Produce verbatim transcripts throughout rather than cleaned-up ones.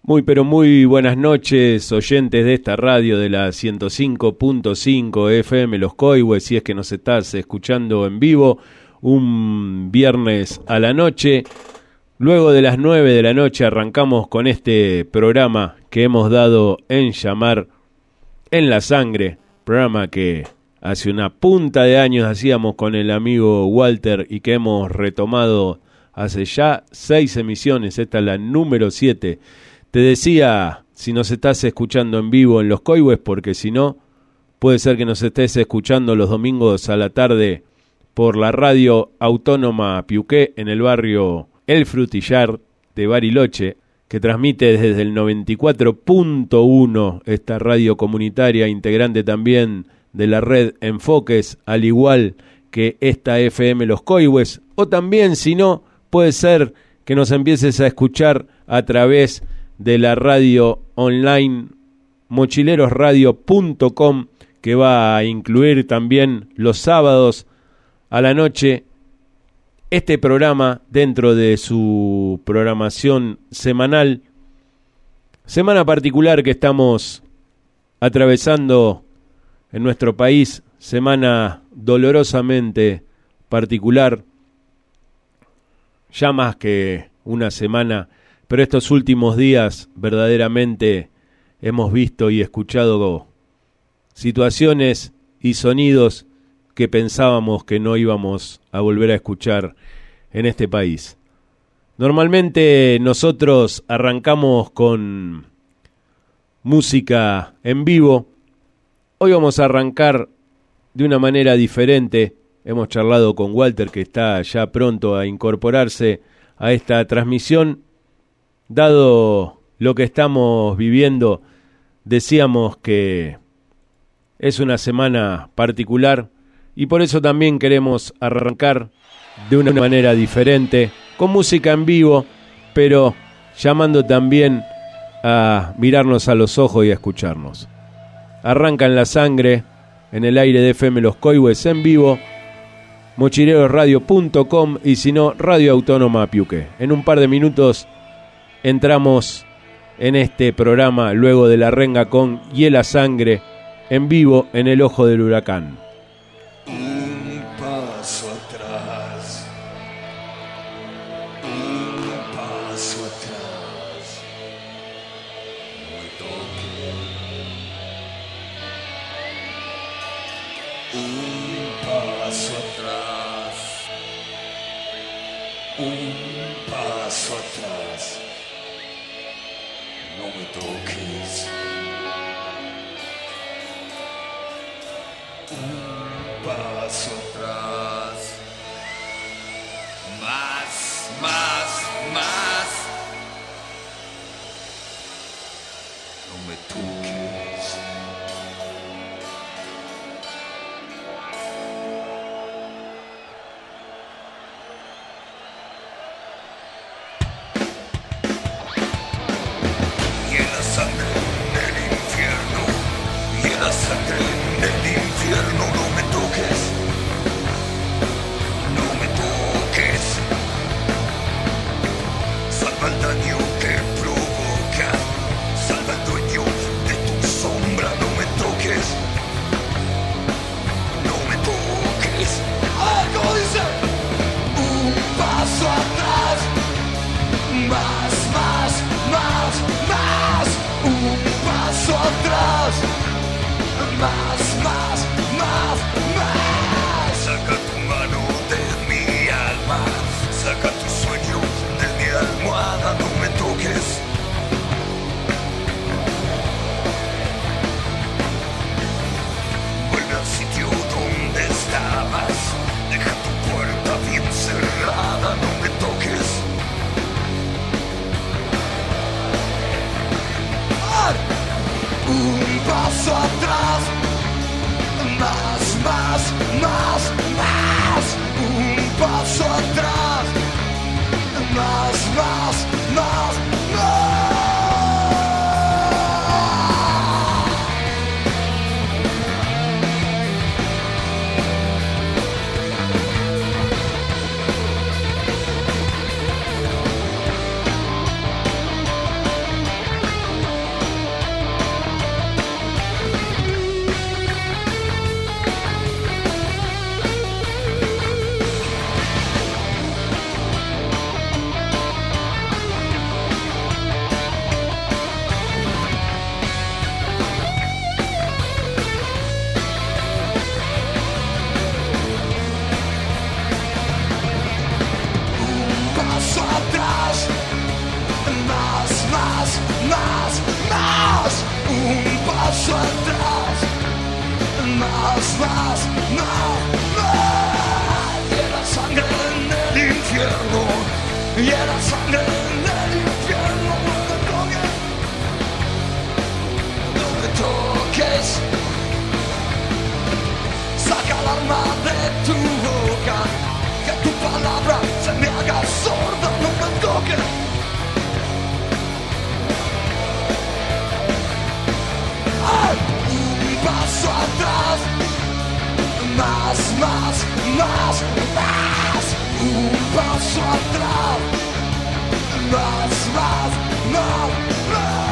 Muy pero muy buenas noches, oyentes de esta radio de la ciento cinco punto cinco F M Los Coihues, si es que nos estás escuchando en vivo un viernes a la noche. Luego de las nueve de la noche arrancamos con este programa que hemos dado en llamar En la Sangre, programa que hace una punta de años hacíamos con el amigo Walter y que hemos retomado hace ya seis emisiones, esta es la número siete. Te decía, si nos estás escuchando en vivo en Los Coihues, porque si no, puede ser que nos estés escuchando los domingos a la tarde por la radio autónoma Piuqué en el barrio El Frutillar de Bariloche, que transmite desde el noventa y cuatro punto uno esta radio comunitaria, integrante también de la red Enfoques, al igual que esta F M Los Coihues, o también, si no, puede ser que nos empieces a escuchar a través de la radio online mochileros radio punto com, que va a incluir también los sábados a la noche este programa dentro de su programación semanal, semana particular que estamos atravesando en nuestro país, semana dolorosamente particular, ya más que una semana. Pero estos últimos días verdaderamente hemos visto y escuchado situaciones y sonidos que pensábamos que no íbamos a volver a escuchar en este país. Normalmente nosotros arrancamos con música en vivo. Hoy vamos a arrancar de una manera diferente. Hemos charlado con Walter, que está ya pronto a incorporarse a esta transmisión. Dado lo que estamos viviendo, decíamos que es una semana particular y por eso también queremos arrancar de una manera diferente, con música en vivo, pero llamando también a mirarnos a los ojos y a escucharnos. Arranca En la Sangre, en el aire de F M Los Coihues en vivo, mochileros radio punto com y si no, Radio Autónoma Piuqué. En un par de minutos entramos en este programa luego de la renga con Y la Sangre en vivo en el ojo del huracán. Un paso atrás, un paso atrás, no me toques. Un paso atrás, un paso atrás. No me toques. Un paso atrás. Más, más, más. No me toques. La sangre del infierno, no me toques, no me toques. Salva el daño que provoca, salva el dueño de tu sombra, no me toques, no me toques. ¡Ah, cómo dice! Un paso atrás, más, más, más, más. Un paso atrás. Más, más, más, más. Saca tu mano de mi alma, saca tu sueño de mi almohada, no me toques. Vuelve al sitio donde estabas, deja tu puerta bien cerrada, no me toques. Un paso atrás, más, más, más, más. Un paso atrás, más, más, más, más. paso atrás, más, más, más, más. Y la sangre en el infierno, y la sangre en el infierno. No me toques, no me toques. Saca el alma de tu boca, que tu palabra se me haga sorda. No me toques. Un paso atrás, más, más, más, más. Un paso atrás, más, más, más, más.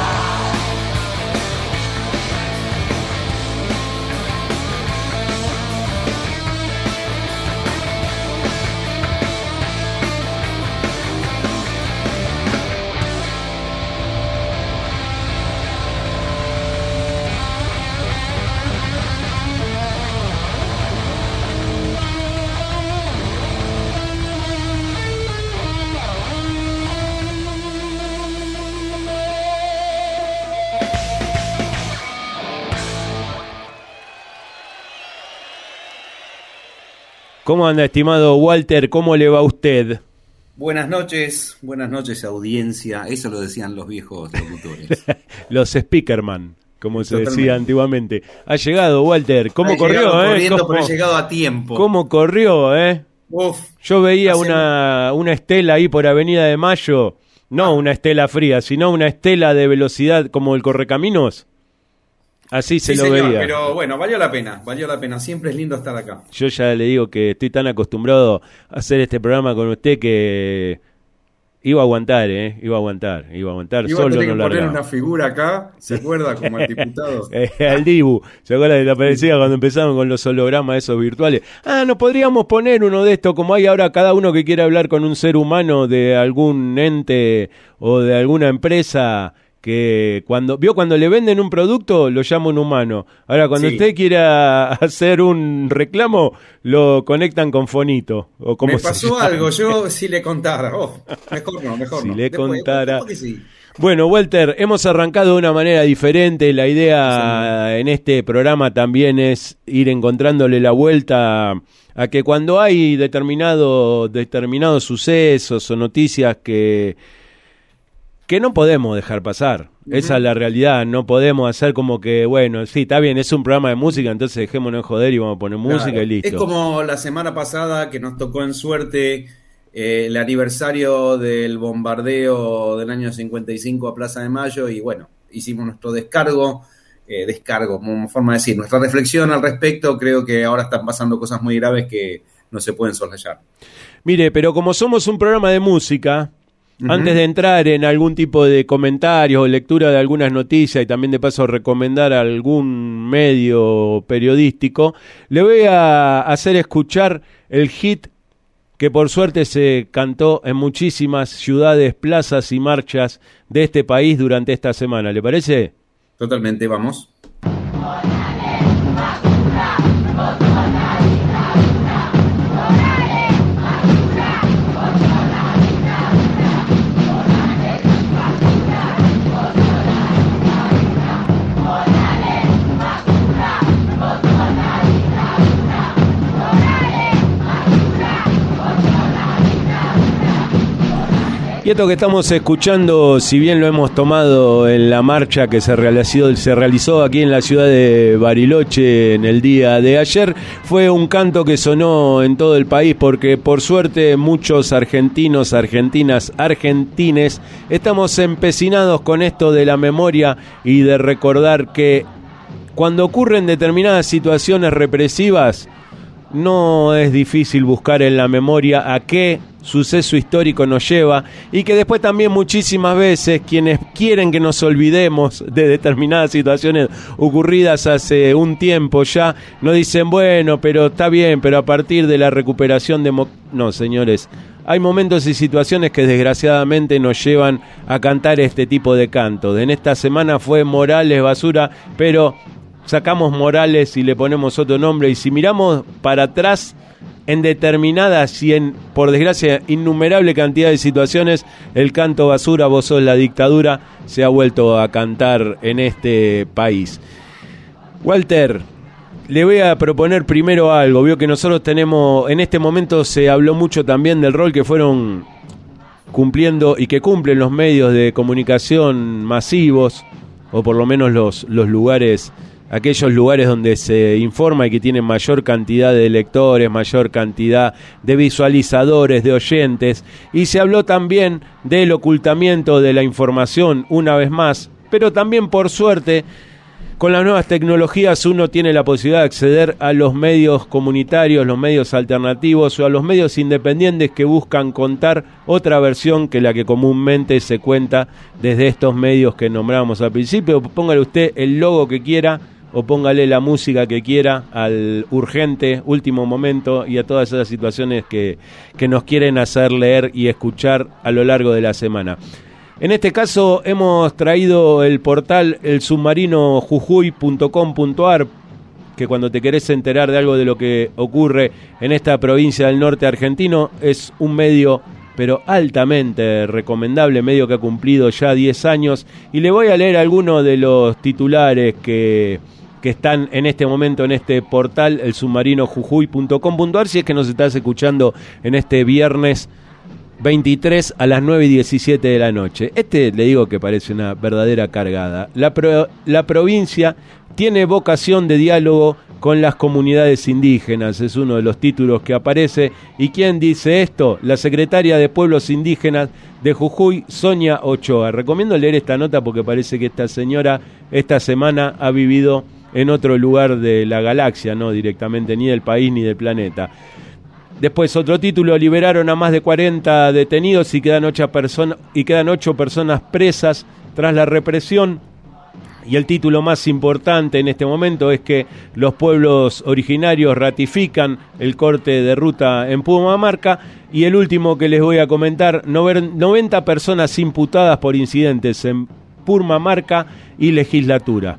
¿Cómo anda, estimado Walter? ¿Cómo le va a usted? Buenas noches, buenas noches, audiencia. Eso lo decían los viejos locutores. Los speakerman, como se Totalmente. decía antiguamente. Ha llegado, Walter. ¿Cómo Ha corrió, llegado eh? corriendo, ¿Cómo, pero ha llegado a tiempo. ¿Cómo corrió, eh? Uf, Yo veía Hacemos- una, una estela ahí por Avenida de Mayo. No una estela fría, sino una estela de velocidad como el Correcaminos. Así se sí, lo señor, veía. pero bueno, valió la pena, valió la pena. Siempre es lindo estar acá. Yo ya le digo que estoy tan acostumbrado a hacer este programa con usted que iba a aguantar, ¿eh? Iba a aguantar, iba a aguantar. Iba a Solo tener no que poner largaba. una figura acá, ¿se acuerda? Como el diputado. Eh, al Dibu, ¿se acuerda de la parecida cuando empezaron con los hologramas esos virtuales? Ah, no podríamos poner uno de estos, como hay ahora cada uno que quiere hablar con un ser humano de algún ente o de alguna empresa, que cuando vio cuando le venden un producto lo llama un humano. Ahora cuando Sí. usted quiera hacer un reclamo lo conectan con fonito o como Me se pasó llama. algo, yo si le contara. Oh, mejor no, mejor Si no. le Después- contara. después que sí. Bueno, Walter, hemos arrancado de una manera diferente. La idea en este programa también es ir encontrándole la vuelta a que cuando hay determinado, determinados sucesos o noticias que, que no podemos dejar pasar. Uh-huh. Esa es la realidad. No podemos hacer como que, bueno, sí, está bien, es un programa de música, entonces dejémonos de joder y vamos a poner música Claro. y listo. Es como la semana pasada que nos tocó en suerte eh, el aniversario del bombardeo del año cincuenta y cinco a Plaza de Mayo y bueno, hicimos nuestro descargo, eh, descargo como forma de decir, nuestra reflexión al respecto. Creo que ahora están pasando cosas muy graves que no se pueden soslayar. Mire, pero como somos un programa de música, uh-huh, antes de entrar en algún tipo de comentarios o lectura de algunas noticias y también de paso recomendar algún medio periodístico, le voy a hacer escuchar el hit que por suerte se cantó en muchísimas ciudades, plazas y marchas de este país durante esta semana. ¿Le parece? Totalmente, vamos. Y esto que estamos escuchando, si bien lo hemos tomado en la marcha que se realizó, se realizó aquí en la ciudad de Bariloche en el día de ayer, fue un canto que sonó en todo el país porque por suerte muchos argentinos, argentinas, argentines estamos empecinados con esto de la memoria y de recordar que cuando ocurren determinadas situaciones represivas no es difícil buscar en la memoria a qué suceso histórico nos lleva y que después también muchísimas veces quienes quieren que nos olvidemos de determinadas situaciones ocurridas hace un tiempo ya nos dicen, bueno, pero está bien, pero a partir de la recuperación de... No, señores, hay momentos y situaciones que desgraciadamente nos llevan a cantar este tipo de cantos. En esta semana fue Morales Basura, pero sacamos Morales y le ponemos otro nombre, y si miramos para atrás en determinadas y en, por desgracia, innumerable cantidad de situaciones, el canto basura, vos sos la dictadura, se ha vuelto a cantar en este país. Walter, le voy a proponer primero algo. Vio que nosotros tenemos, en este momento se habló mucho también del rol que fueron cumpliendo y que cumplen los medios de comunicación masivos, o por lo menos los, los lugares, aquellos lugares donde se informa y que tienen mayor cantidad de lectores, mayor cantidad de visualizadores, de oyentes, y se habló también del ocultamiento de la información una vez más, pero también por suerte, con las nuevas tecnologías uno tiene la posibilidad de acceder a los medios comunitarios, los medios alternativos o a los medios independientes que buscan contar otra versión que la que comúnmente se cuenta desde estos medios que nombramos al principio. Póngale usted el logo que quiera o póngale la música que quiera al urgente último momento y a todas esas situaciones que, que nos quieren hacer leer y escuchar a lo largo de la semana. En este caso hemos traído el portal el submarino jujuy punto com punto ar, que cuando te querés enterar de algo de lo que ocurre en esta provincia del norte argentino, es un medio pero altamente recomendable, medio que ha cumplido ya diez años, y le voy a leer algunos de los titulares que, que están en este momento en este portal, el submarino jujuy punto com punto ar, si es que nos estás escuchando en este viernes veintitrés a las nueve y diecisiete de la noche. Este le digo que parece una verdadera cargada. La, pro, la provincia tiene vocación de diálogo con las comunidades indígenas, es uno de los títulos que aparece. ¿Y quién dice esto? La secretaria de Pueblos Indígenas de Jujuy, Sonia Ochoa. Recomiendo leer esta nota porque parece que esta señora esta semana ha vivido en otro lugar de la galaxia, no directamente ni del país ni del planeta. Después otro título, liberaron a más de cuarenta detenidos y quedan ocho personas y quedan ocho personas presas tras la represión. Y el título más importante en este momento es que los pueblos originarios ratifican el corte de ruta en Pumamarca. Y el último que les voy a comentar, noventa personas imputadas por incidentes en Pumamarca y legislatura.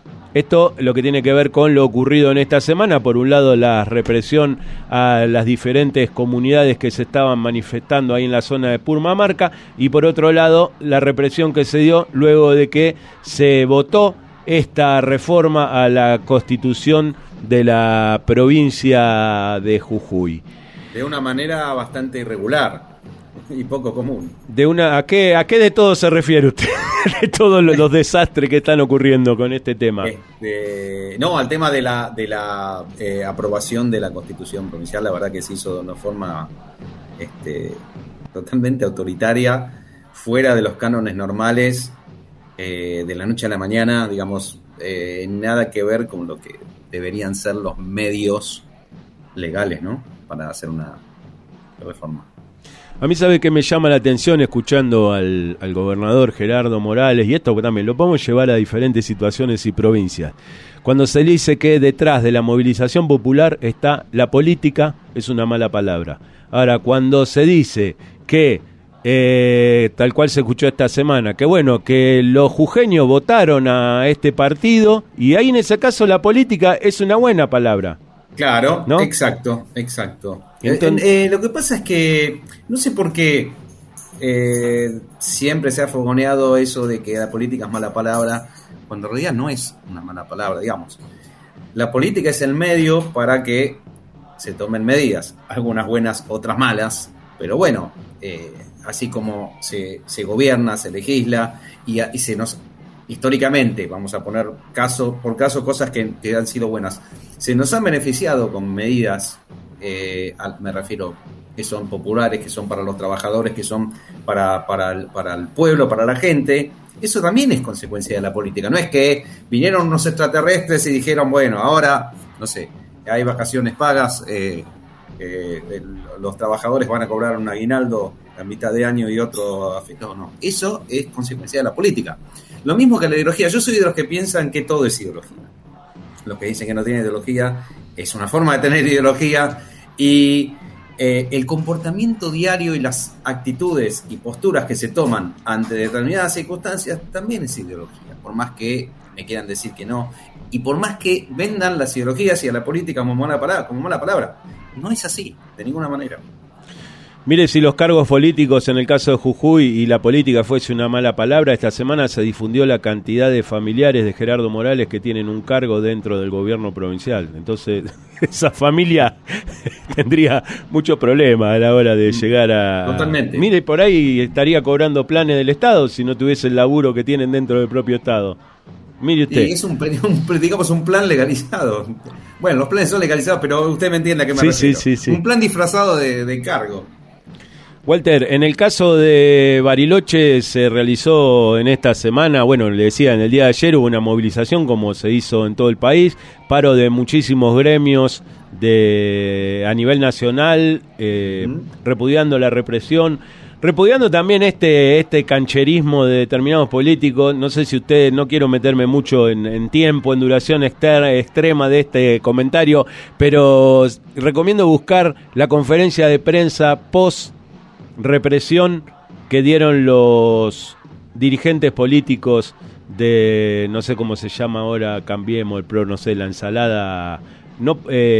Esto lo que tiene que ver con lo ocurrido en esta semana. Por un lado, la represión a las diferentes comunidades que se estaban manifestando ahí en la zona de Pumamarca, y por otro lado, la represión que se dio luego de que se votó esta reforma a la Constitución de la provincia de Jujuy. De una manera bastante irregular y poco común. De una, ¿a qué, a qué de todo se refiere usted? De todos los, los desastres que están ocurriendo con este tema. Este, no, al tema de la de la eh, aprobación de la Constitución provincial, la verdad que se hizo de una forma este, totalmente autoritaria, fuera de los cánones normales, eh, de la noche a la mañana, digamos, eh, nada que ver con lo que deberían ser los medios legales, ¿no? Para hacer una reforma. A mí sabe que me llama la atención escuchando al, al gobernador Gerardo Morales, y esto también lo podemos llevar a diferentes situaciones y provincias. Cuando se dice que detrás de la movilización popular está la política, es una mala palabra. Ahora, cuando se dice que, eh, tal cual se escuchó esta semana, que bueno, que los jujeños votaron a este partido, y ahí en ese caso la política es una buena palabra. Claro, ¿no? exacto, exacto. Entonces, eh, eh, lo que pasa es que no sé por qué eh, siempre se ha fogoneado eso de que la política es mala palabra, cuando en realidad no es una mala palabra, digamos. La política es el medio para que se tomen medidas, algunas buenas, otras malas, pero bueno, eh, así como se, se gobierna, se legisla y, y se nos... históricamente, vamos a poner caso por caso cosas que, que han sido buenas, se nos han beneficiado con medidas, eh, al, me refiero, que son populares, que son para los trabajadores, que son para, para, el, para el pueblo, para la gente. Eso también es consecuencia de la política. No es que vinieron unos extraterrestres y dijeron, bueno, ahora, no sé, hay vacaciones pagas, eh, eh, el, los trabajadores van a cobrar un aguinaldo a mitad de año y otro a fin. No, no, eso es consecuencia de la política. Lo mismo que la ideología. Yo soy de los que piensan que todo es ideología. Los que dicen que no tiene ideología es una forma de tener ideología, y eh, el comportamiento diario y las actitudes y posturas que se toman ante determinadas circunstancias también es ideología, por más que me quieran decir que no, y por más que vendan las ideologías y a la política como mala palabra, como mala palabra. no es así, de ninguna manera. Mire, si los cargos políticos en el caso de Jujuy y la política fuese una mala palabra, esta semana se difundió la cantidad de familiares de Gerardo Morales que tienen un cargo dentro del gobierno provincial. Entonces, esa familia tendría muchos problemas a la hora de llegar a... Totalmente. Mire, por ahí estaría cobrando planes del Estado si no tuviese el laburo que tienen dentro del propio Estado. Mire usted. Es un, un, digamos, un plan legalizado. Bueno, los planes son legalizados, pero usted me entiende a qué me sí, refiero. Sí, sí, sí. Un plan disfrazado de, de cargo. Walter, en el caso de Bariloche se realizó en esta semana, bueno, le decía, en el día de ayer hubo una movilización como se hizo en todo el país, paro de muchísimos gremios de a nivel nacional, eh, mm. repudiando la represión, repudiando también este este cancherismo de determinados políticos. No sé si usted, no quiero meterme mucho en, en tiempo, en duración exter, extrema de este comentario, pero recomiendo buscar la conferencia de prensa post represión que dieron los dirigentes políticos de, no sé cómo se llama ahora, Cambiemos, el PRO, no sé, la ensalada, no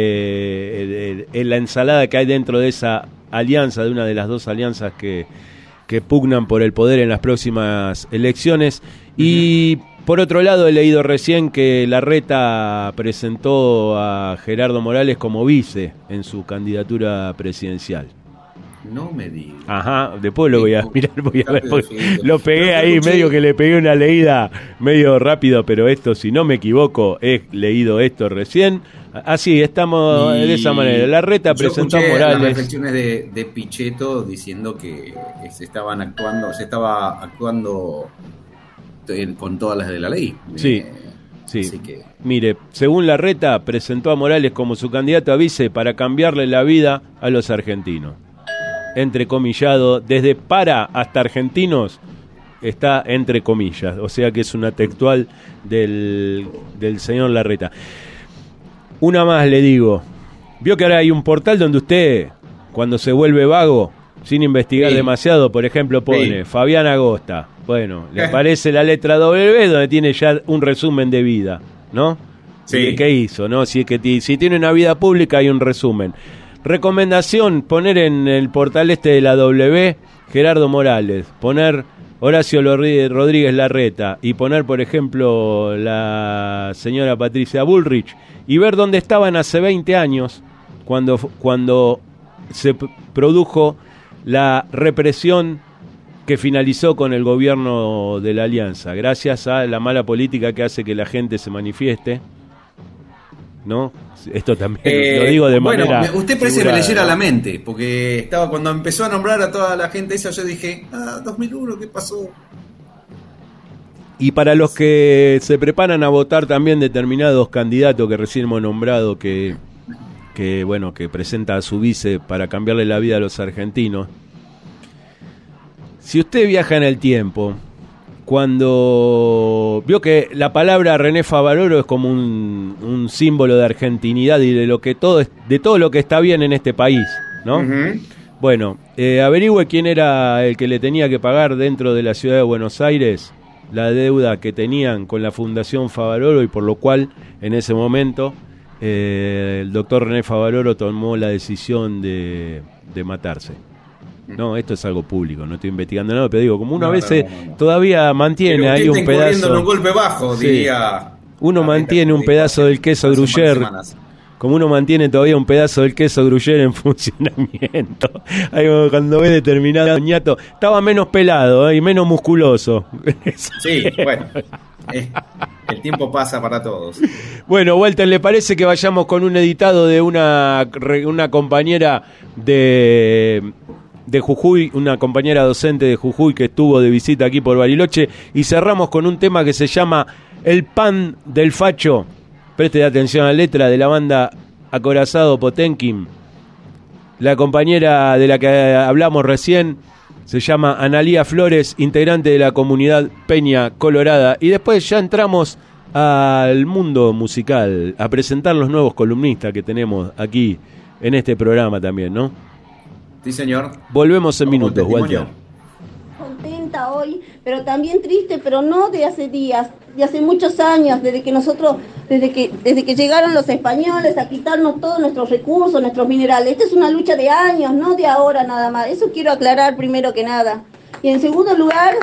eh, eh, la ensalada que hay dentro de esa alianza, de una de las dos alianzas que, que pugnan por el poder en las próximas elecciones. Y por otro lado, he leído recién que Larreta presentó a Gerardo Morales como vice en su candidatura presidencial. No me digas. Ajá, después lo voy a mirar, voy a ver, lo pegué ahí, medio que le pegué una leída medio rápido, pero esto, si no me equivoco, he leído esto recién. Así, estamos y de esa manera. Larreta presentó a Morales. Las reflexiones de, de Pichetto diciendo que se estaban actuando, se estaba actuando con todas las de la ley. Sí. Sí. Así que... Mire, según Larreta, presentó a Morales como su candidato a vice para cambiarle la vida a los argentinos. Entrecomillado, desde para hasta argentinos está entre comillas, o sea que es una textual del, del señor Larreta. Una más le digo, vio que ahora hay un portal donde usted, cuando se vuelve vago, sin investigar sí. demasiado, por ejemplo pone sí. Fabián Agosta, bueno, le aparece la letra W donde tiene ya un resumen de vida, ¿no? Sí. ¿Qué hizo? ¿No? Si, es que, si tiene una vida pública hay un resumen. Recomendación, poner en el portal este de la W Gerardo Morales, poner Horacio Rodríguez Larreta y poner, por ejemplo, la señora Patricia Bullrich y ver dónde estaban hace veinte años cuando, cuando se produjo la represión que finalizó con el gobierno de la Alianza, gracias a la mala política que hace que la gente se manifieste, ¿no? Esto también eh, lo digo de bueno, manera... Bueno, usted parece que me leyera la mente, porque estaba cuando empezó a nombrar a toda la gente esa, yo dije, ah, dos mil uno, ¿qué pasó? Y para los que se preparan a votar también determinados candidatos que recién hemos nombrado, que, que bueno, que presenta a su vice para cambiarle la vida a los argentinos, si usted viaja en el tiempo... Cuando vio que la palabra René Favaloro es como un, un símbolo de argentinidad y de lo que todo es, de todo lo que está bien en este país, ¿no? Uh-huh. Bueno, eh, averigüe quién era el que le tenía que pagar dentro de la ciudad de Buenos Aires la deuda que tenían con la Fundación Favaloro y por lo cual en ese momento eh, el doctor René Favaloro tomó la decisión de, de matarse. No, esto es algo público, no estoy investigando nada, pero digo, como uno no, a veces no, no, no. todavía mantiene ahí un pedazo... En un golpe bajo, sí. diría... Uno mantiene un pedazo del queso Gruyère, como uno mantiene todavía un pedazo del queso Gruyère en funcionamiento. Ahí cuando ve determinado ñato, estaba menos pelado ¿eh? y menos musculoso. Sí, bueno, eh, el tiempo pasa para todos. Bueno, Walter, ¿le parece que vayamos con un editado de una, una compañera de... de Jujuy, una compañera docente de Jujuy que estuvo de visita aquí por Bariloche, y cerramos con un tema que se llama El Pan del Facho? Preste atención a la letra, de la banda Acorazado Potenkin. La compañera de la que hablamos recién se llama Analía Flores, integrante de la comunidad Peña Colorada, y después ya entramos al mundo musical, a presentar los nuevos columnistas que tenemos aquí en este programa también, ¿no? Sí, señor. Volvemos en minutos, Walter. Contenta hoy. hoy, pero también triste, pero no de hace días, de hace muchos años, desde que nosotros, desde que, desde que llegaron los españoles a quitarnos todos nuestros recursos, nuestros minerales. Esta es una lucha de años, no de ahora nada más. Eso quiero aclarar primero que nada. Y en segundo lugar...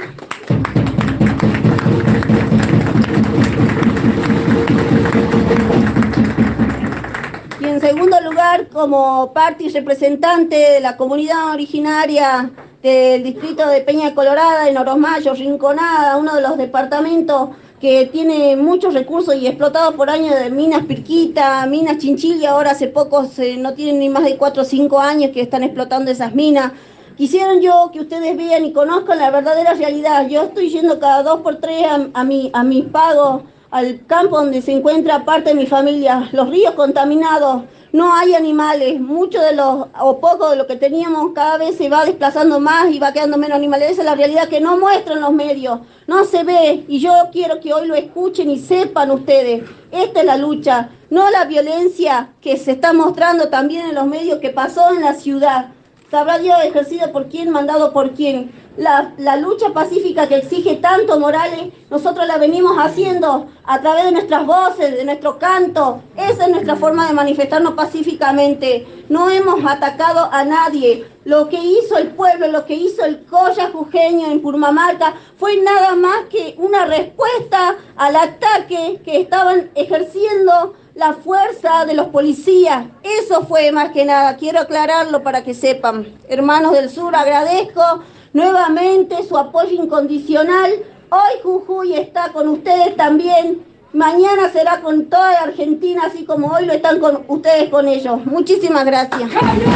Y en segundo lugar, como parte y representante de la comunidad originaria del distrito de Peña Colorada, en Orosmayo, Rinconada, uno de los departamentos que tiene muchos recursos y explotados por años de minas Pirquita, minas Chinchilla, ahora hace poco eh, no tienen ni más de cuatro o cinco años que están explotando esas minas. Quisieran yo que ustedes vean y conozcan la verdadera realidad. Yo estoy yendo cada dos por tres a, a, mi, a mis pagos al campo donde se encuentra parte de mi familia, los ríos contaminados, no hay animales, mucho de los, o poco de lo que teníamos cada vez se va desplazando más y va quedando menos animales. Esa es la realidad que no muestran los medios, no se ve, y yo quiero que hoy lo escuchen y sepan ustedes, esta es la lucha, no la violencia que se está mostrando también en los medios que pasó en la ciudad. Sabrá Dios ejercido por quién, mandado por quién. La, la lucha pacífica que exige tanto Morales, nosotros la venimos haciendo a través de nuestras voces, de nuestro canto. Esa es nuestra forma de manifestarnos pacíficamente. No hemos atacado a nadie. Lo que hizo el pueblo, lo que hizo el Colla jujeño en Purmamarca fue nada más que una respuesta al ataque que estaban ejerciendo la fuerza de los policías. Eso fue más que nada, quiero aclararlo para que sepan. Hermanos del Sur, agradezco nuevamente su apoyo incondicional. Hoy Jujuy está con ustedes también, mañana será con toda Argentina, así como hoy lo están con ustedes con ellos. Muchísimas gracias.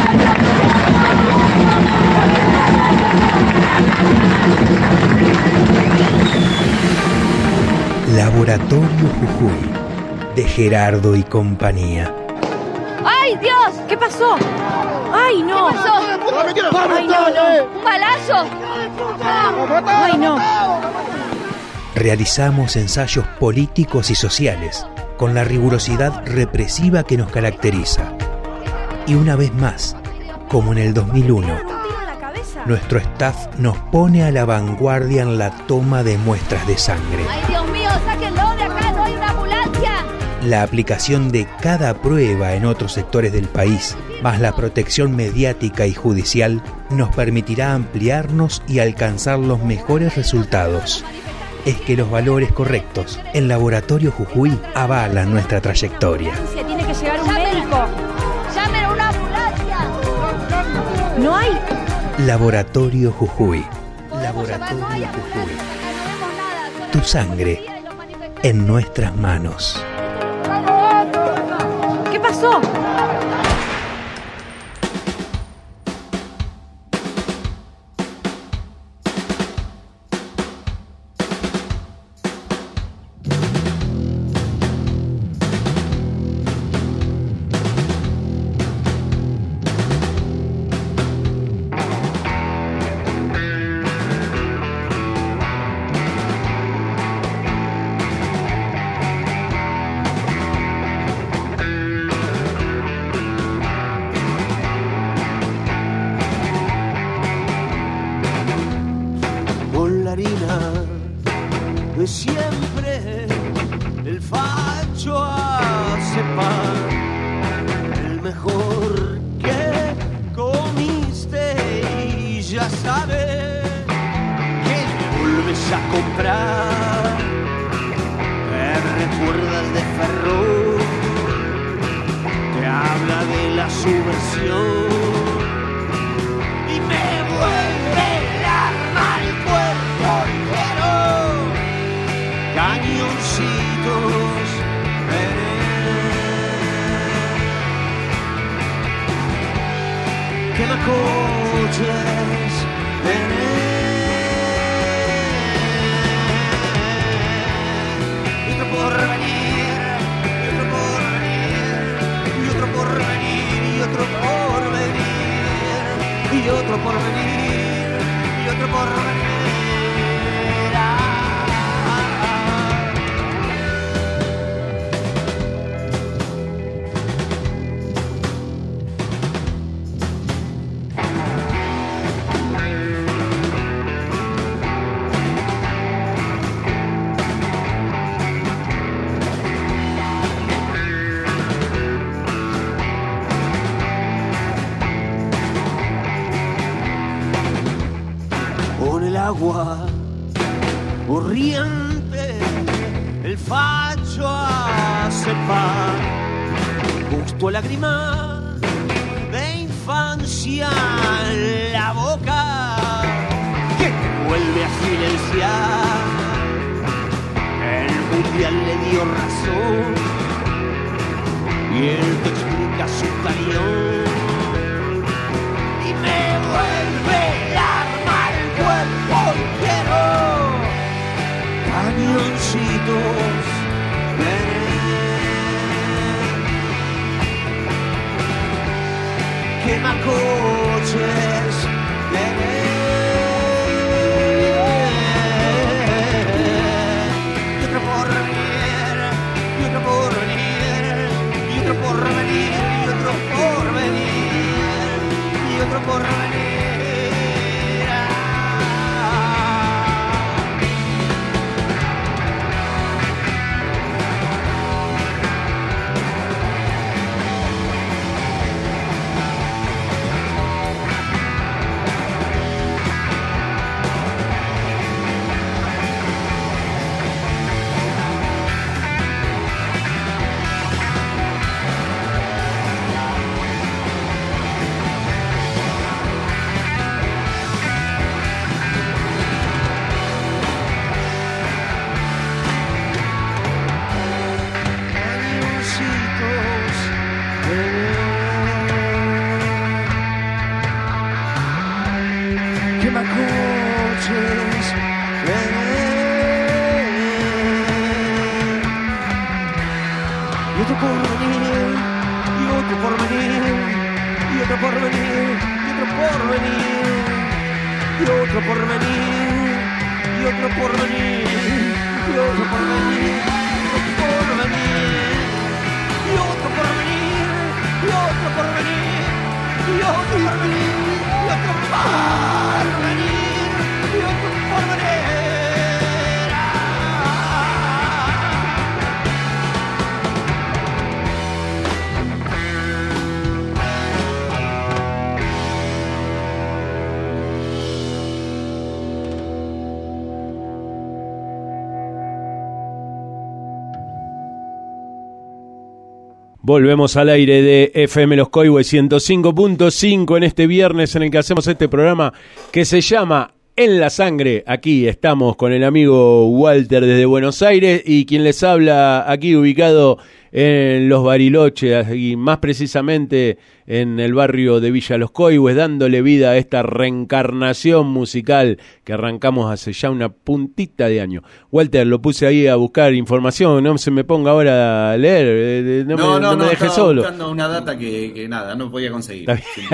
Laboratorio Jujuy, de Gerardo y compañía. ¡Ay, Dios! ¿Qué pasó? ¡Ay, no! ¿Qué pasó? ¡Ay, no, no! ¿Un balazo? ¡Ay, no! Realizamos ensayos políticos y sociales con la rigurosidad represiva que nos caracteriza. Y una vez más, como en el dos mil uno, nuestro staff nos pone a la vanguardia en la toma de muestras de sangre. ¡Ay, Dios mío! ¡Sáquenlo de acá! ¡No hay una ambulancia! La aplicación de cada prueba en otros sectores del país, más la protección mediática y judicial, nos permitirá ampliarnos y alcanzar los mejores resultados. Es que los valores correctos en Laboratorio Jujuy avalan nuestra trayectoria. Tiene que llegar un médico. ¡Llamen a una ambulancia! ¿No hay? Laboratorio Jujuy. Laboratorio Jujuy. Tu sangre en nuestras manos. ¿Qué pasó? De siempre el facho hace pan, el mejor que comiste y ya sabes que vuelves a comprar. Te recuerda el de Ferro, te habla de la subversión y me vuelve el alma al cuerpo entero. Cañoncitos, quemacoches, y otro por venir, y otro por venir, y otro por venir, y otro por venir, y otro por venir, y otro por venir. el facho hace pan, justo lágrima de infancia en la boca que te vuelve a silenciar. El mundial le dio razón y él te explica su cañón y me vuelve el arma al cuerpo entero. Cañoncitos, quema coches, y otro por venir, y otro por venir, y otro por venir, y otro por venir, y otro por venir. Volvemos al aire de F M Los Coihues ciento cinco punto cinco en este viernes en el que hacemos este programa que se llama En la Sangre. Aquí estamos con el amigo Walter desde Buenos Aires y quien les habla aquí ubicado en Los Bariloches y más precisamente en el barrio de Villa Los Coihues, dándole vida a esta reencarnación musical que arrancamos hace ya una puntita de año. Walter, lo puse ahí a buscar información, no se me ponga ahora a leer, no, no, me, no, no me no, deje estaba solo. buscando una data que, que nada, no podía conseguir.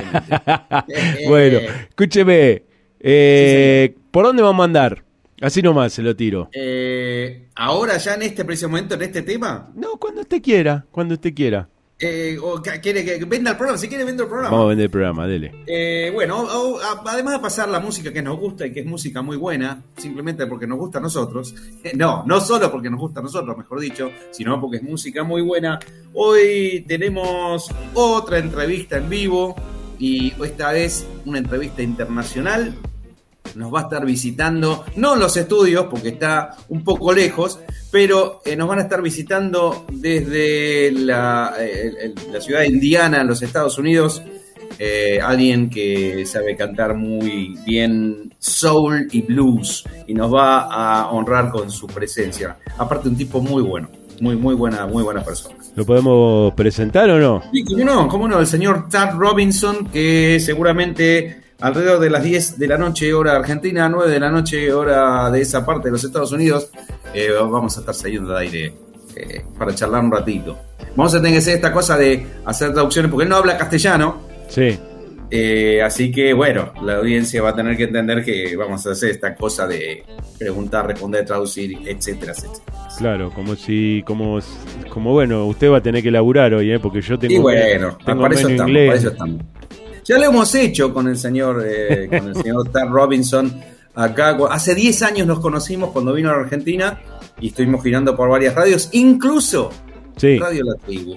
Bueno, escúcheme, eh, sí, ¿por dónde vamos a andar? Así nomás se lo tiro. Eh, Ahora ya en este preciso momento, en este tema. No, cuando usted quiera, cuando usted quiera. Eh, o ¿Quiere que venda el programa? Si quiere, venda el programa. Vamos a vender el programa, dele. Eh, bueno, o, o, además de pasar la música que nos gusta y que es música muy buena, simplemente porque nos gusta a nosotros, eh, no, no solo porque nos gusta a nosotros, mejor dicho, sino porque es música muy buena, hoy tenemos otra entrevista en vivo y esta vez una entrevista internacional. Nos va a estar visitando, no en los estudios porque está un poco lejos, pero eh, nos van a estar visitando desde la, eh, la ciudad de Indiana, en los Estados Unidos, eh, alguien que sabe cantar muy bien soul y blues y nos va a honrar con su presencia. Aparte, un tipo muy bueno, muy muy buena, muy buena persona. ¿Lo podemos presentar o no? Sí, cómo no, cómo no, el señor Tad Robinson, que seguramente alrededor de las diez de la noche, hora argentina, nueve de la noche, hora de esa parte de los Estados Unidos, eh, vamos a estar saliendo de aire eh, para charlar un ratito. Vamos a tener que hacer esta cosa de hacer traducciones, porque él no habla castellano. Sí. Eh, así que, bueno, la audiencia va a tener que entender que vamos a hacer esta cosa de preguntar, responder, traducir, etcétera, etcétera. Claro, como si, como, como bueno, usted va a tener que laburar hoy, ¿eh? Porque yo tengo, y bueno, tengo para, eso menos estamos, inglés. para eso estamos. Ya lo hemos hecho con el señor eh, con el señor Tad Robinson acá. Hace diez años nos conocimos cuando vino a la Argentina y estuvimos girando por varias radios, incluso sí. Radio La Tribu.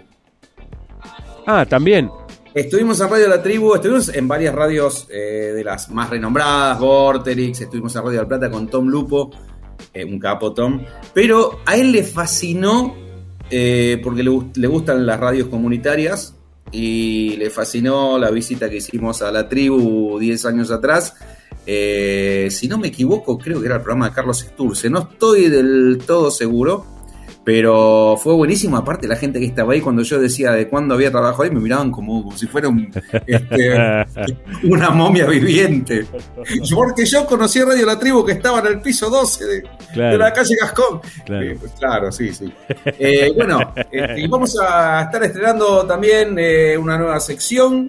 Ah, también. Estuvimos en Radio La Tribu, estuvimos en varias radios eh, de las más renombradas, Vorterix, estuvimos en Radio del Plata con Tom Lupo eh, un capo Tom, pero a él le fascinó, eh, porque le, le gustan las radios comunitarias, y le fascinó la visita que hicimos a la tribu diez años atrás. Eh, si no me equivoco, creo que era el programa de Carlos Sturce, no estoy del todo seguro, pero fue buenísimo. Aparte, la gente que estaba ahí, cuando yo decía de cuándo había trabajado ahí, me miraban como, como si fuera un, este, una momia viviente. Porque yo conocí a Radio La Tribu, que estaba en el piso doce de, claro. de la calle Gascón. Claro, eh, pues, claro sí, sí. Eh, bueno, este, y vamos a estar estrenando también eh, una nueva sección.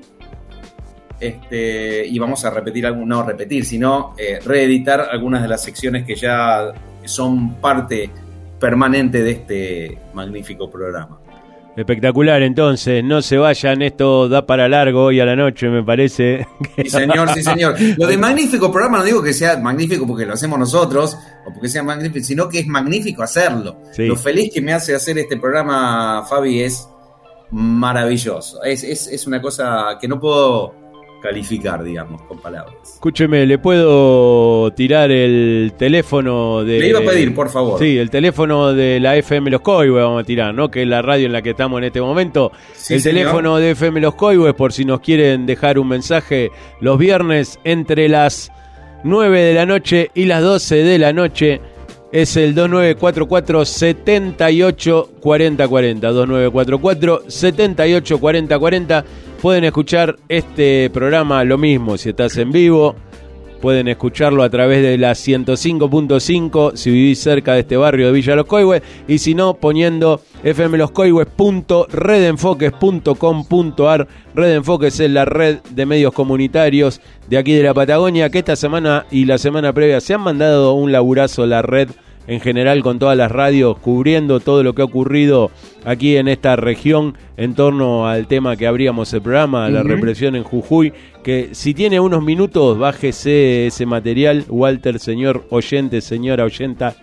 Este, y vamos a repetir, no repetir, sino eh, reeditar algunas de las secciones que ya son parte permanente de este magnífico programa. Espectacular, entonces, no se vayan, esto da para largo hoy a la noche, me parece. Sí, señor, sí, señor. Lo de magnífico programa no digo que sea magnífico porque lo hacemos nosotros, o porque sea magnífico, sino que es magnífico hacerlo. Sí. Lo feliz que me hace hacer este programa, Fabi, es maravilloso. Es, es, es una cosa que no puedo calificar, digamos, con palabras. Escúcheme, ¿le puedo tirar el teléfono de... Le iba a pedir, por favor. Sí, el teléfono de la F M Los Coihues vamos a tirar, ¿no? Que es la radio en la que estamos en este momento. Sí, el señor. Teléfono de F M Los Coihues, por si nos quieren dejar un mensaje los viernes entre las nueve de la noche y las doce de la noche, es el dos nueve cuatro cuatro, siete ocho cuatro cero cuatro cero, dos nueve cuatro cuatro, siete ocho cuatro cero cuatro cero. Pueden escuchar este programa lo mismo si estás en vivo, pueden escucharlo a través de la ciento cinco punto cinco si vivís cerca de este barrio de Villa Los Coihues, y si no, poniendo f m los coihues punto red enfoques punto com punto a r. Red Enfoques es la red de medios comunitarios de aquí de la Patagonia, que esta semana y la semana previa se han mandado un laburazo la red en general con todas las radios, cubriendo todo lo que ha ocurrido aquí en esta región en torno al tema que abríamos el programa, la uh-huh. represión en Jujuy, que si tiene unos minutos, bájese ese material, Walter, señor oyente, señora oyenta,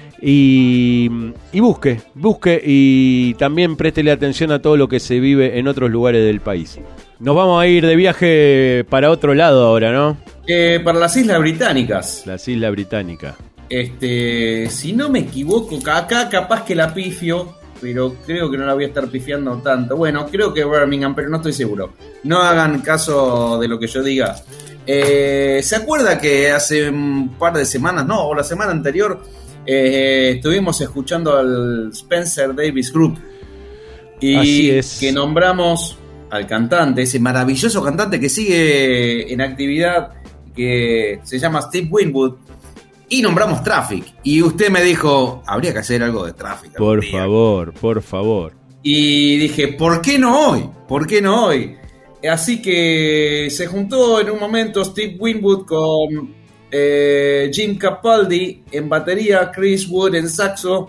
y, y busque, busque y también préstele atención a todo lo que se vive en otros lugares del país. Nos vamos a ir de viaje para otro lado ahora, ¿no? Eh, para las Islas Británicas. Las Islas Británicas. Este, si no me equivoco, acá capaz que la pifio, pero creo que no la voy a estar pifiando tanto. Bueno, creo que Birmingham, pero no estoy seguro. No hagan caso de lo que yo diga. Eh, ¿Se acuerda que hace un par de semanas, no, o la semana anterior, eh, estuvimos escuchando al Spencer Davis Group? Y así es. Que nombramos al cantante, ese maravilloso cantante que sigue en actividad, que se llama Steve Winwood. Y nombramos Traffic. Y usted me dijo, habría que hacer algo de Traffic. Por día. favor, por favor. Y dije, ¿por qué no hoy? ¿Por qué no hoy? Así que se juntó en un momento Steve Winwood con eh, Jim Capaldi en batería, Chris Wood en saxo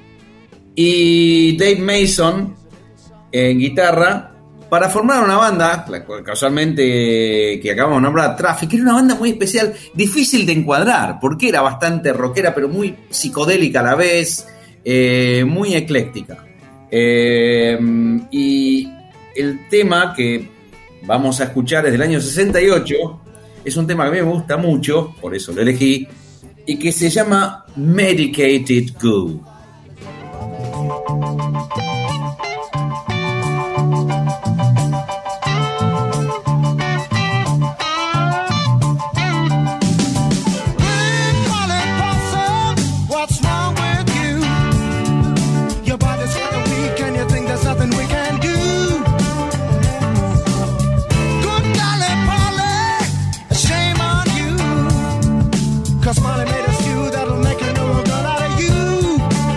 y Dave Mason en guitarra, para formar una banda, casualmente que acabamos de nombrar, Traffic, que era una banda muy especial, difícil de encuadrar, porque era bastante rockera, pero muy psicodélica a la vez, eh, muy ecléctica. Eh, y el tema que vamos a escuchar es del año sesenta y ocho, es un tema que a mí me gusta mucho, por eso lo elegí, y que se llama Medicated Goo. Cause money made a stew that'll make a no good out of you.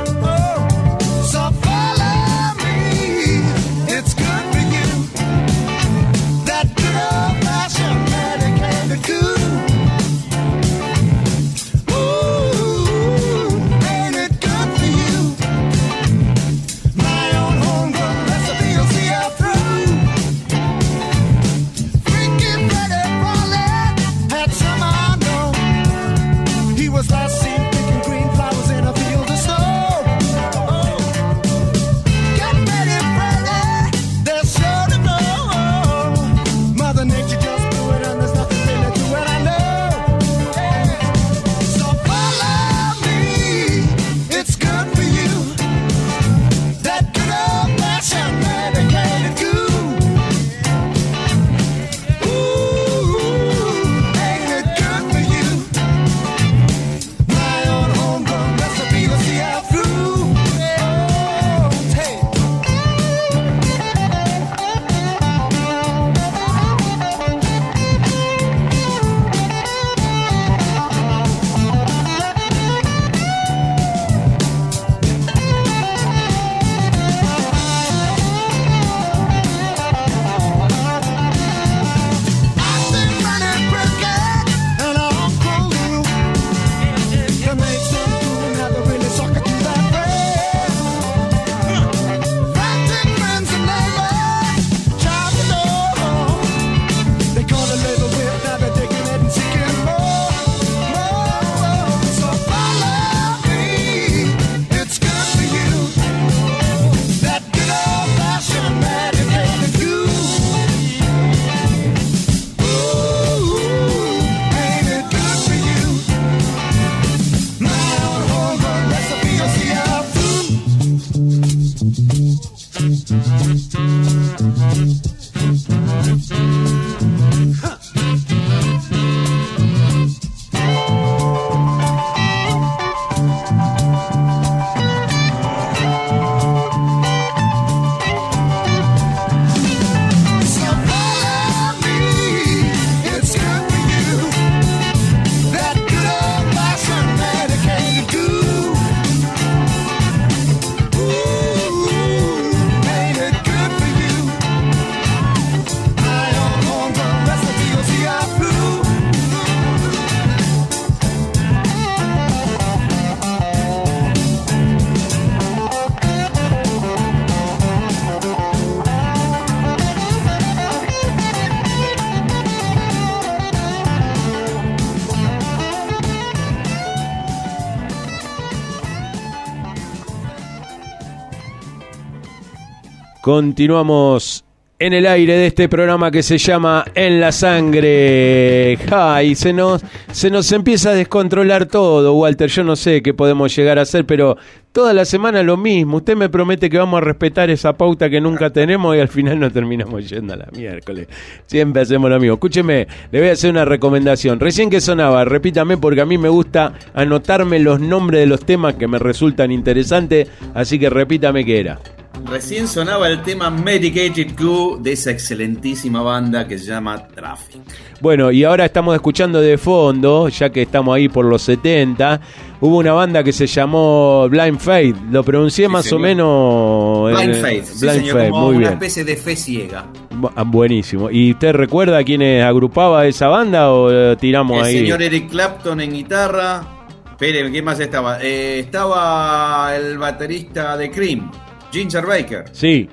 Continuamos en el aire de este programa que se llama En la Sangre. Ay, se nos, se nos empieza a descontrolar todo, Walter. Yo no sé qué podemos llegar a hacer, pero toda la semana lo mismo. Usted me promete que vamos a respetar esa pauta que nunca tenemos y al final no terminamos yendo a la miércoles. Siempre hacemos lo mismo. Escúcheme, le voy a hacer una recomendación. Recién que sonaba, repítame porque a mí me gusta anotarme los nombres de los temas que me resultan interesantes, así que repítame qué era. Recién sonaba el tema Medicated Glue de esa excelentísima banda que se llama Traffic. Bueno, y ahora estamos escuchando de fondo, ya que estamos ahí por los setenta, hubo una banda que se llamó Blind Faith. Lo pronuncié sí, más señor. o menos... Blind eh, Faith, sí, Blind señor, Faith, como muy una bien. especie de fe ciega. Bu- buenísimo. ¿Y usted recuerda quiénes agrupaba esa banda o eh, tiramos El ahí? señor Eric Clapton en guitarra. Espere, ¿quién más estaba? Eh, estaba el baterista de Cream, Ginger Baker. Sí.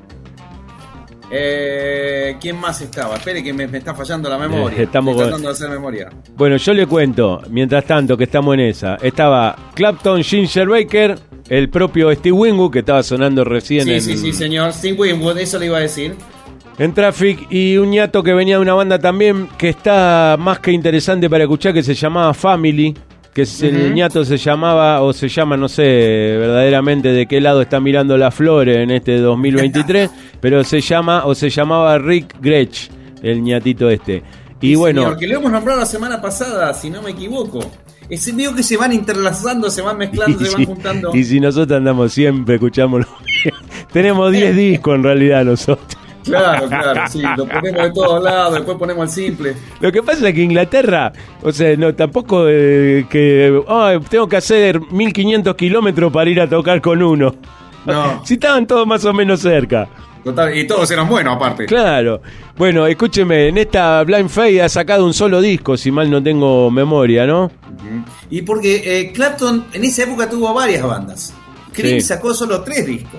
Eh, ¿Quién más estaba? Espere que me, me está fallando la memoria. Eh, estamos Estoy con- tratando de hacer memoria. Bueno, yo le cuento, mientras tanto que estamos en esa, estaba Clapton, Ginger Baker, el propio Steve Winwood, que estaba sonando recién Sí, en, sí, sí, señor. Steve Winwood, eso le iba a decir. en Traffic, y un ñato que venía de una banda también que está más que interesante para escuchar, que se llamaba Family, que es el Ujú. ñato se llamaba, o se llama, no sé verdaderamente de qué lado está mirando las flores en este dos mil veintitrés, pero se llama, o se llamaba Rick Gretsch, el ñatito este. Y Sí, bueno, señor, que lo hemos nombrado la semana pasada, si no me equivoco. Es digo que se van interlazando, se van mezclando, y se si, van juntando. y si nosotros andamos siempre, escuchamos lo mismo. Tenemos diez discos en realidad nosotros. Claro, claro, sí, lo ponemos de todos lados, después ponemos el simple. Lo que pasa es que Inglaterra, o sea, no tampoco eh, que oh, tengo que hacer mil quinientos kilómetros para ir a tocar con uno. No. Si estaban todos más o menos cerca. Total, y todos eran buenos aparte. Claro. Bueno, escúcheme, en esta Blind Faith ha sacado un solo disco, si mal no tengo memoria, ¿no? Ujú. Y porque eh, Clapton en esa época tuvo varias bandas. Cream Sí. sacó solo tres discos.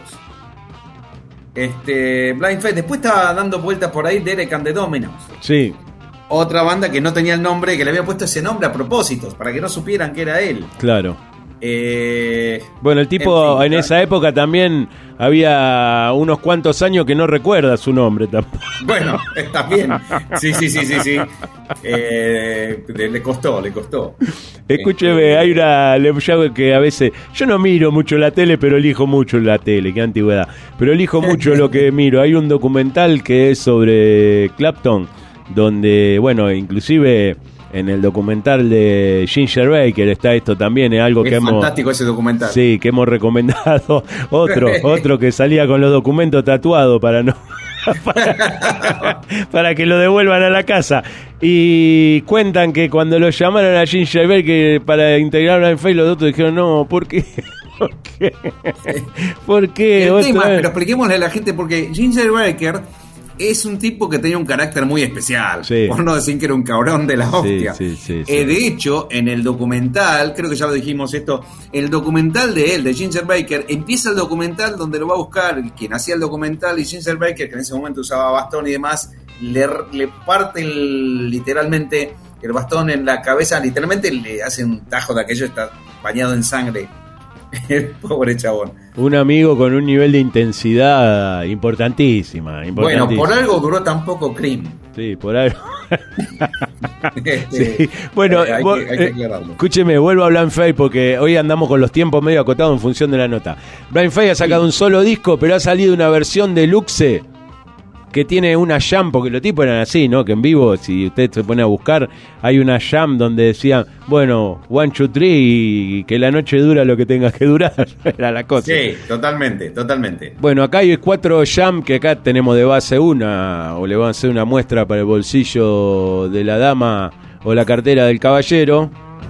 Este, Blind Faith, después estaba dando vueltas por ahí Derek and the Dominos. Sí, Otra banda que no tenía el nombre, que le había puesto ese nombre a propósito, para que no supieran que era él. claro. Eh, Bueno, el tipo En en, fin, claro. esa época también había unos cuantos años que no recuerda su nombre tampoco. Bueno, está bien. Sí, sí, sí, sí, sí. Eh, le, le costó, le costó. Escúcheme, Este, hay una le- yo que a veces yo no miro mucho la tele, pero elijo mucho la tele, qué antigüedad. Pero elijo mucho lo que miro. Hay un documental que es sobre Clapton, donde, bueno, inclusive en el documental de Ginger Baker está esto también, es algo que Es hemos fantástico ese documental. sí, que hemos recomendado. Otro, otro que salía con los documentos tatuados para no para, para que lo devuelvan a la casa. Y cuentan que cuando lo llamaron a Ginger Baker para integrarlo en Facebook, los otros dijeron, no, ¿por qué? ¿Por qué? ¿Por qué? El Otra tema, vez. pero expliquémosle a la gente, porque Ginger Baker es un tipo que tenía un carácter muy especial, Sí. por no decir que era un cabrón de la hostia. sí, sí, sí. Eh, de hecho, en el documental, creo que ya lo dijimos esto, el documental de él, de Ginger Baker, empieza el documental donde lo va a buscar quien hacía el documental, y Ginger Baker, que en ese momento usaba bastón y demás, le, le parte el- literalmente el bastón en la cabeza, literalmente le hace un tajo de aquello, está bañado en sangre. El pobre chabón. Un amigo con un nivel de intensidad importantísima, importantísima. Bueno, por algo duró tan poco Cream. Sí, por algo. Este, Sí. Bueno, eh, hay, vos- que, hay que eh, aclararlo. escúcheme, vuelvo a Blind Faith porque hoy andamos con los tiempos medio acotados en función de la nota. Blind Faith ha sacado un solo disco, pero ha salido una versión deluxe que tiene una jam, porque los tipos eran así, ¿no? Que en vivo, si usted se pone a buscar, hay una jam donde decían, bueno, one, two, three, y que la noche dura lo que tenga que durar. Era la cosa. Sí, totalmente, totalmente. Bueno, acá hay cuatro jam que acá tenemos de base una, o le van a hacer una muestra para el bolsillo de la dama o la cartera del caballero.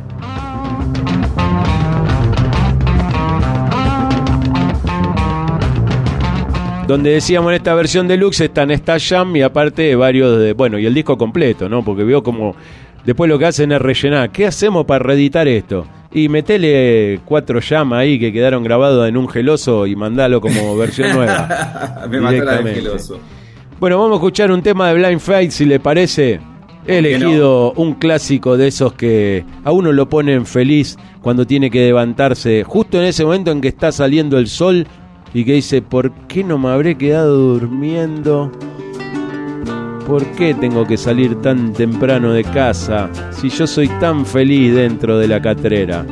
Donde decíamos en esta versión deluxe están esta jam y aparte varios de, bueno, y el disco completo, ¿no? Porque veo como después lo que hacen es rellenar. ¿Qué hacemos para reeditar esto? Y metele cuatro jam ahí que quedaron grabados en un geloso y mandalo como versión nueva. Me mató la del Directamente. geloso. Bueno, vamos a escuchar un tema de Blind Faith, si le parece. He qué elegido un clásico de esos que a uno lo ponen feliz cuando tiene que levantarse justo en ese momento en que está saliendo el sol y que dice: ¿por qué no me habré quedado durmiendo? ¿Por qué tengo que salir tan temprano de casa si yo soy tan feliz dentro de la catrera?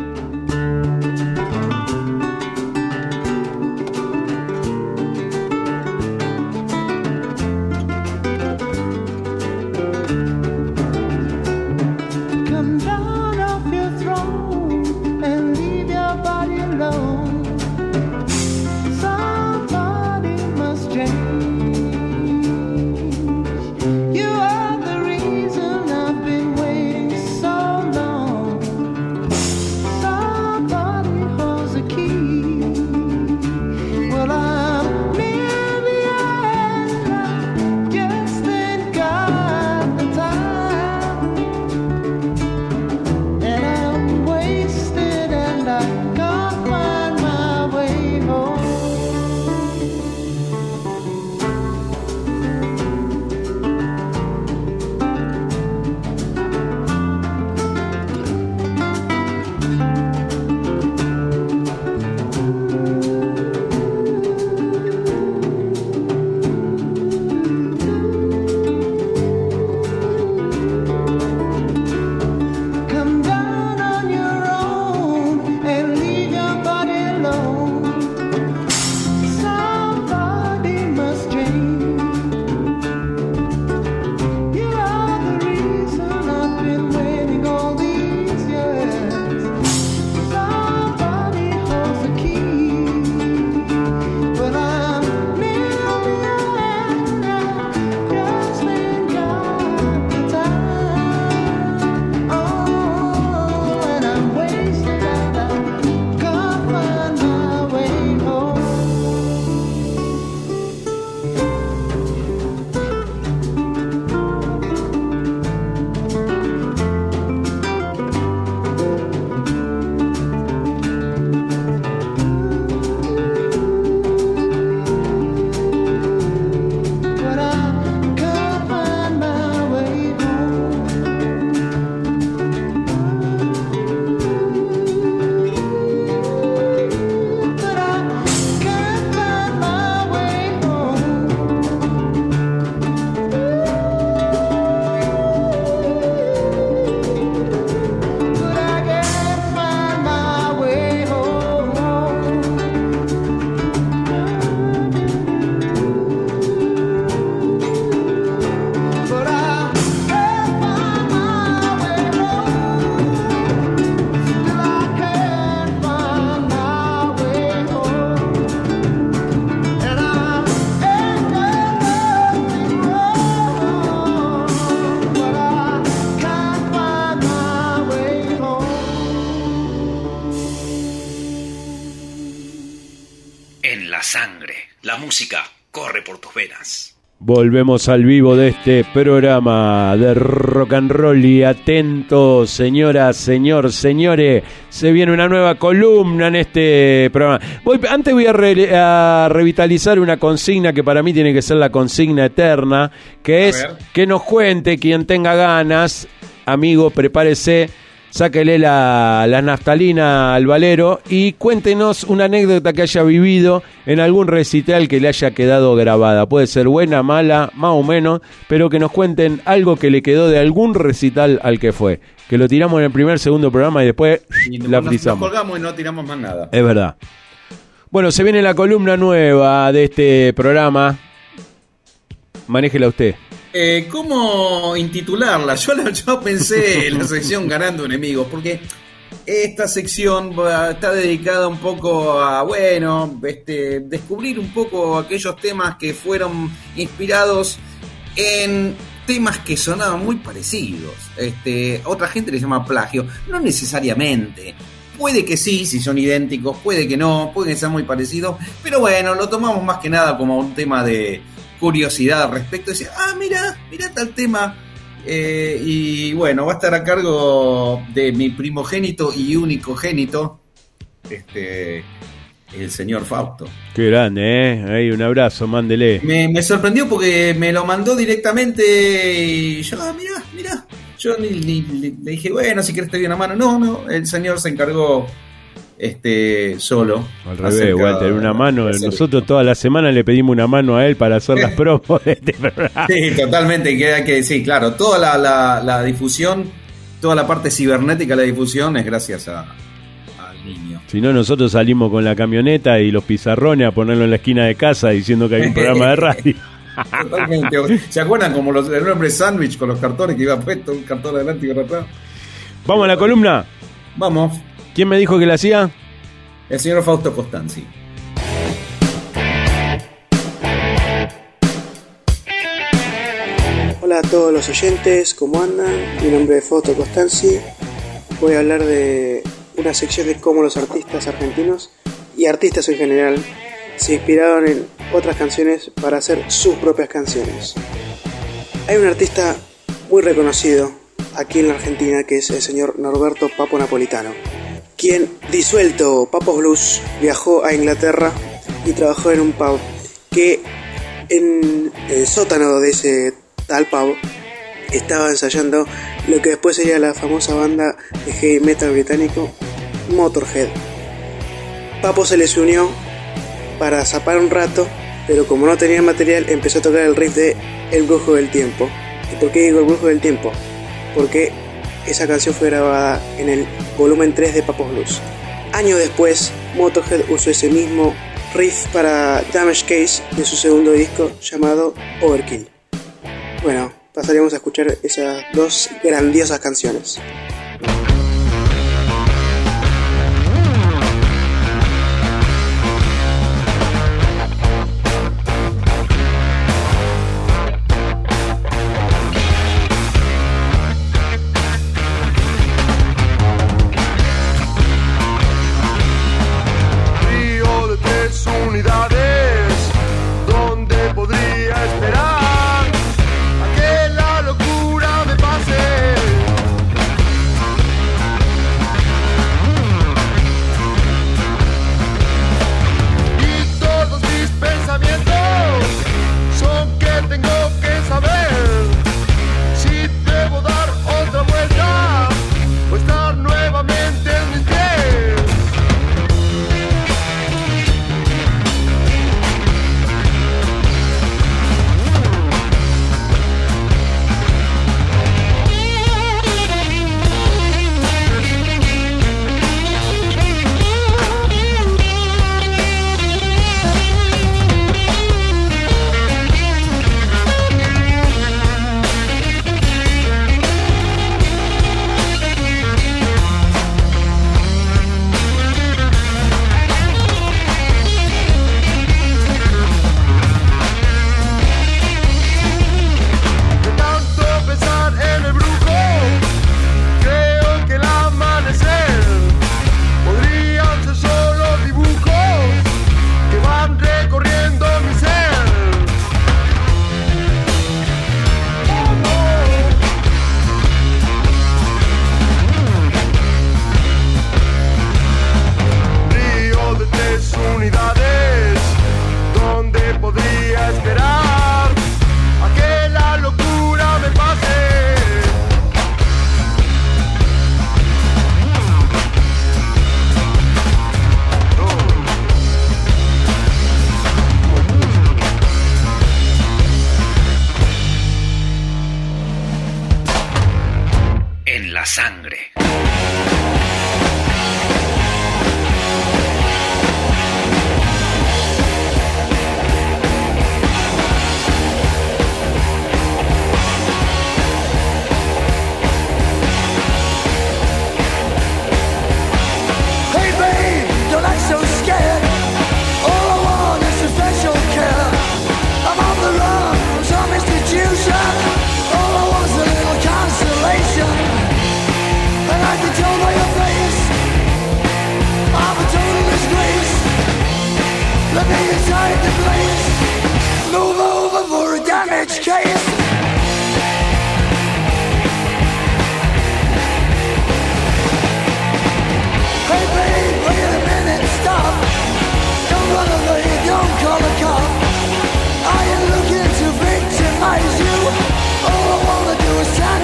música corre por tus venas. Volvemos al vivo de este programa de rock and roll y atentos, señoras, señor, señores, se viene una nueva columna en este programa. Voy, antes voy a, re, a revitalizar una consigna que para mí tiene que ser la consigna eterna, que es que nos cuente quien tenga ganas, amigo, prepárese, sáquele la, la naftalina al valero y cuéntenos una anécdota que haya vivido en algún recital que le haya quedado grabada. Puede ser buena, mala, más o menos, pero que nos cuenten algo que le quedó de algún recital al que fue. Que lo tiramos en el primer, segundo programa y después y la frizamos. Nos colgamos y no tiramos más nada. Es verdad. Bueno, se viene la columna nueva de este programa. Manéjela usted. Eh, ¿Cómo intitularla? Yo, yo pensé en la sección Ganando Enemigos, porque esta sección está dedicada un poco a, bueno, este, descubrir un poco aquellos temas que fueron inspirados en temas que sonaban muy parecidos. Este, otra gente les llama plagio, no necesariamente. Puede que sí, si son idénticos, puede que no, puede que sean muy parecidos, pero bueno, lo tomamos más que nada como un tema de curiosidad al respecto, decir, ah, mira, mira tal tema, eh, y bueno, va a estar a cargo de mi primogénito y únicogénito, este, el señor Fausto. Qué grande, ¿eh? Ahí, un abrazo, mándele. Me, me sorprendió porque me lo mandó directamente y yo, ah, mira, mira, yo ni, ni, le dije, bueno, si querés te doy una mano, no, no, el señor se encargó este, solo. Al revés, Walter, una mano. Nosotros toda la semana le pedimos una mano a él para hacer las promos de este programa. Sí, totalmente. Que hay que decir, claro, toda la, la, la difusión, toda la parte cibernética de la difusión es gracias a, al niño. Si no, nosotros salimos con la camioneta y los pizarrones a ponerlo en la esquina de casa diciendo que hay un programa de radio. Totalmente. ¿Se acuerdan como los, el nombre sándwich con los cartones que iba puesto, un cartón adelante y otro atrás? Vamos a la columna. Vamos. ¿Quién me dijo que la hacía? El señor Fausto Costanzi. Hola a todos los oyentes, ¿cómo andan? Mi nombre es Fausto Costanzi. Voy a hablar de una sección de cómo los artistas argentinos y artistas en general se inspiraron en otras canciones para hacer sus propias canciones. Hay un artista muy reconocido aquí en la Argentina que es el señor Norberto Papo Napolitano, quien, disuelto Papos Blues, viajó a Inglaterra y trabajó en un pub que en el sótano de ese tal pub estaba ensayando lo que después sería la famosa banda de heavy metal británico Motorhead. Papo se les unió para zapar un rato, pero como no tenía material empezó a tocar el riff de El Brujo del Tiempo. ¿Y por qué digo El Brujo del Tiempo? Porque esa canción fue grabada en el volumen tres de Papos Blues. Años después, Motorhead usó ese mismo riff para Damage Case de su segundo disco llamado Overkill. Bueno, pasaremos a escuchar esas dos grandiosas canciones.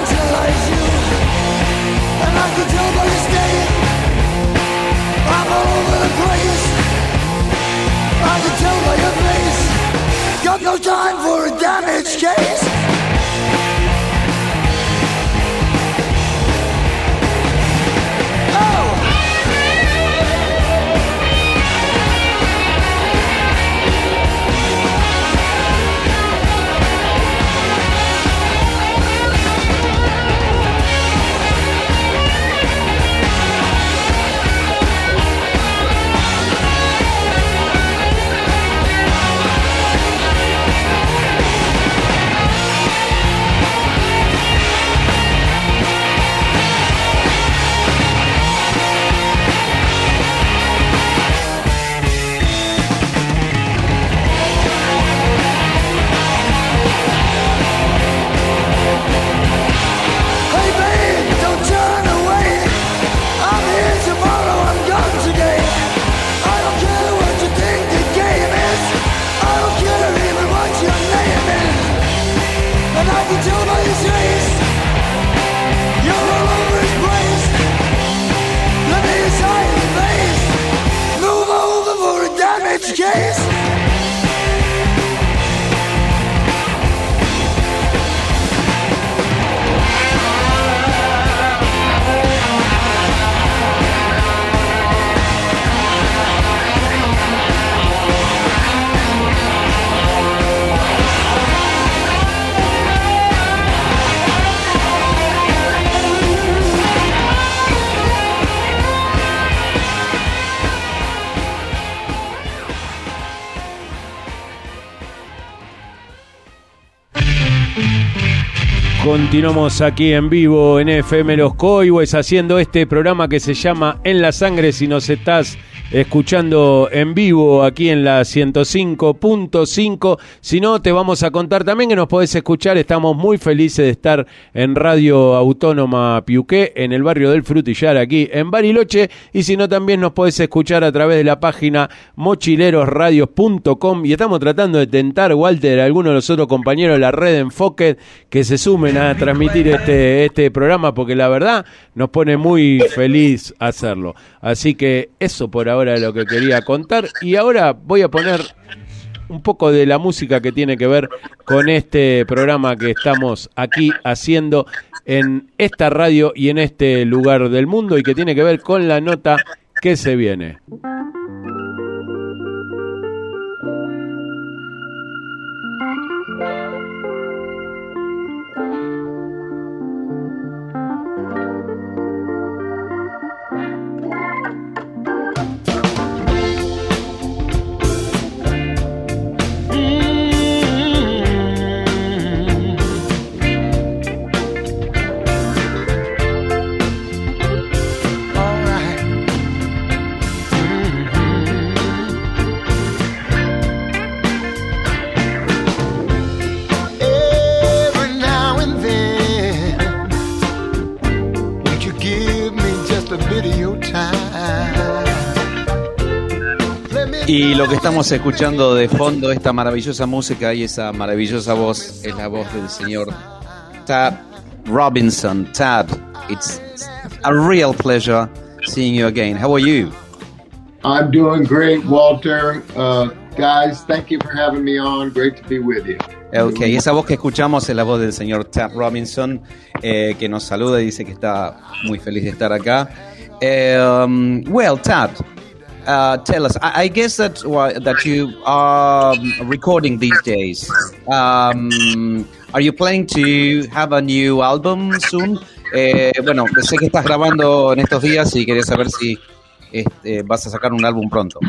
I'm no time for a damage case. Continuamos aquí en vivo en F M Los Coihues haciendo este programa que se llama En la Sangre. Si nos estás escuchando en vivo aquí en la ciento cinco punto cinco, si no te vamos a contar también que nos podés escuchar. Estamos muy felices de estar en Radio Autónoma Piuqué, en el barrio del Frutillar, aquí en Bariloche, y si no también nos podés escuchar a través de la página mochilerosradios punto com, y estamos tratando de tentar, Walter, a algunos de los otros compañeros de la red de Enfoque que se sumen a transmitir este, este programa, porque la verdad nos pone muy feliz hacerlo. Así que eso por ahora es lo que quería contar, y ahora voy a poner un poco de la música que tiene que ver con este programa que estamos aquí haciendo en esta radio y en este lugar del mundo, y que tiene que ver con la nota que se viene. Y lo que estamos escuchando de fondo, esta maravillosa música y esa maravillosa voz, es la voz del señor Tab Robinson. Tab, it's a real pleasure seeing you again. How are you? I'm doing great, Walter. Uh, guys, thank you for having me on. Great to be with you. Okay, esa voz que escuchamos es la voz del señor Tab Robinson, eh, que nos saluda y dice que está muy feliz de estar acá. Um, well, Tab, Uh, tell us. I, I guess that uh, that you are recording these days. Um, are you planning to have a new album soon? Eh, bueno, sé que estás grabando en estos días y quería saber si este, vas a sacar un álbum pronto.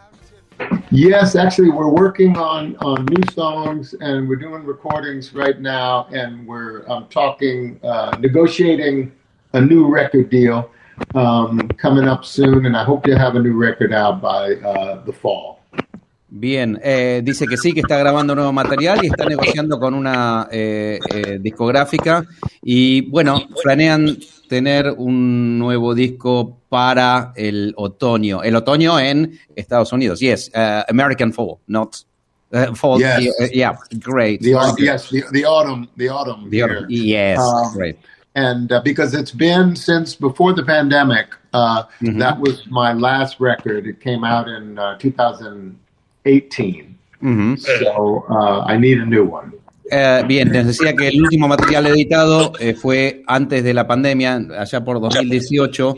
Yes, actually, we're working on, on new songs, and we're doing recordings right now, and we're um, talking, uh, negotiating a new record deal. Um, coming up soon, and I hope to have a new record out by uh, the fall. Bien, eh, dice que sí, que está grabando nuevo material y está negociando con una eh, eh, discográfica, y bueno, planean tener un nuevo disco para el otoño, el otoño en Estados Unidos. Yes, uh, American fall, not uh, fall. Yes. Uh, yeah, great. The, okay. Yes, the, the autumn, the autumn. The autumn. Yes, um, great. And uh, because it's been since before the pandemic, uh, mm-hmm. that was my last record. It came out in uh, two thousand eighteen. Uh-huh. So uh, I need a new one. Eh, bien, les decía que el último material editado eh, fue antes de la pandemia, allá por dos mil dieciocho.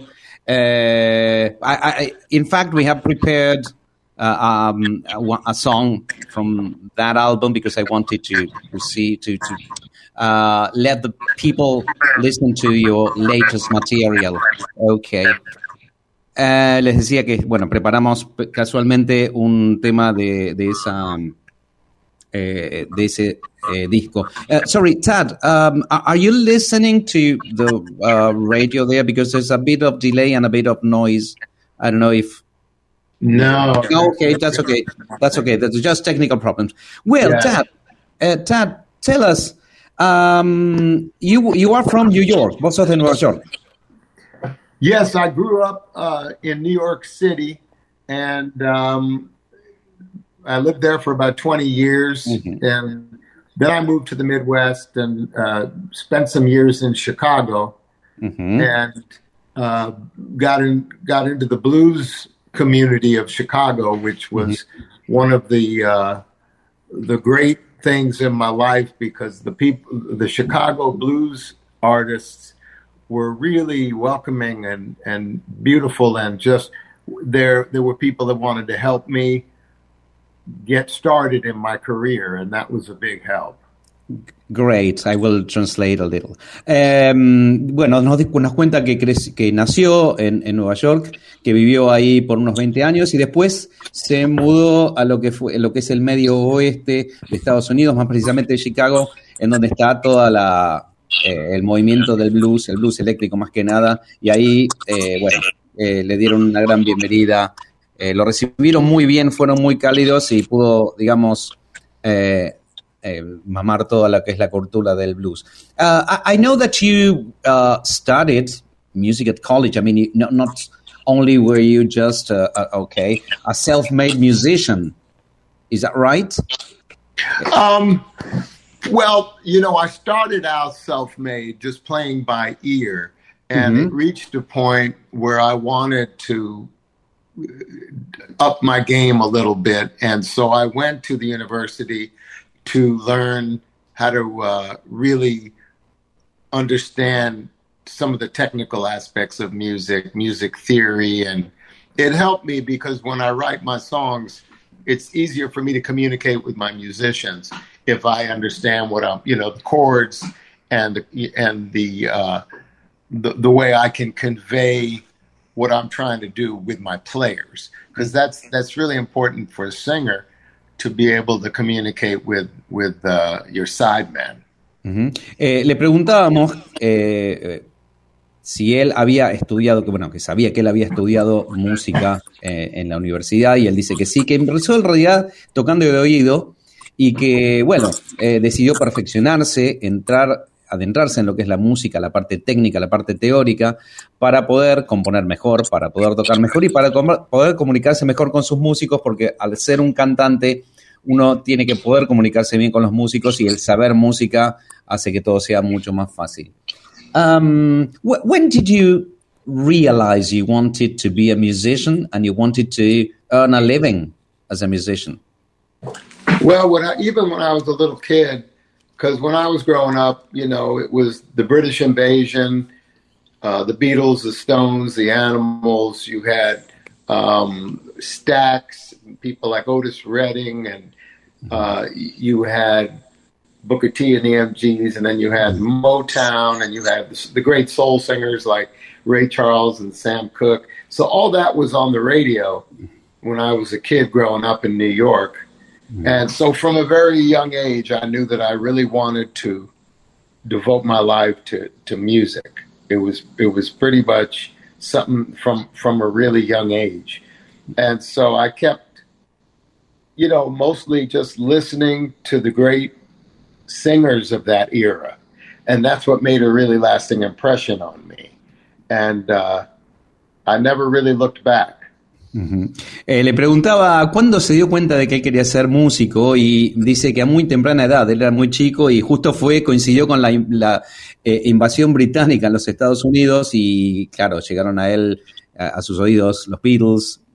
Eh, I, I, in fact, we have prepared uh, um, a, a song from that album because I wanted to, to see to to uh, let the people listen to your latest material. Okay. Eh, les decía que bueno, preparamos casualmente un tema de, de esa eh, de ese eh, disco. Uh, sorry, Tad, um, are you listening to the uh, radio there? Because there's a bit of delay and a bit of noise. I don't know if. No. No, okay, that's okay. That's okay. That's just technical problems. Well, Yeah. Tad, uh, Tad, tell us. Um, you you are from New York. Vos sos de Nueva York. Yes, I grew up uh, in New York City, and um, I lived there for about twenty years, Mm-hmm. and then I moved to the Midwest and uh, spent some years in Chicago, Mm-hmm. and uh, got in got into the blues community of Chicago, which was one of the uh, the great things in my life, because the people, the Chicago blues artists, were really welcoming and, and beautiful, and just there there were people that wanted to help me get started in my career, and that was a big help. Great, I will translate a little. Um, bueno, nos, di- nos cuenta que, crec- que nació en, en Nueva York, que vivió ahí por unos veinte años y después se mudó a lo que fue, lo que es el medio oeste de Estados Unidos, más precisamente de Chicago, en donde está toda la eh, el movimiento del blues, el blues eléctrico más que nada, y ahí, eh, bueno, eh, le dieron una gran bienvenida, eh, lo recibieron muy bien, fueron muy cálidos y pudo, digamos, eh, eh, mamar toda la que es la cultura del blues. Uh, I, I know that you uh, studied music at college. I mean, you, not, not only were you just, uh, uh, okay, a self-made musician. Is that right? Um, well, you know, I started out self-made, just playing by ear, and Mhm. it reached a point where I wanted to up my game a little bit, and so I went to the university to learn how to uh, really understand some of the technical aspects of music, music theory, and it helped me because when I write my songs, it's easier for me to communicate with my musicians if I understand what I'm, you know, the chords and the, and the, uh, the the way I can convey what I'm trying to do with my players, because that's that's really important for a singer, to be able to communicate with with uh, your sideman. Ujú. Eh, le preguntábamos eh, eh, si él había estudiado, que bueno, que sabía que él había estudiado música eh, en la universidad, y él dice que sí, que empezó en realidad tocando de oído y que, bueno, eh, decidió perfeccionarse, entrar, adentrarse en lo que es la música, la parte técnica, la parte teórica, para poder componer mejor, para poder tocar mejor y para com- poder comunicarse mejor con sus músicos, porque al ser un cantante uno tiene que poder comunicarse bien con los músicos, y el saber música hace que todo sea mucho más fácil. Um, wh- when did you realize you wanted to be a musician and you wanted to earn a living as a musician? Well, when I, even when I was a little kid, because when I was growing up, you know, it was the British invasion, uh, the Beatles, the Stones, the Animals. You had um, Stax, people like Otis Redding, and uh, you had Booker T and the M Gs, and then you had Motown, and you had the, the great soul singers like Ray Charles and Sam Cooke. So all that was on the radio when I was a kid growing up in New York. And so from a very young age, I knew that I really wanted to devote my life to, to music. It was it was pretty much something from, from a really young age. And so I kept, you know, mostly just listening to the great singers of that era. And that's what made a really lasting impression on me. And uh, I never really looked back. Ujú. Eh, le preguntaba cuándo se dio cuenta de que él quería ser músico, y dice que a muy temprana edad, él era muy chico y justo fue, coincidió con la, la eh, invasión británica en los Estados Unidos, y claro, llegaron a él, a, a sus oídos, los Beatles,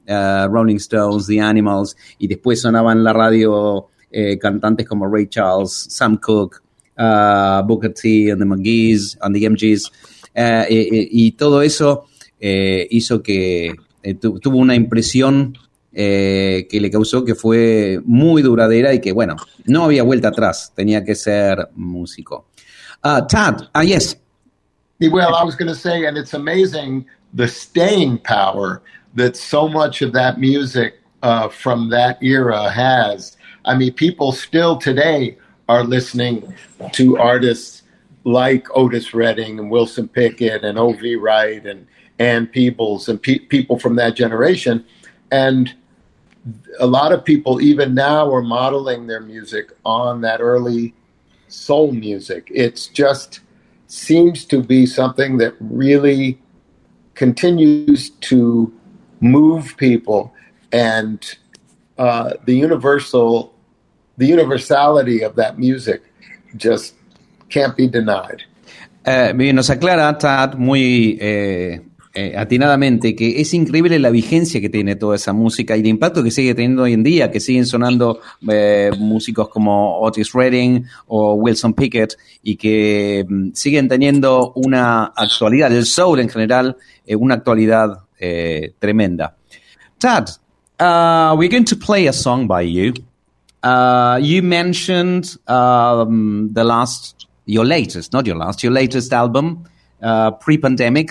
uh, Rolling Stones, The Animals, y después sonaban en la radio eh, cantantes como Ray Charles, Sam Cooke, uh, Booker T and the McGees, and the M Gs, uh, y, y todo eso eh, hizo que eh, tu, tuvo una impresión Eh, que le causó que fue muy duradera y que, bueno, no había vuelta atrás, tenía que ser músico. Uh, Tad, ah, yes. Well, I was going to say, and it's amazing the staying power that so much of that music uh, from that era has. I mean, people still today are listening to artists like Otis Redding and Wilson Pickett and O V Wright and Ann Peebles and pe- people from that generation. And a lot of people even now are modeling their music on that early soul music. It's just seems to be something that really continues to move people, and uh, the universal, the universality of that music just can't be denied. Eh, bien, nos aclara Tad muy eh, eh, atinadamente que es increíble la vigencia que tiene toda esa música y el impacto que sigue teniendo hoy en día, que siguen sonando eh, músicos como Otis Redding o Wilson Pickett y que mm, siguen teniendo una actualidad, el soul en general, eh, una actualidad eh, tremenda. Tad, uh, we're going to play a song by you. Uh, you mentioned um, the last, your latest, not your last, your latest album, uh, pre-pandemic.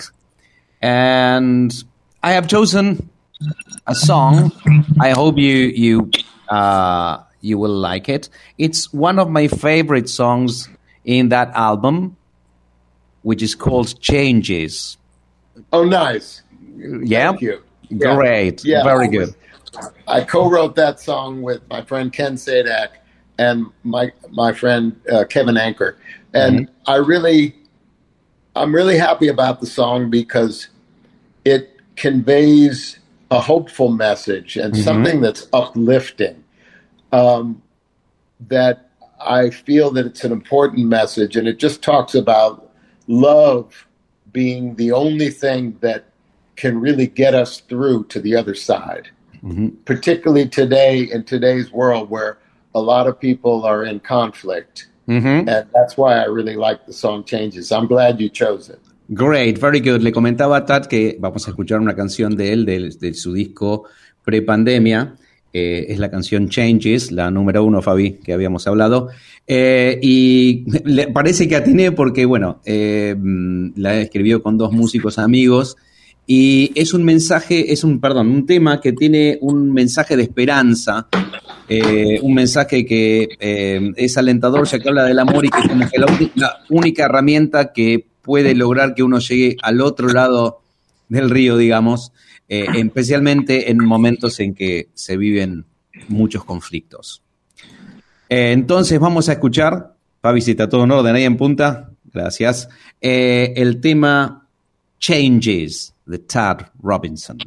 And I have chosen a song. I hope you you uh, you will like it. It's one of my favorite songs in that album, which is called Changes. Oh, nice. Yeah? Thank you. Great. Yeah, Very I good. was- I co-wrote that song with my friend Ken Sadak and my my friend uh, Kevin Anker, and I really, I'm really happy about the song because it conveys a hopeful message and Mhm. something that's uplifting. Um, that I feel that it's an important message, and it just talks about love being the only thing that can really get us through to the other side. Particularly today, in today's world where a lot of people are in conflict. Mhm. And that's why I really like the song Changes. I'm glad you chose it. Great, very good. Le comentaba a Tad que vamos a escuchar una canción de él, de, de su disco pre-pandemia. Eh, es la canción Changes, la número uno, Fabi, que habíamos hablado. Eh, y le parece que atiné porque, bueno, eh, mm, la escribió con dos músicos amigos. Y es un mensaje, es un, perdón, un tema que tiene un mensaje de esperanza, eh, un mensaje que eh, es alentador, ya que habla del amor y que es como que la, uni- la única herramienta que puede lograr que uno llegue al otro lado del río, digamos, eh, especialmente en momentos en que se viven muchos conflictos. Eh, entonces vamos a escuchar, Fabi, si está todo en orden ahí en punta, gracias, eh, el tema Changes de Tad Robinson.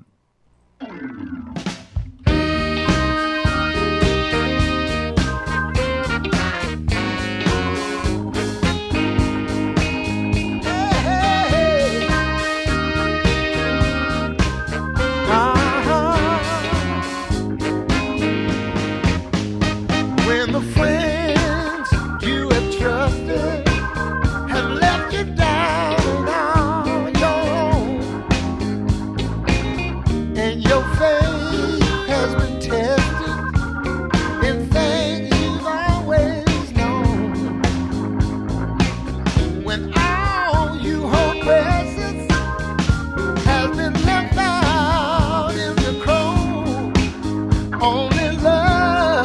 When the friends you have trusted have left you down on your own, and your faith has been tested in things you've always known. When all you hope possesses has been left out in the cold, only love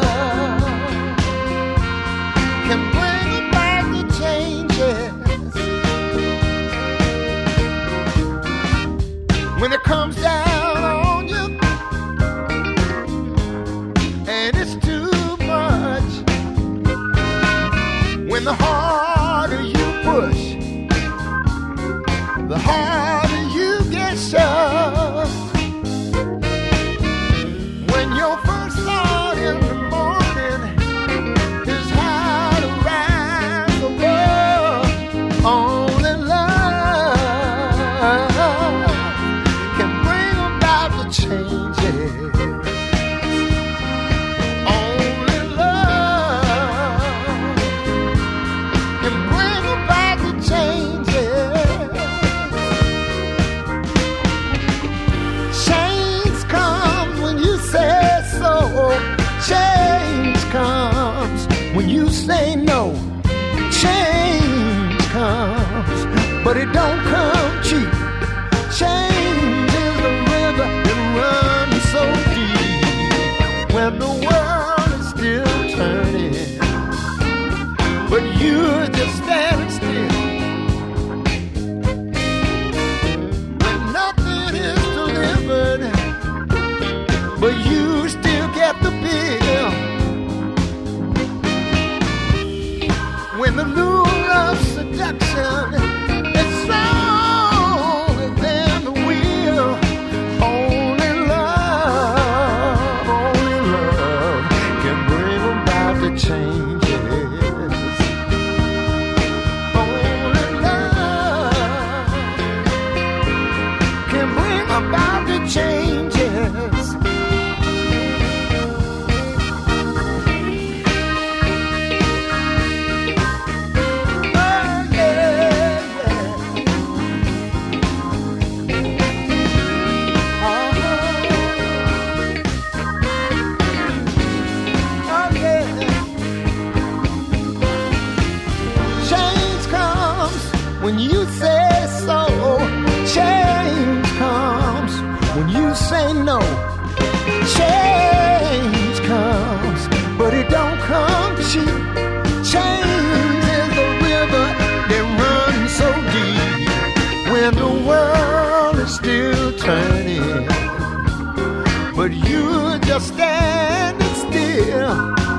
can bring about the changes. When it comes down on you and it's too much, when the harder you push, the harder you get shoved. When your first thought in the morning is how to rise above, only love can bring about the changes. when you say no. Change comes, but it don't come cheap. Change is the river that runs so deep when the world is still turning, but you're just standing still. When nothing is delivered, but you still get the bill. When the lure of seduction is stronger than the will, only love, only love can bring about the changes. Only love can bring about the changes. When you say so, change comes. When you say no, change comes, but it don't come cheap. Change is the river that runs so deep when the world is still turning, but you're just standing still.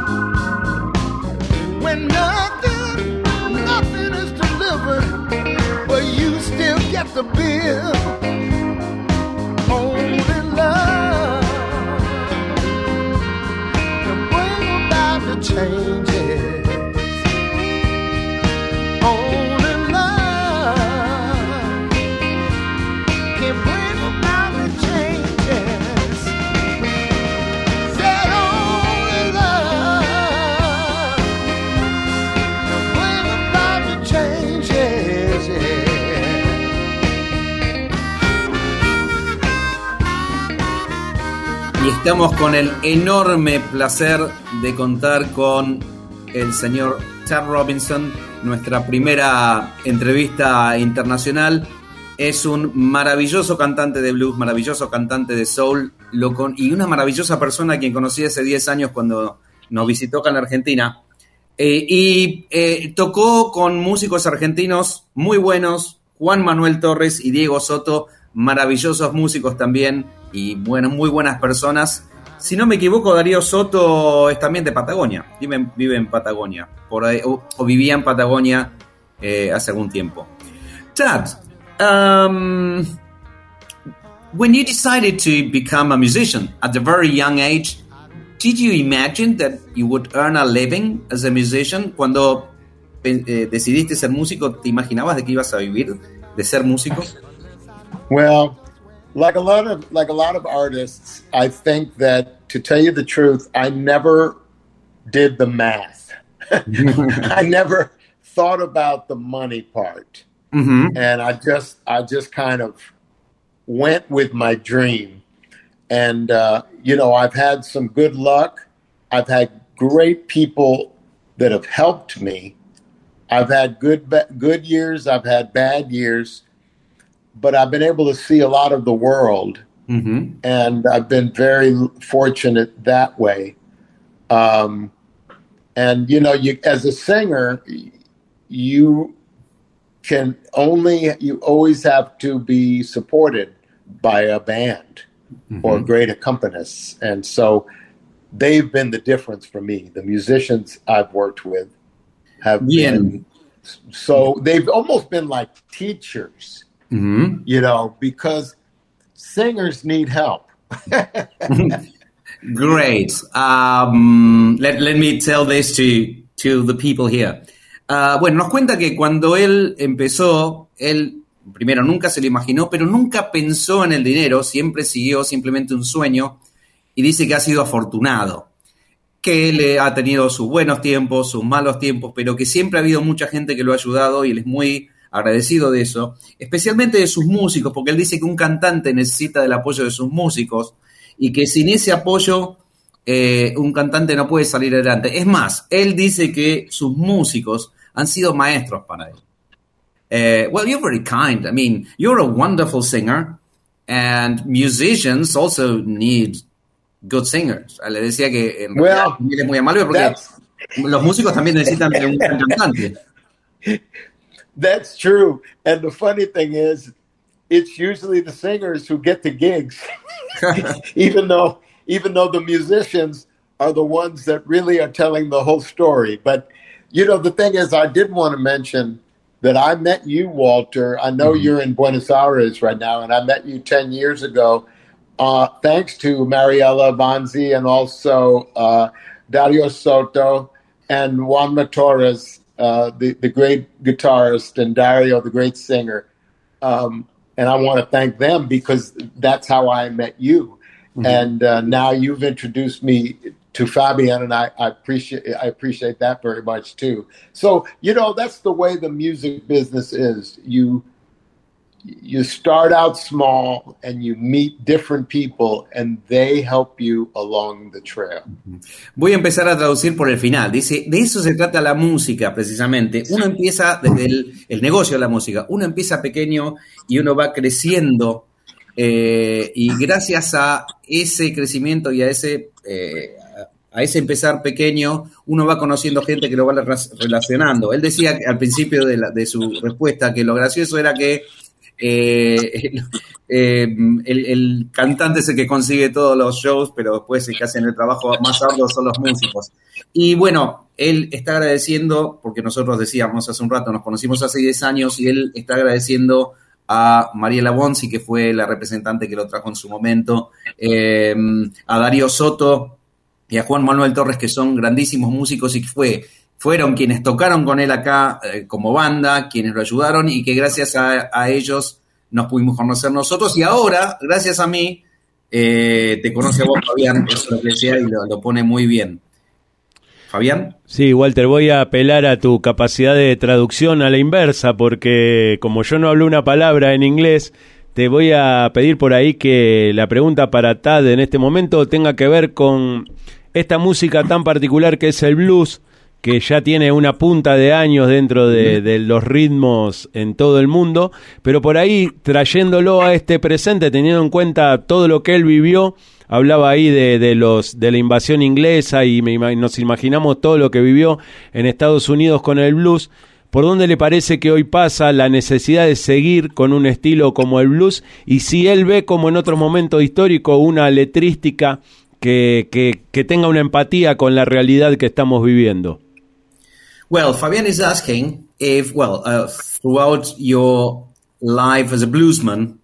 When nothing, nothing is delivered, but you still get the bill. Only love can bring about the changes. Only love can bring about the changes. Said only love can bring about the changes. Yeah. Y estamos con el enorme placer de contar con el señor Ted Robinson, nuestra primera entrevista internacional. Es un maravilloso cantante de blues, maravilloso cantante de soul, lo con, y una maravillosa persona a quien conocí hace diez años cuando nos visitó acá en la Argentina. Eh, y eh, tocó con músicos argentinos muy buenos, Juan Manuel Torres y Diego Soto, maravillosos músicos también y bueno, muy buenas personas. Si no me equivoco, Darío Soto es también de Patagonia, vive, vive en Patagonia, por ahí, o, o vivía en Patagonia eh, hace algún tiempo. Ted, um, when you decided to become a musician at a very young age, did you imagine that you would earn a living as a musician? Cuando eh, decidiste ser músico, ¿te imaginabas de que ibas a vivir de ser músico? Well, like a lot of like a lot of artists, I think that, to tell you the truth, I never did the math. I never thought about the money part, mm-hmm. and I just I just kind of went with my dream. And uh, you know, I've had some good luck. I've had great people that have helped me. I've had good good years. I've had bad years. But I've been able to see a lot of the world, mm-hmm. and I've been very fortunate that way. Um, and, you know, you, as a singer, you can only, you always have to be supported by a band mm-hmm. or great accompanists. And so they've been the difference for me. The musicians I've worked with have yeah. been, so they've almost been like teachers. Mm-hmm. You know, because singers need help. Great. Um, let, let me tell this to, to the people here. Uh, bueno, nos cuenta que cuando él empezó, él primero nunca se lo imaginó, pero nunca pensó en el dinero, siempre siguió simplemente un sueño, y dice que ha sido afortunado, que él ha tenido sus buenos tiempos, sus malos tiempos, pero que siempre ha habido mucha gente que lo ha ayudado y él es muy agradecido de eso, especialmente de sus músicos, porque él dice que un cantante necesita del apoyo de sus músicos y que sin ese apoyo eh, un cantante no puede salir adelante. Es más, él dice que sus músicos han sido maestros para él. Uh, well, you're very kind. I mean, you're a wonderful singer, and musicians also need good singers. Le decía que en Well, realidad él es muy amable porque los músicos también necesitan de un buen cantante. That's true. And the funny thing is, it's usually the singers who get the gigs, even though even though the musicians are the ones that really are telling the whole story. But, you know, the thing is, I did want to mention that I met you, Walter. I know mm-hmm. you're in Buenos Aires right now, and I met you ten years ago, uh, thanks to Mariela Vanzi and also uh, Dario Soto and Juanma Torres, uh, the, the great guitarist, and Dario, the great singer. Um, and I want to thank them because that's how I met you. Mm-hmm. And uh, now you've introduced me to Fabian, and I, I appreciate I appreciate that very much too. So, you know, that's the way the music business is. You you start out small and you meet different people and they help you along the trail. Voy a empezar a traducir por el final. Dice, de eso se trata la música precisamente. Uno empieza desde el, el negocio de la música. Uno empieza pequeño y uno va creciendo eh, y gracias a ese crecimiento y a ese eh, a ese empezar pequeño, uno va conociendo gente que lo va relacionando. Él decía al principio de, la, de su respuesta que lo gracioso era que Eh, eh, el, el cantante es el que consigue todos los shows, pero después el que hacen el trabajo más arduo son los músicos. Y bueno, él está agradeciendo, porque nosotros decíamos hace un rato, nos conocimos hace diez años, y él está agradeciendo a Mariela Bonzi, que fue la representante que lo trajo en su momento, eh, a Darío Soto y a Juan Manuel Torres, que son grandísimos músicos y que fue... fueron quienes tocaron con él acá eh, como banda, quienes lo ayudaron y que gracias a, a ellos nos pudimos conocer nosotros. Y ahora, gracias a mí, eh, te conoce a vos, Fabián, eso es lo que decía y lo, lo pone muy bien. ¿Fabián? Sí, Walter, voy a apelar a tu capacidad de traducción a la inversa, porque como yo no hablo una palabra en inglés, te voy a pedir por ahí que la pregunta para Tad en este momento tenga que ver con esta música tan particular que es el blues, que ya tiene una punta de años dentro de, de los ritmos en todo el mundo, pero por ahí trayéndolo a este presente, teniendo en cuenta todo lo que él vivió, hablaba ahí de, de los de la invasión inglesa y me, nos imaginamos todo lo que vivió en Estados Unidos con el blues. ¿Por dónde le parece que hoy pasa la necesidad de seguir con un estilo como el blues? Y si él ve como en otro momento histórico una letrística que, que, que tenga una empatía con la realidad que estamos viviendo. Well, Fabian is asking if, well, uh, throughout your life as a bluesman,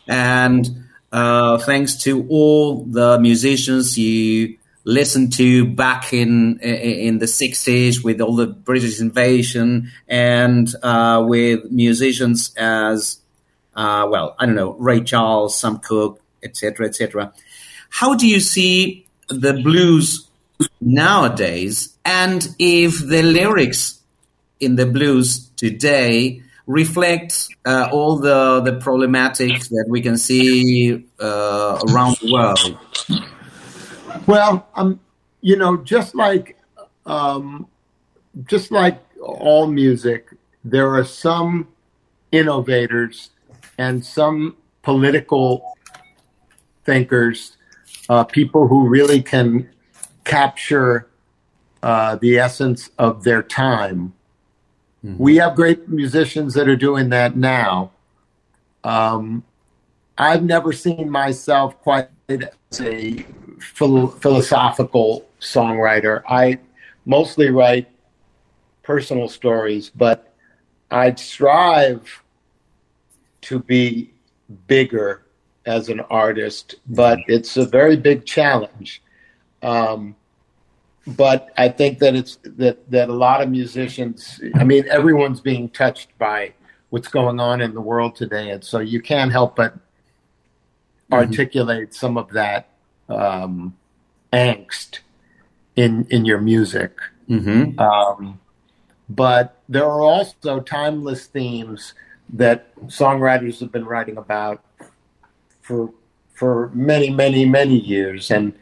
and uh, thanks to all the musicians you listened to back in in the sixties with all the British invasion, and uh, with musicians as, uh, well, I don't know, Ray Charles, Sam Cooke, et cetera, et cetera. How do you see the blues nowadays, and if the lyrics in the blues today reflect uh, all the the problematics that we can see uh, around the world? Well, um, you know, just like um, just like all music, there are some innovators and some political thinkers, uh, people who really can capture uh, the essence of their time. Mm-hmm. We have great musicians that are doing that now. Um, I've never seen myself quite as a phil- philosophical songwriter. I mostly write personal stories, but I'd strive to be bigger as an artist, but it's a very big challenge. Um, but I think that it's that, that a lot of musicians, I mean, everyone's being touched by what's going on in the world today. And so you can't help but articulate mm-hmm. some of that um, angst in, in your music. Mm-hmm. Um, but there are also timeless themes that songwriters have been writing about for for many, many, many years. And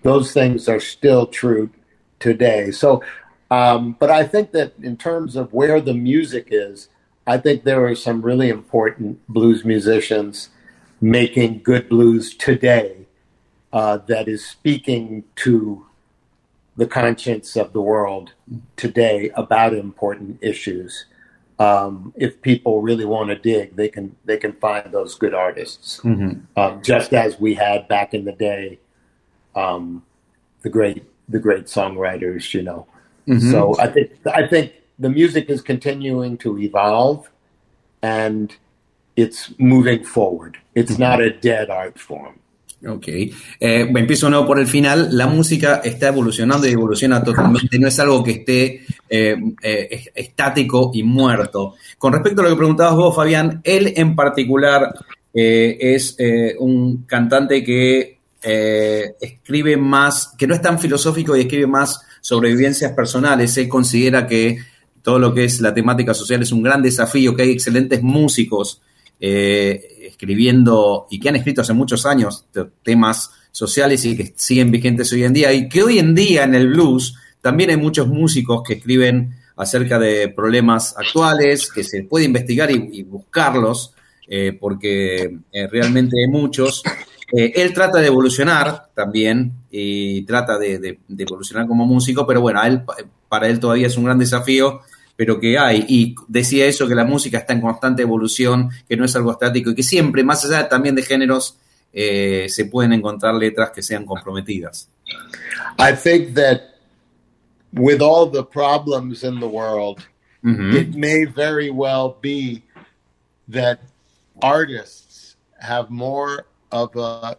those things are still true today. So, um, but I think that in terms of where the music is, I think there are some really important blues musicians making good blues today uh, that is speaking to the conscience of the world today about important issues. Um, if people really want to dig, they can they can find those good artists, Mm-hmm. um, just as we had back in the day, um, the great the great songwriters, you know. Mm-hmm. So I think I think the music is continuing to evolve, and it's moving forward. It's not a dead art form. Ok, eh, empiezo no por el final. La música está evolucionando y evoluciona totalmente, no es algo que esté eh, eh, estático y muerto. Con respecto a lo que preguntabas vos, Fabián, él en particular eh, es eh, un cantante que eh, escribe más, que no es tan filosófico y escribe más sobre vivencias personales. Él considera que todo lo que es la temática social es un gran desafío, que hay excelentes músicos eh, escribiendo y que han escrito hace muchos años temas sociales y que siguen vigentes hoy en día, y que hoy en día en el blues también hay muchos músicos que escriben acerca de problemas actuales, que se puede investigar y, y buscarlos, eh, porque eh, realmente hay muchos. Eh, él trata de evolucionar también y trata de, de, de evolucionar como músico, pero bueno, a él, para él todavía es un gran desafío, pero que hay, y decía eso, que la música está en constante evolución, que no es algo estático y que siempre, más allá también de géneros, eh, se pueden encontrar letras que sean comprometidas. I think that with all the problems in the world, Mm-hmm. it may very well be that artists have more of a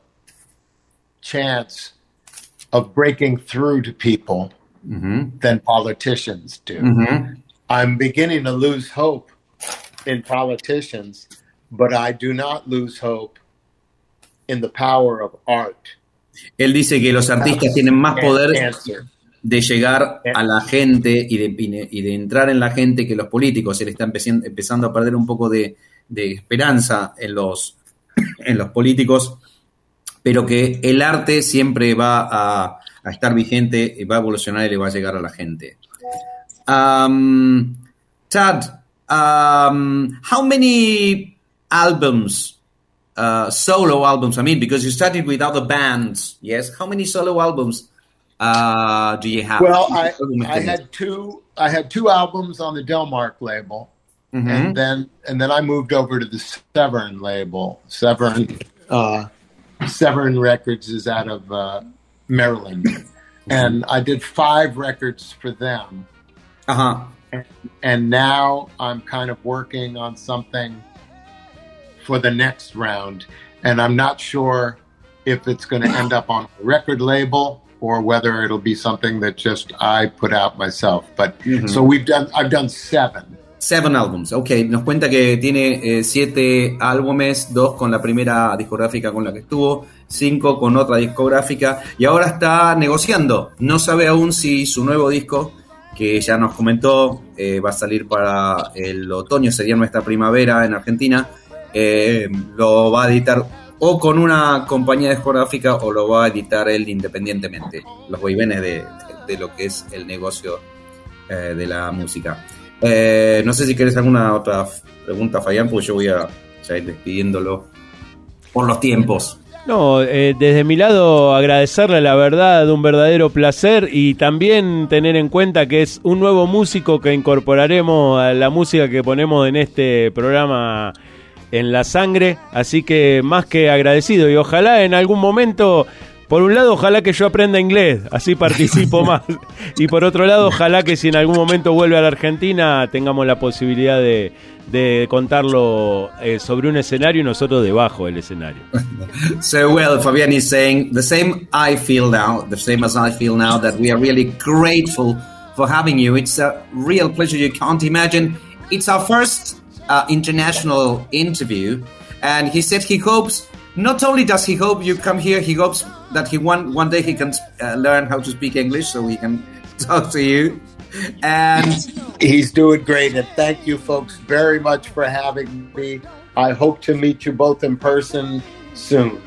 chance of breaking through to people Mm-hmm. than politicians do. Mm-hmm. I'm beginning to lose hope in politicians, but I do not lose hope in the power of art. Él dice que los artistas tienen más poder Answer. de llegar a la gente y de, y de entrar en la gente que los políticos. Él está empezando, empezando a perder un poco de, de esperanza en los, en los políticos, pero que el arte siempre va a, a estar vigente, va a evolucionar y le va a llegar a la gente. Um, Tad, um, how many albums, uh, solo albums, I mean, because you started with other bands, yes? How many solo albums uh, do you have? Well, I, I had two. I had two albums on the Delmark label, Mhm. and then and then I moved over to the Severn label. Severn, uh, Severn Records is out of uh, Maryland, and I did five records for them. Uh-huh. And, and now I'm kind of working on something for the next round, and I'm not sure if it's going to end up on a record label or whether it'll be something that just I put out myself. But Mhm. so we've done. I've done seven. Seven albums, ok. Nos cuenta que tiene eh, siete álbumes, dos con la primera discográfica con la que estuvo, cinco con otra discográfica, y ahora está negociando. No sabe aún si su nuevo disco, que ya nos comentó, eh, va a salir para el otoño, sería nuestra primavera en Argentina, eh, lo va a editar o con una compañía discográfica o lo va a editar él independientemente. Los vaivenes de, de, de lo que es el negocio eh, de la música. Eh, no sé si querés alguna otra pregunta, Fabián, porque yo voy a ya ir despidiéndolo por los tiempos. No, eh, desde mi lado agradecerle, la verdad, un verdadero placer, y también tener en cuenta que es un nuevo músico que incorporaremos a la música que ponemos en este programa En la Sangre, así que más que agradecido, y ojalá en algún momento, por un lado ojalá que yo aprenda inglés, así participo más, y por otro lado ojalá que si en algún momento vuelve a la Argentina tengamos la posibilidad de, de contarlo eh, sobre un escenario y nosotros debajo del escenario. So, well, Fabian is saying the same I feel now, the same as I feel now, that we are really grateful for having you. It's a real pleasure you can't imagine. It's our first uh, international interview, and he said he hopes, not only does he hope you come here, he hopes that he one, one day he can uh, learn how to speak English so he can talk to you. And He's doing great, and thank you folks very much for having me. I hope to meet you both in person soon.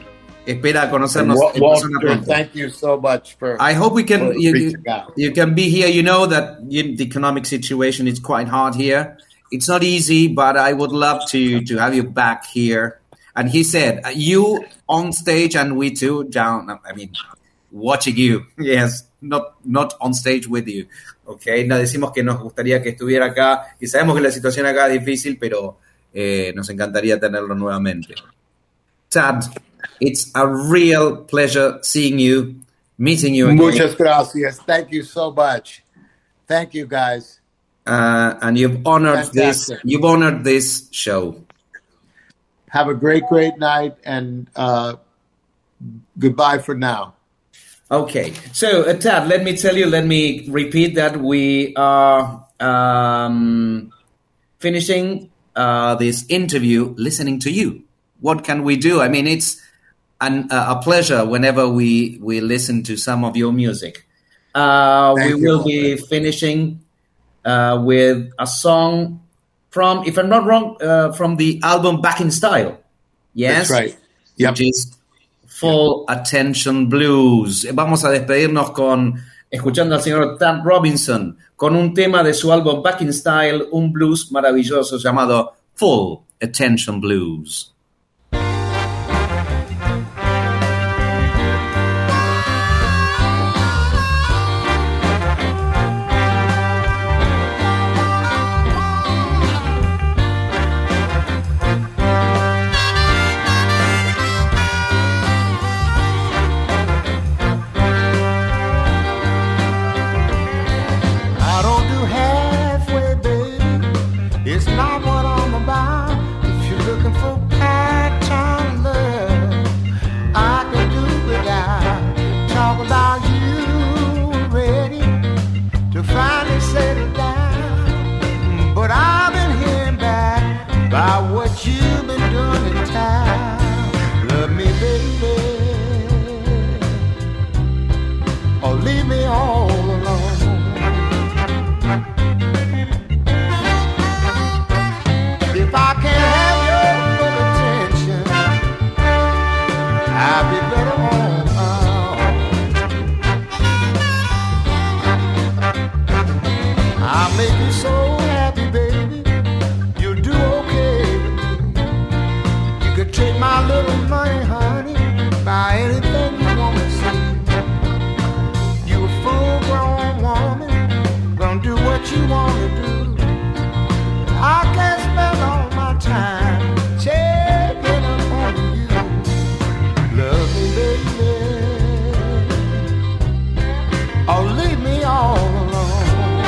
espera conocernos Wa- en persona Walter, pronto. thank you so much for. I hope we can for you, you, reaching out. you can be here. You know that you, the economic situation is quite hard here. It's not easy, but I would love to to have you back here. And he said, uh, you on stage and we too down. I mean, watching you. Yes, not not on stage with you. Okay, le decimos que nos gustaría que estuviera acá y sabemos que la situación acá es difícil, pero eh, nos encantaría tenerlo nuevamente. Tad, it's a real pleasure seeing you, meeting you again. Muchas gracias. Thank you so much. Thank you, guys. Uh, and you've honored Fantastic. this. You've honored this show. Have a great, great night, and uh, goodbye for now. Okay, so uh, Tad, let me tell you. Let me repeat that we are um, finishing uh, this interview, listening to you. What can we do? I mean, it's an, uh, a pleasure whenever we we listen to some of your music. Uh, we Thank you. will be finishing uh, with a song from, if I'm not wrong, uh, from the album Back in Style. Yes, That's right. Yep. Which is Full Attention Blues. Vamos a despedirnos con escuchando al señor Tad Robinson con un tema de su álbum Back in Style, un blues maravilloso llamado Full Attention Blues. I don't do halfway, baby. It's not what I'm about. If you're looking for part-time love, I can do without. Talk about you ready to finally settle down. But I've been hearing back by what you've been doing in town. Love me, baby, or leave me all alone. If I can't have your full attention, I'll be better on my own. I'll make you so happy, baby. You'll do okay with me. You could take my little money, honey, buy anything you want to see. You a full-grown woman, gonna do what you want to do. I can't spend all my time checking up on you. Love me, baby, or leave me all alone.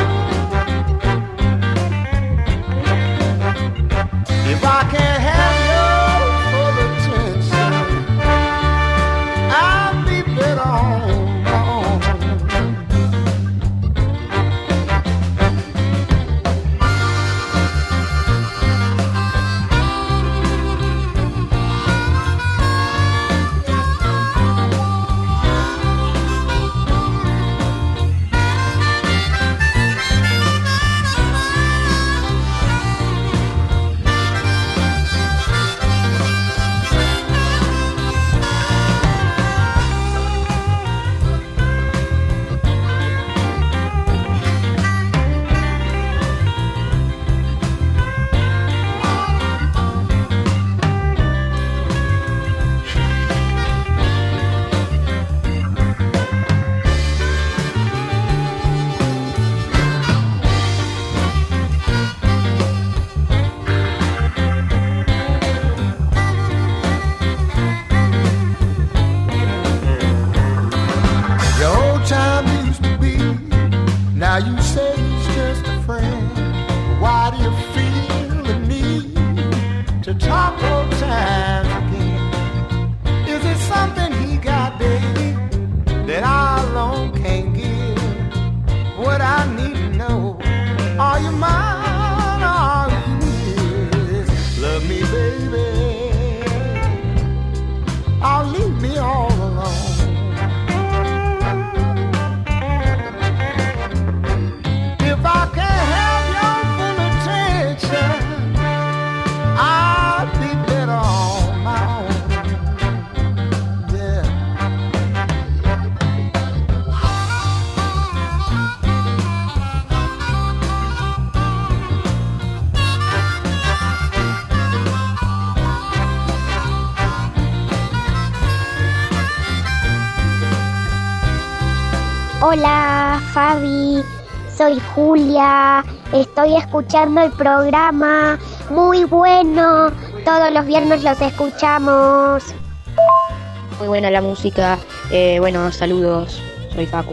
If I can't have your full attention, I'll be better on my own. Your old time used to be. Now you say he's just a friend. Why do you feel the need to talk old times again? Is it something he got, baby, that I alone can't give? What I need to know, are you mine or are you his? Love me, baby, or leave me all alone. If I can't have your full attention, I'll be better Hola, Fabi. Soy Julia. Estoy escuchando el programa. Muy bueno. Todos los viernes los escuchamos. Muy buena la música. Eh, bueno, saludos. Soy Facu.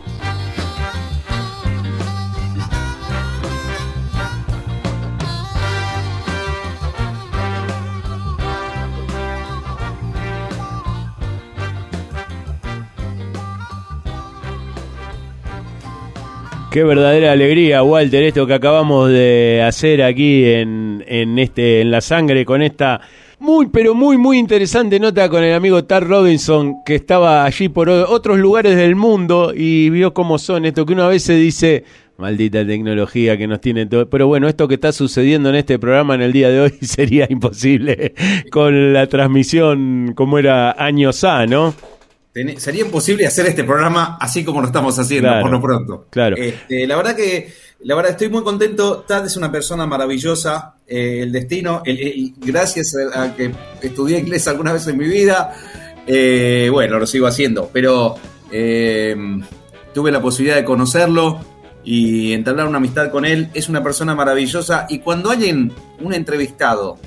Qué verdadera alegría, Walter, esto que acabamos de hacer aquí en, en este en La Sangre con esta muy pero muy muy interesante nota con el amigo Tad Robinson, que estaba allí por otros lugares del mundo y vio cómo son esto que uno a veces dice, maldita tecnología que nos tiene todo, pero bueno, esto que está sucediendo en este programa en el día de hoy sería imposible con la transmisión como era años A, ¿no? Sería imposible hacer este programa así como lo estamos haciendo, claro, por lo pronto. Claro. Este, la verdad que, la verdad estoy muy contento. Tad es una persona maravillosa. Eh, el destino, el, el, gracias a que estudié inglés alguna vez en mi vida, eh, bueno, lo sigo haciendo, pero eh, tuve la posibilidad de conocerlo y entablar una amistad con él. Es una persona maravillosa y cuando hay un entrevistado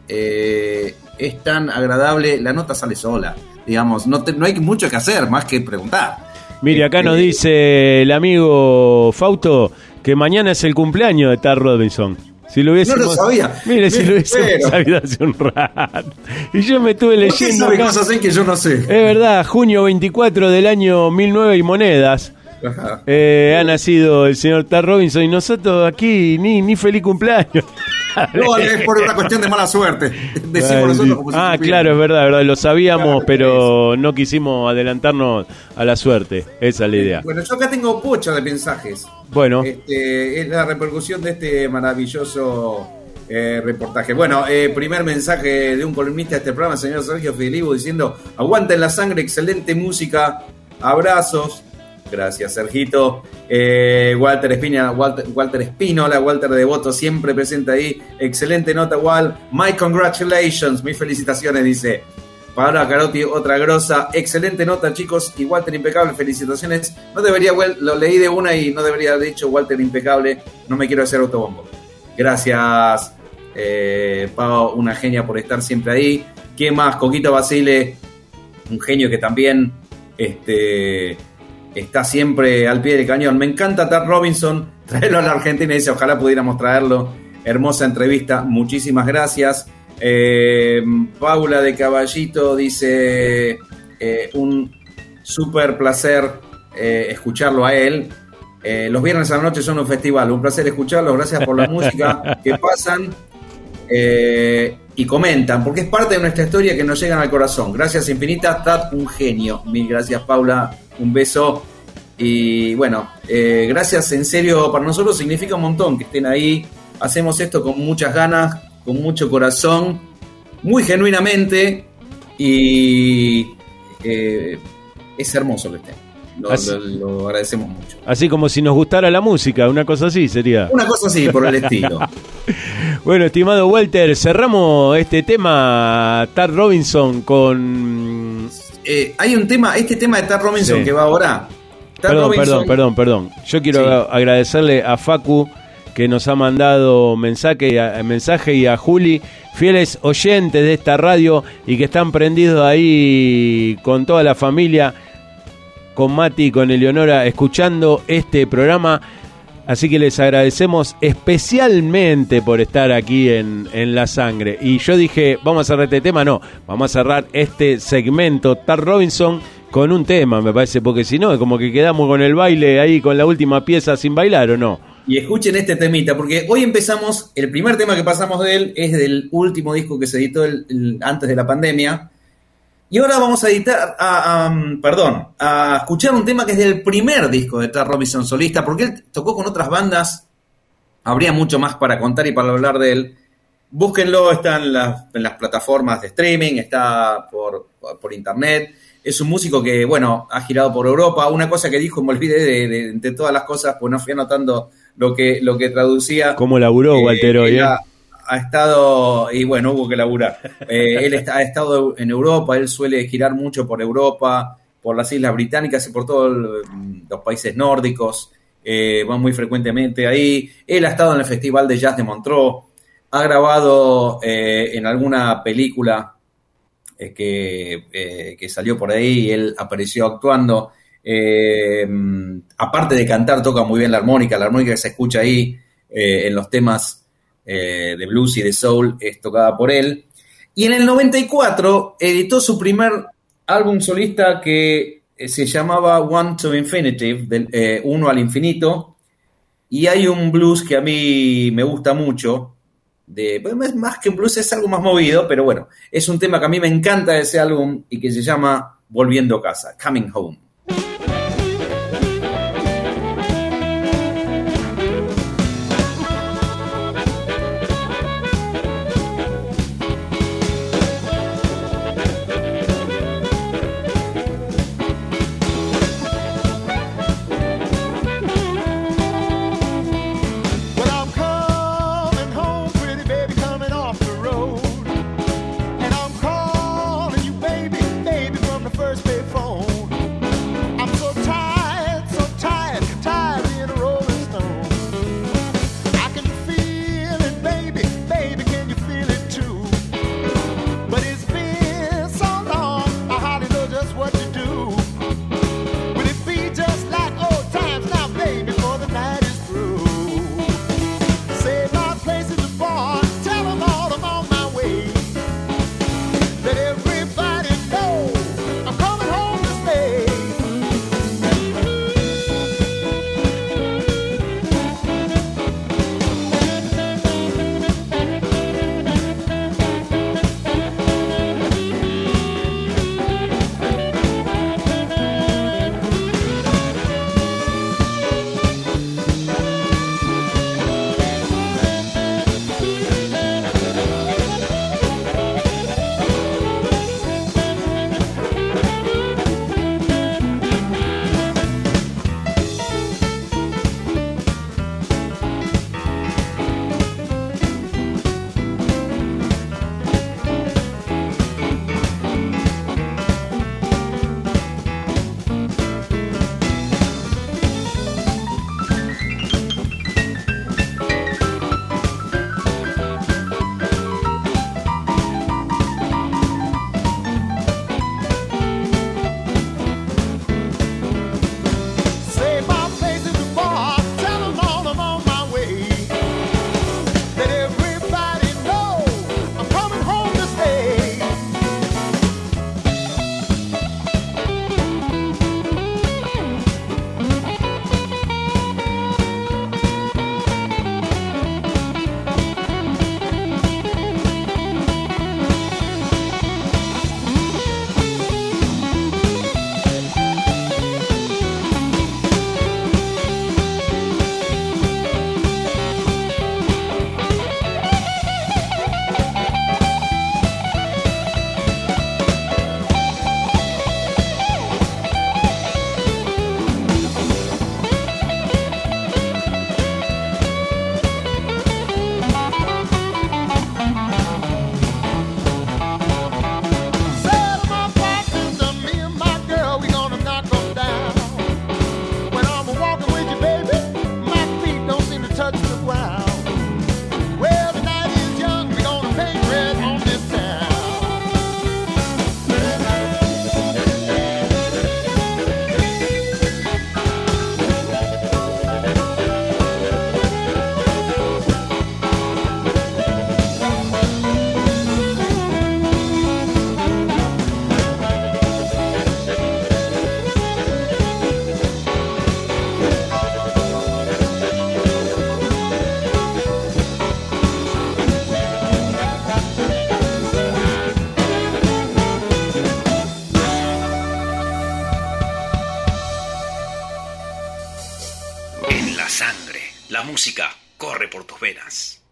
eh, es tan agradable, la nota sale sola. Digamos, no, te, no hay mucho que hacer más que preguntar. Mire, acá nos dice el amigo Fausto que mañana es el cumpleaños de Tad Robinson. Si lo hubiésemos, no lo sabía. Mire, si lo hubiésemos pero... sabido hace un rato. Y yo me estuve leyendo. ¿Por qué sabe cosas así que yo no sé? Es verdad, junio veinticuatro del año mil nueve y monedas. Eh, ha nacido el señor Tad Robinson y nosotros aquí ni, ni feliz cumpleaños. No, es por una cuestión de mala suerte. Decimos nosotros como si ah, supiera. claro, es verdad, verdad, lo sabíamos, Claro, pero no quisimos adelantarnos a la suerte. Esa es la idea. Bueno, yo acá tengo pocha de mensajes. Bueno. Este, es la repercusión de este maravilloso eh, reportaje. Bueno, eh, primer mensaje de un columnista de este programa, el señor Sergio Fidelivo, diciendo: aguanta en la sangre, excelente música, abrazos. Gracias, Sergito. Eh, Walter Espina, Walter, Walter Espínola, Walter Devoto, siempre presente ahí. Excelente nota, Wal. My congratulations, mis felicitaciones, dice. Paola Carotti, otra grosa. Excelente nota, chicos. Y Walter impecable, felicitaciones. No debería, lo leí de una y no debería haber dicho Walter impecable. No me quiero hacer autobombo. Gracias, eh, Pau, una genia por estar siempre ahí. ¿Qué más? Coquito Basile, un genio que también este, está siempre al pie del cañón. Me encanta Tad Robinson, traerlo a la Argentina, dice, ojalá pudiéramos traerlo. Hermosa entrevista, muchísimas gracias. Eh, Paula de Caballito dice, eh, un súper placer eh, escucharlo a él. Eh, los viernes a la noche son un festival, un placer escucharlos, gracias por la música que pasan eh, y comentan, porque es parte de nuestra historia que nos llegan al corazón. Gracias infinitas, Tad, un genio. Mil gracias, Paula, un beso. Y bueno, eh, gracias en serio, para nosotros significa un montón que estén ahí. Hacemos esto con muchas ganas, con mucho corazón, muy genuinamente, y eh, es hermoso que estén. Lo, lo, lo agradecemos mucho. Así como si nos gustara la música, una cosa así sería. Una cosa así, por el estilo. Bueno, estimado Walter, cerramos este tema Tad Robinson con... Eh, hay un tema, este tema de Tad Robinson sí. que va ahora. Tad perdón, Robinson... perdón, perdón, perdón. Yo quiero sí. agradecerle a Facu, que nos ha mandado mensaje, mensaje y a Juli, fieles oyentes de esta radio y que están prendidos ahí con toda la familia, con Mati y con Eleonora, escuchando este programa. Así que les agradecemos especialmente por estar aquí en, en La Sangre. Y yo dije, vamos a cerrar este tema, no, vamos a cerrar este segmento Tad Robinson con un tema, me parece, porque si no, es como que quedamos con el baile ahí, con la última pieza sin bailar, ¿o no? Y escuchen este temita, porque hoy empezamos, el primer tema que pasamos de él es del último disco que se editó el, el, antes de la pandemia. Y ahora vamos a editar, a, a, perdón, a escuchar un tema que es del primer disco de Tad Robinson solista, porque él tocó con otras bandas, habría mucho más para contar y para hablar de él. Búsquenlo, está en las, en las plataformas de streaming, está por, por, por internet. Es un músico que, bueno, ha girado por Europa. Una cosa que dijo, me olvidé de, de, de todas las cosas, pues no fui anotando lo que, lo que traducía. ¿Cómo laburó eh, Walter hoy? Ha, ha estado, y bueno, hubo que laburar. Eh, él está, ha estado en Europa, él suele girar mucho por Europa, por las Islas Británicas y por todos los países nórdicos, eh, va muy frecuentemente ahí. Él ha estado en el Festival de Jazz de Montreux, ha grabado eh, en alguna película eh, que, eh, que salió por ahí, y él apareció actuando. Eh, aparte de cantar, toca muy bien la armónica, la armónica que se escucha ahí eh, en los temas eh, de blues y de soul es tocada por él. Y en el noventa y cuatro editó su primer álbum solista que se llamaba One to Infinitive, del, eh, Uno al Infinito, y hay un blues que a mí me gusta mucho, de, pues más que un blues, es algo más movido, pero bueno, es un tema que a mí me encanta de ese álbum y que se llama Volviendo a Casa, Coming Home. La música corre por tus venas.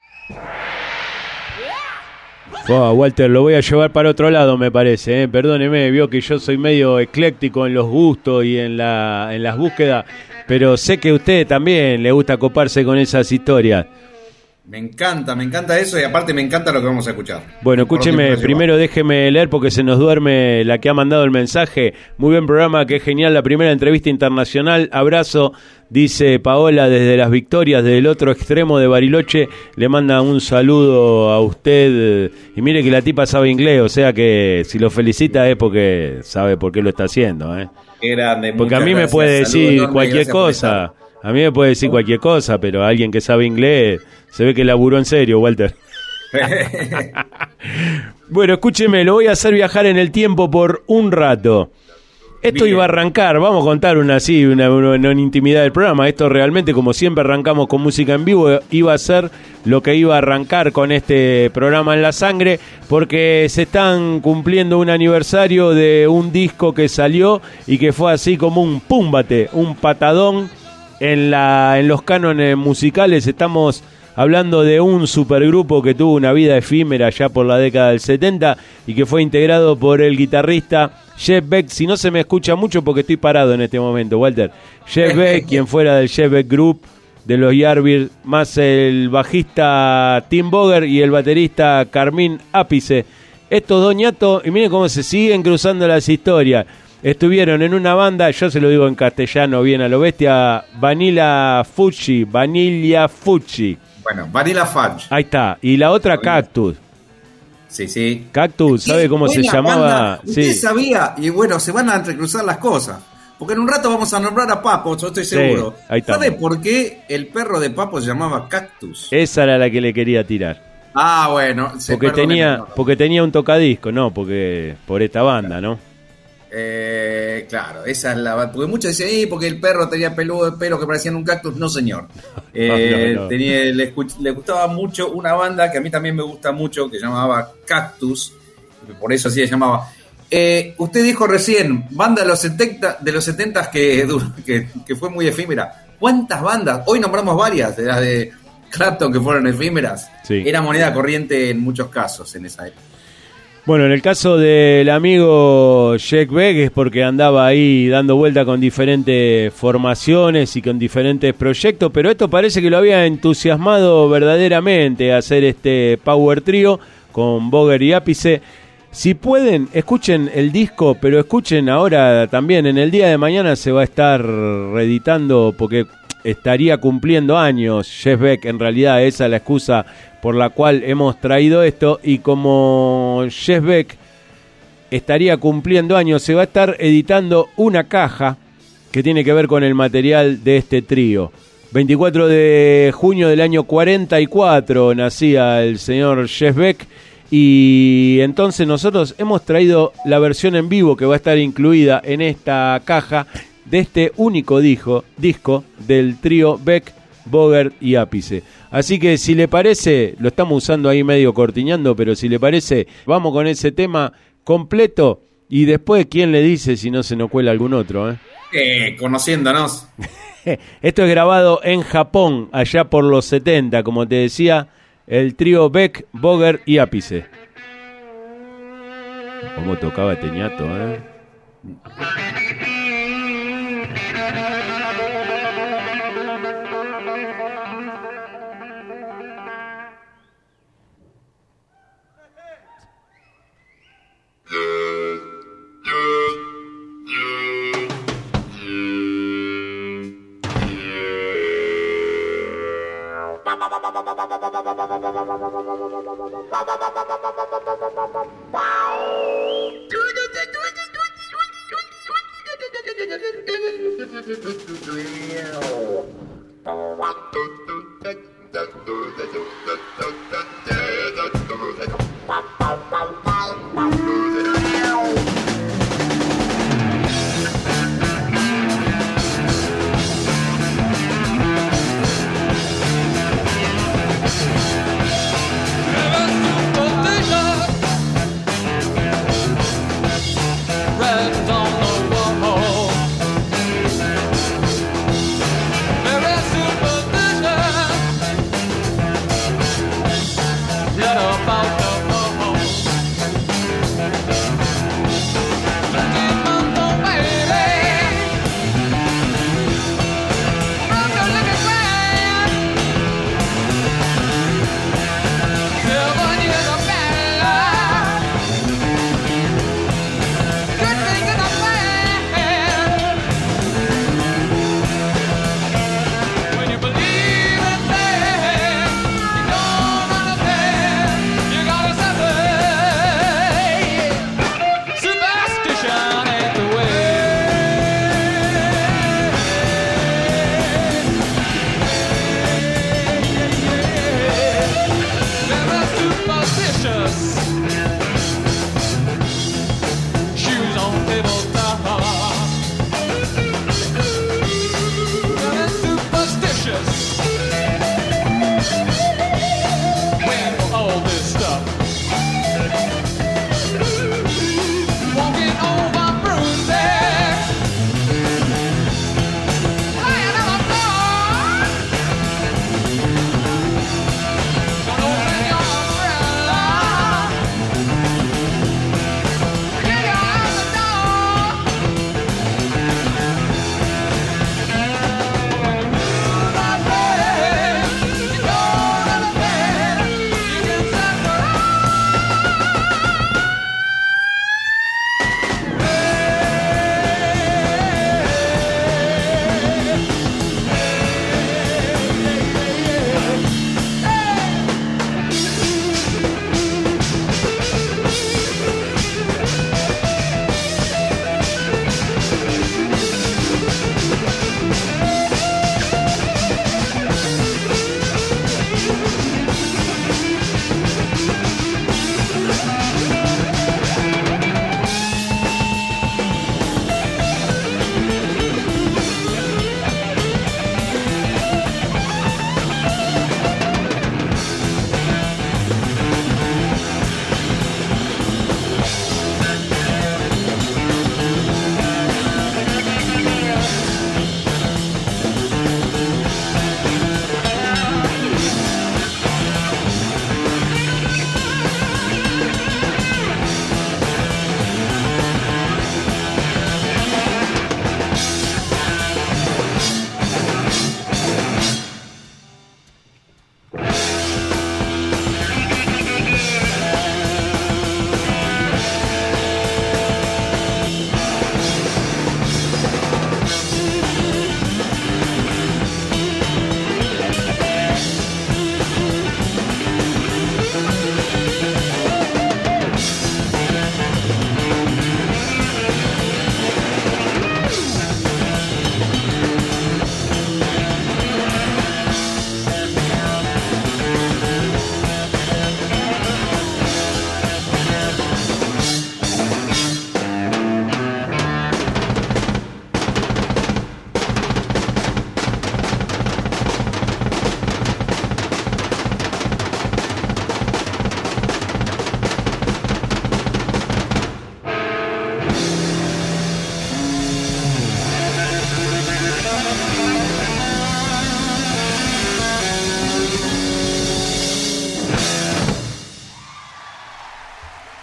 Oh, Walter, lo voy a llevar para otro lado, me parece, ¿eh? Perdóneme, vio que yo soy medio ecléctico en los gustos y en, la, en las búsquedas, pero sé que a usted también le gusta coparse con esas historias. Me encanta, me encanta eso y aparte me encanta lo que vamos a escuchar. Bueno, escúcheme, primero déjeme leer porque se nos duerme la que ha mandado el mensaje. Muy buen programa, qué genial la primera entrevista internacional. Abrazo, dice Paola desde Las Victorias, desde el otro extremo de Bariloche. Le manda un saludo a usted. Y mire que la tipa sabe inglés, o sea que si lo felicita es porque sabe por qué lo está haciendo, ¿eh? Qué grande, porque a mí me puede decir cualquier cosa. A mí me puede decir cualquier cosa, pero alguien que sabe inglés se ve que laburó en serio, Walter. Bueno, escúcheme, lo voy a hacer viajar en el tiempo por un rato. Esto Bien. iba a arrancar, vamos a contar una así, una, una, una intimidad del programa. Esto realmente, como siempre arrancamos con música en vivo, iba a ser lo que iba a arrancar con este programa En la Sangre, porque se están cumpliendo un aniversario de un disco que salió y que fue así como un púmbate, un patadón en, la, en los cánones musicales. Estamos hablando de un supergrupo que tuvo una vida efímera ya por la década del setenta y que fue integrado por el guitarrista Jeff Beck. Si no se me escucha mucho porque estoy parado en este momento, Walter. Jeff Beck, quien fuera del Jeff Beck Group, de los Yardbirds, más el bajista Tim Boger y el baterista Carmín Ápice. Estos dos ñatos, y miren cómo se siguen cruzando las historias. Estuvieron en una banda, yo se lo digo en castellano bien a lo bestia, Vanilla Fudge, Vanilla Fudge. Bueno, Vanilla Fudge. Ahí está. Y la otra, Cactus. Sí, sí. Cactus, ¿sabe cómo se llamaba? Banda. Usted sí. sabía, y bueno, se van a entrecruzar las cosas. Porque en un rato vamos a nombrar a Papo, yo estoy seguro. Sí, ahí está. ¿Sabe por qué el perro de Papo se llamaba Cactus? Esa era la que le quería tirar. Ah, bueno. Porque tenía, porque tenía un tocadisco, no, porque por esta banda, ¿no? Eh, claro, esa es la. Porque muchos decían, eh, porque el perro tenía peludo de pelo que parecían un cactus. No, señor. Eh, no, no. Tenía, le, le gustaba mucho una banda que a mí también me gusta mucho, que se llamaba Cactus. Por eso así se llamaba. Eh, usted dijo recién, banda de los setenta, de los setenta que, que, que fue muy efímera. ¿Cuántas bandas? Hoy nombramos varias, de las de Clapton que fueron efímeras. Sí. Era moneda corriente en muchos casos en esa época. Bueno, en el caso del amigo Jeff Beck es porque andaba ahí dando vuelta con diferentes formaciones y con diferentes proyectos, pero esto parece que lo había entusiasmado verdaderamente hacer este Power Trio con Boger y Ápice. Si pueden, escuchen el disco, pero escuchen ahora también, en el día de mañana se va a estar reeditando porque estaría cumpliendo años Jeff Beck, en realidad esa es la excusa por la cual hemos traído esto, y como Jeff Beck estaría cumpliendo años, se va a estar editando una caja que tiene que ver con el material de este trío. veinticuatro de junio del año cuarenta y cuatro nacía el señor Jeff Beck, y entonces nosotros hemos traído la versión en vivo que va a estar incluida en esta caja de este único disco, disco del trío Beck, Boger y Ápice. Así que si le parece, lo estamos usando ahí medio cortiñando, pero si le parece, vamos con ese tema completo y después quién le dice si no se nos cuela algún otro, ¿eh? Eh, conociéndonos. Esto es grabado en Japón, allá por los setenta, como te decía, el trío Beck, Boger y Ápice. ¿Cómo tocaba este ñato, eh?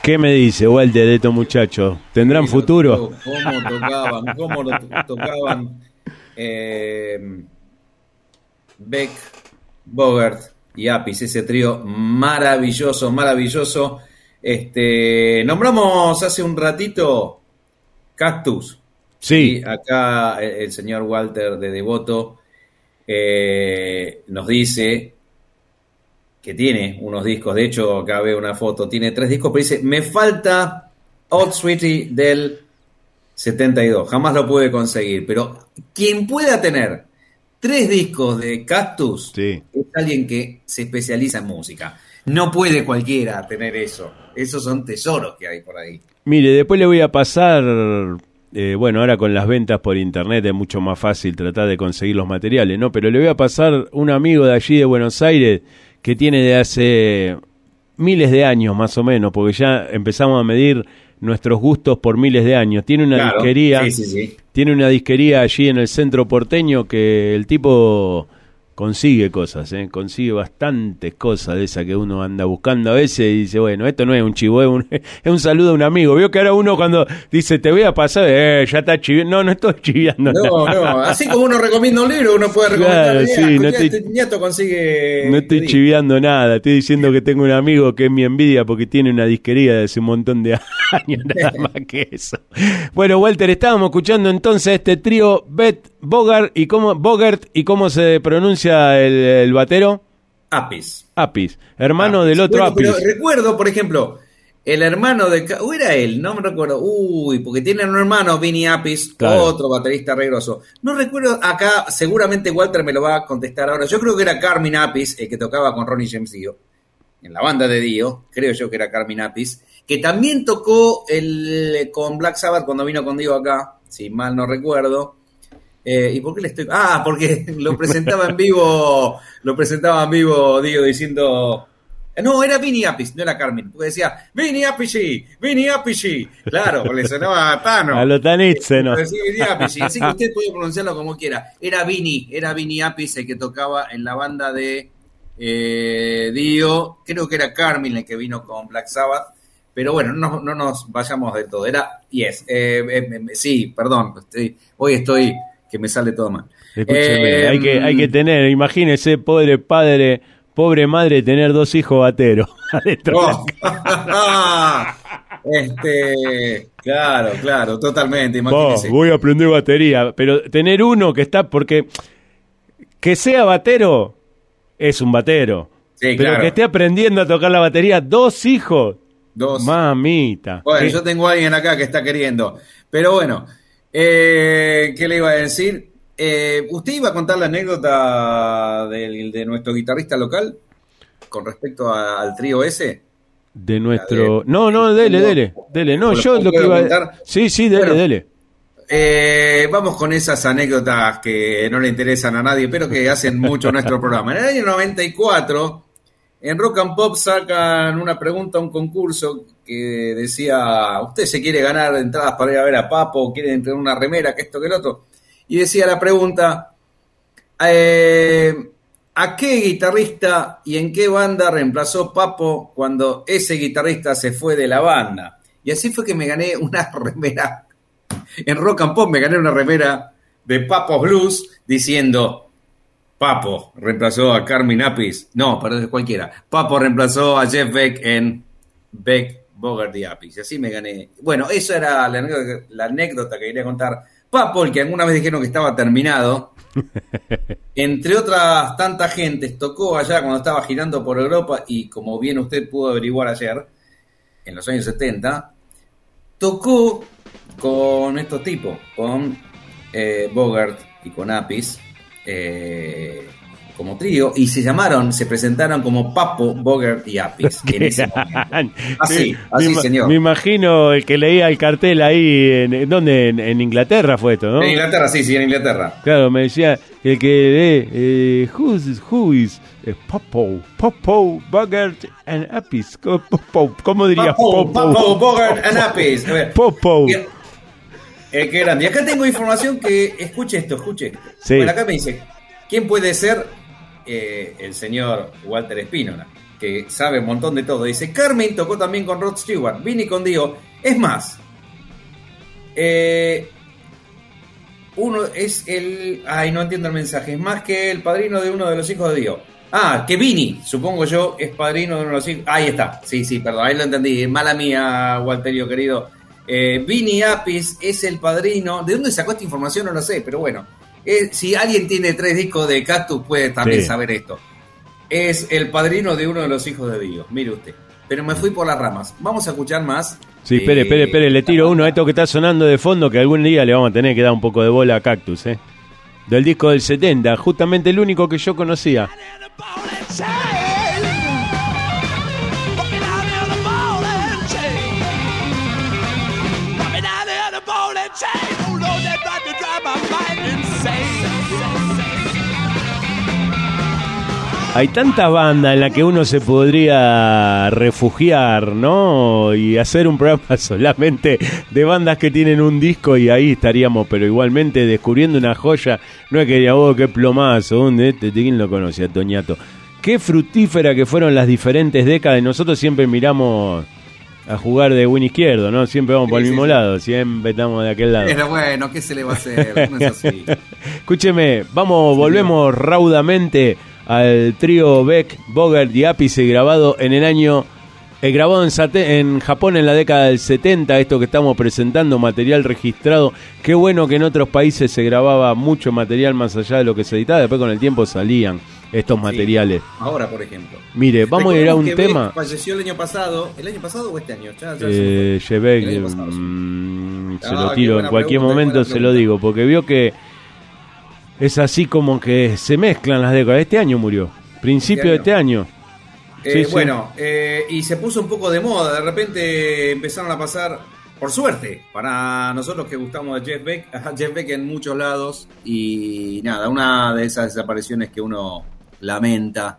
¿Qué me dice Walter de estos muchachos? ¿Tendrán Sí, futuro? ¿Cómo tocaban? ¿Cómo lo to- tocaban? Eh, Beck, Bogart y Apis, ese trío maravilloso, maravilloso. Este, nombramos hace un ratito Cactus. Sí. Y acá el, el señor Walter de Devoto eh, nos dice que tiene unos discos. De hecho, acá veo una foto. Tiene tres discos, pero dice, me falta Old Sweetie del setenta y dos. Jamás lo pude conseguir. Pero quien pueda tener tres discos de Cactus Sí. es alguien que se especializa en música. No puede cualquiera tener eso. Esos son tesoros que hay por ahí. Mire, después le voy a pasar, eh, bueno, ahora con las ventas por internet es mucho más fácil tratar de conseguir los materiales, ¿no? Pero le voy a pasar un amigo de allí de Buenos Aires que tiene de hace miles de años más o menos, porque ya empezamos a medir nuestros gustos por miles de años. Tiene una Claro, disquería, sí, sí, sí. tiene una disquería allí en el centro porteño que el tipo consigue cosas, ¿eh? Consigue bastantes cosas de esas que uno anda buscando a veces y dice, bueno, esto no es un chivo, es un, es un saludo a un amigo. Veo que ahora uno cuando dice, te voy a pasar, eh, ya está chiviando. No, no estoy chiviando No, nada. no, así como uno recomienda un libro, uno puede recomendar. Claro, "Mira, sí, no escuchá, estoy- este nieto consigue. No estoy discos". chiviando nada, estoy diciendo que tengo un amigo que es mi envidia porque tiene una disquería de hace un montón de años, nada más que eso. Bueno, Walter, estábamos escuchando entonces este trío Beth Bogart y cómo Bogart y cómo se pronuncia el, el batero. Apis. Apis, hermano Apis. del otro Bueno, pero Apis. recuerdo, por ejemplo, el hermano de. Ca- ¿O era él? No me recuerdo. Uy, porque tienen un hermano, Vinny Apis, Claro. otro baterista regroso. No recuerdo acá, seguramente Walter me lo va a contestar ahora. Yo creo que era Carmine Apis, el que tocaba con Ronnie James Dio, en la banda de Dio. Creo yo que era Carmine Apis, que también tocó el, con Black Sabbath cuando vino con Dio acá, si mal no recuerdo. Eh, ¿Y por qué le estoy...? Ah, porque lo presentaba en vivo, lo presentaba en vivo, digo, diciendo... No, era Vinny Appice, no era Carmen, porque decía, Vinny Appice, Vinny Appice. Claro, le sonaba a Tano. A lo Tanitze, ¿no? Pero sí, Vinny Appice, así que usted puede pronunciarlo como quiera. Era Vinny, era Vinny Appice el que tocaba en la banda de eh, Dio, creo que era Carmen el que vino con Black Sabbath, pero bueno, no, no nos vayamos de todo. Era, yes, eh, eh, eh, sí, perdón, estoy, hoy estoy... que me sale todo mal. Escúcheme, Eh, hay que hay que tener, imagínese, pobre padre, pobre madre, tener dos hijos bateros adentro. Oh. Este, claro, claro, totalmente, Vos, imagínese. voy a aprender batería, pero tener uno que está, porque que sea batero es un batero, Sí, pero claro. que esté aprendiendo a tocar la batería, dos hijos, Dos. mamita. Bueno, ¿Qué? yo tengo a alguien acá que está queriendo. Pero bueno, eh, ¿qué le iba a decir? Eh, ¿Usted iba a contar la anécdota del, de nuestro guitarrista local con respecto a- al trío ese? De nuestro... No, no, dele, dele, dele. No, ¿Lo yo lo que puedo iba a... contar? Sí, sí, dele, Bueno. dele. Eh, vamos con esas anécdotas que no le interesan a nadie, pero que hacen mucho nuestro programa. En el año noventa y cuatro, en Rock and Pop sacan una pregunta a un concurso que decía, ¿usted se quiere ganar entradas para ir a ver a Papo? ¿Quiere entrar en una remera? Que esto, que el otro. Y decía la pregunta, eh, ¿a qué guitarrista y en qué banda reemplazó Papo cuando ese guitarrista se fue de la banda? Y así fue que me gané una remera. En Rock and Pop me gané una remera de Papo Blues diciendo Papo reemplazó a Carmine Appice. No, perdón, cualquiera. Papo reemplazó a Jeff Beck en Beck, Bogart y Appice. Y así me gané. Bueno, eso era la anécdota, la anécdota que quería contar. Papo, el que alguna vez dijeron que estaba terminado, entre otras tantas gentes, tocó allá cuando estaba girando por Europa y como bien usted pudo averiguar ayer, en los años setenta, tocó con estos tipos, con eh, Bogart y con Appice, eh, como trío, y se llamaron, se presentaron como Papo, Bogart y Appice. En ese momento. Así, Me- así, me, señor. Me imagino el que leía el cartel ahí, en, ¿dónde? En, en Inglaterra fue esto, ¿no? En Inglaterra, sí, sí, en Inglaterra. Claro, me decía el que lee, eh, who's, who is eh, Popo, Popo, Bogart and Appice. Co- Popo, ¿cómo diría Papo, Papo, Bogart and Appice. A ver, Popo. Eh, qué grande. Y acá tengo información que, escuche esto, escuche esto. Sí. Bueno, acá me dice, ¿quién puede ser eh, el señor Walter Spínola? que sabe un montón de todo, dice: Carmen tocó también con Rod Stewart, Vinnie con Dio. Es más, eh, uno es el... Ay, no entiendo el mensaje. Es más que el padrino de uno de los hijos de Dio. Ah, que Vinnie, supongo yo, es padrino de uno de los hijos. Ahí está, sí, sí, perdón, ahí lo entendí. Mala mía, Walterio querido. Eh, Vinnie Appice es el padrino. ¿De dónde sacó esta información? No lo sé, pero bueno. Eh, si alguien tiene tres discos de Cactus, puede también sí. saber esto. Es el padrino de uno de los hijos de Dio. Mire usted. Pero me fui por las ramas. Vamos a escuchar más. Sí, espere, espere, espere. Le tiro uno a esto que está sonando de fondo, que algún día le vamos a tener que dar un poco de bola a Cactus, ¿eh? Del disco del setenta, justamente el único que yo conocía. Hay tantas bandas en las que uno se podría refugiar, ¿no? Y hacer un programa solamente de bandas que tienen un disco y ahí estaríamos, pero igualmente descubriendo una joya. No es que diga, oh, qué plomazo, ¿dónde este? ¿Quién lo conoce a Toñato? Qué fructífera que fueron las diferentes décadas. Nosotros siempre miramos a jugar de win izquierdo, ¿no? Siempre vamos sí, por el sí, mismo sí. lado, siempre estamos de aquel lado. Pero bueno, ¿qué se le va a hacer? No es así. Escúcheme, vamos, sí, volvemos sí. raudamente al trío Beck, Bogert y Appice, grabado en el año, eh, grabado en, Sate, en Japón en la década del setenta, esto que estamos presentando, material registrado. Qué bueno que en otros países se grababa mucho material más allá de lo que se editaba, después con el tiempo salían estos materiales. Sí, ahora, por ejemplo. Mire, vamos a ir a un tema. Beck falleció el año pasado, ¿el año pasado o este año? Ya, ya eh, se Beck, eh, mmm, se ah, lo tiro, en cualquier pregunta, momento se lo digo, porque vio que es así como que se mezclan las décadas. Este año murió, principio de este año. Eh, sí, bueno, sí. Eh, y se puso un poco de moda. De repente empezaron a pasar, por suerte, para nosotros que gustamos de Jeff Beck, a Jeff Beck en muchos lados. Y nada, una de esas desapariciones que uno lamenta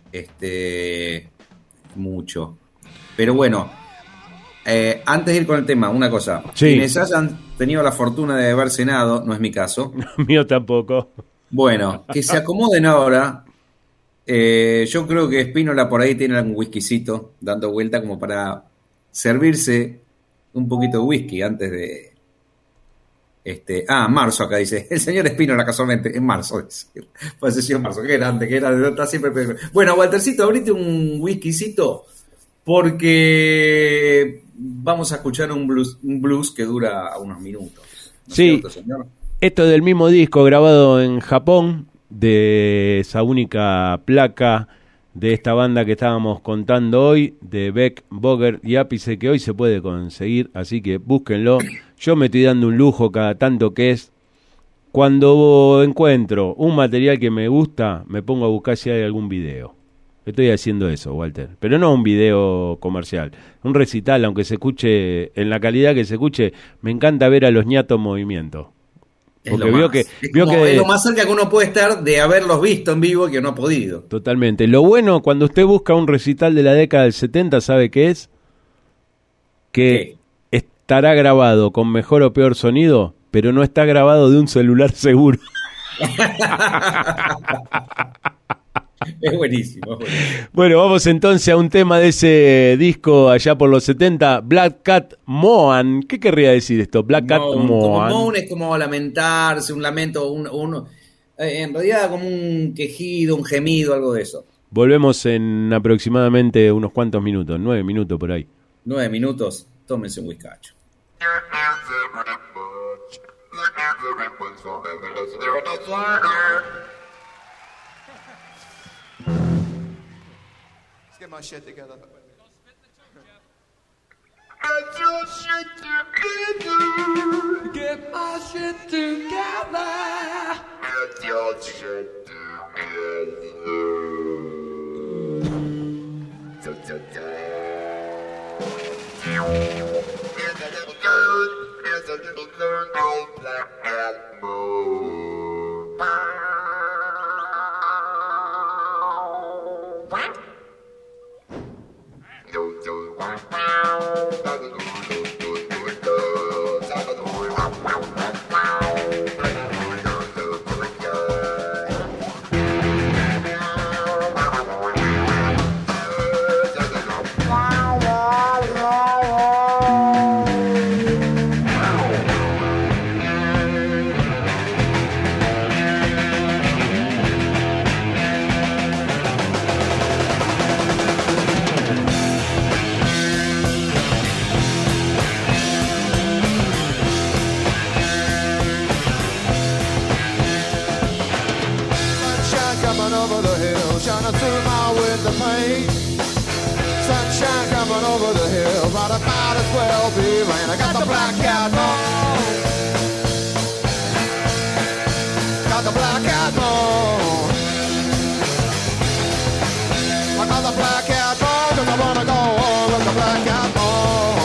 este mucho. Pero bueno, eh, antes de ir con el tema, una cosa. Sí. Quienes hayan tenido la fortuna de haber cenado, no es mi caso. Mío tampoco. Bueno, que se acomoden ahora. Eh, yo creo que Spínola por ahí tiene algún whiskycito dando vuelta como para servirse un poquito de whisky antes de... este Ah, marzo acá dice. El señor Spínola casualmente, en marzo. Falleció en marzo, qué grande, qué grande. Está siempre... Bueno, Waltercito, abrite un whiskycito porque vamos a escuchar un blues, un blues que dura unos minutos. ¿No sí, cierto, señor? Esto es del mismo disco grabado en Japón, de esa única placa de esta banda que estábamos contando hoy, de Beck, Bogert y Appice, que hoy se puede conseguir, así que búsquenlo. Yo me estoy dando un lujo cada tanto, que es cuando encuentro un material que me gusta, me pongo a buscar si hay algún video. Estoy haciendo eso, Walter, pero no un video comercial, un recital, aunque se escuche en la calidad que se escuche. Me encanta ver a los ñatos en movimiento. Porque vio que, es, vio como, que es lo más cerca que uno puede estar de haberlos visto en vivo y que no ha podido. Totalmente. Lo bueno, cuando usted busca un recital de la década del setenta, ¿sabe qué es? Que ¿Qué? Estará grabado con mejor o peor sonido, pero no está grabado de un celular seguro. Es buenísimo, es buenísimo. Bueno, vamos entonces a un tema de ese disco allá por los setenta, Black Cat Moan. ¿Qué querría decir esto? Black Cat Moan. Moan. Moan es como lamentarse, un lamento, un, un, eh, en realidad como un quejido, un gemido, algo de eso. Volvemos en aproximadamente unos cuantos minutos, nueve minutos por ahí. Nueve minutos, tómense un whiskacho. Let's get my shit together. Get my shit together. Get your shit together. Here's a little girl, here's a little girl named Black Cat Moon. What? in the pain. Sunshine coming over the hill, but it might as well be rain. I got the black cat bone. Got the black cat bone. I got the black cat bone, 'cause I wanna go on with the black cat bone.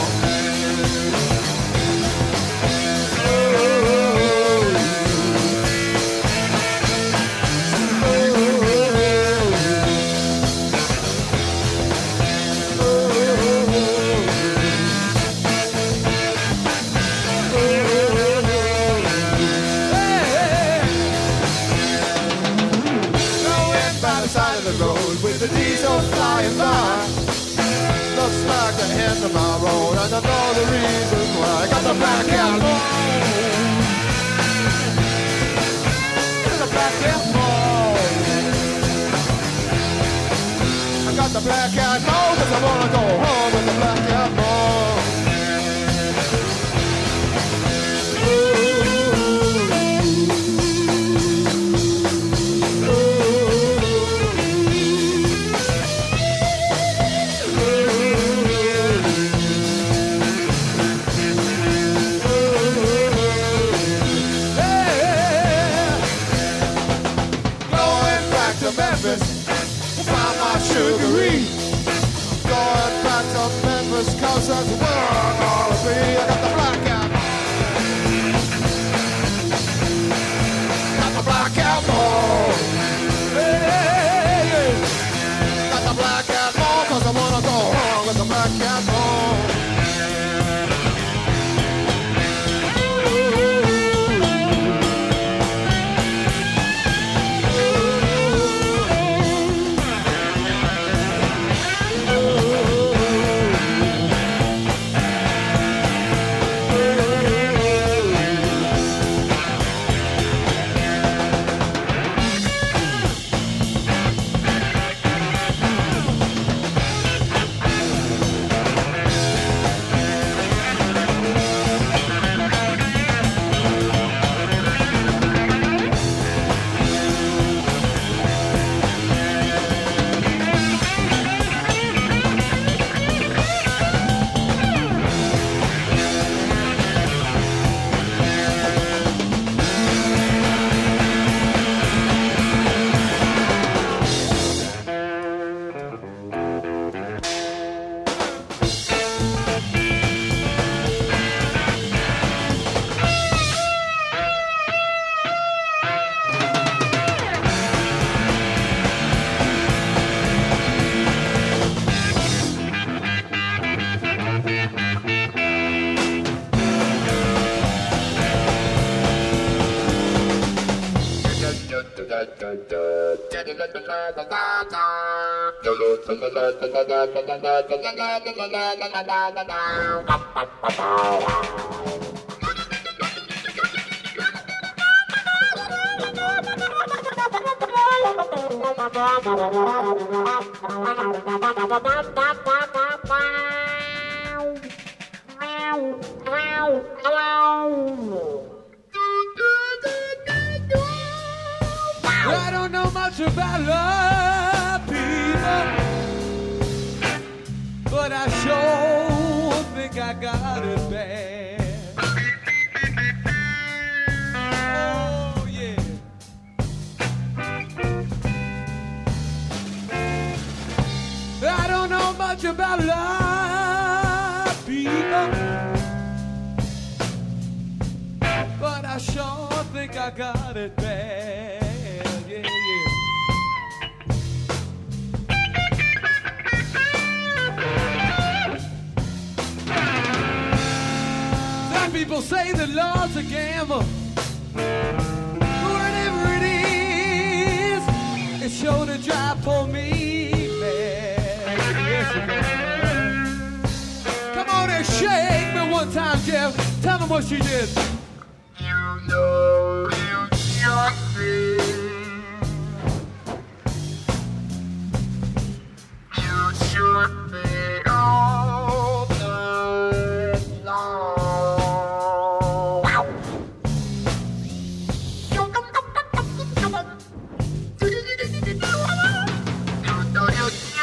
With the diesel flying by, looks like the end of my road, and I know the reason why. I got the black cat bone. The black cat bone. I got the black cat bone, 'cause I wanna go home with the black cat bone. Find my sugaree. Going back to Memphis, 'cause that's where I'm gonna be. I got the black cat. Got the black cat bone. Hey, hey, hey. Got the black cat bone, 'cause I wanna go home with the black cat bone. I don't know much about love, people, but I sure think I got it bad. Oh, yeah. I don't know much about love, people, but I sure think I got it bad. Yeah, yeah. Some people say the love's a gamble. Whatever it is, it's sure to drive for me mad. Yes, it does. Come on and shake me one time, Jeff. Tell them what she did. You know you got me. You should be all night long. Wow. You know you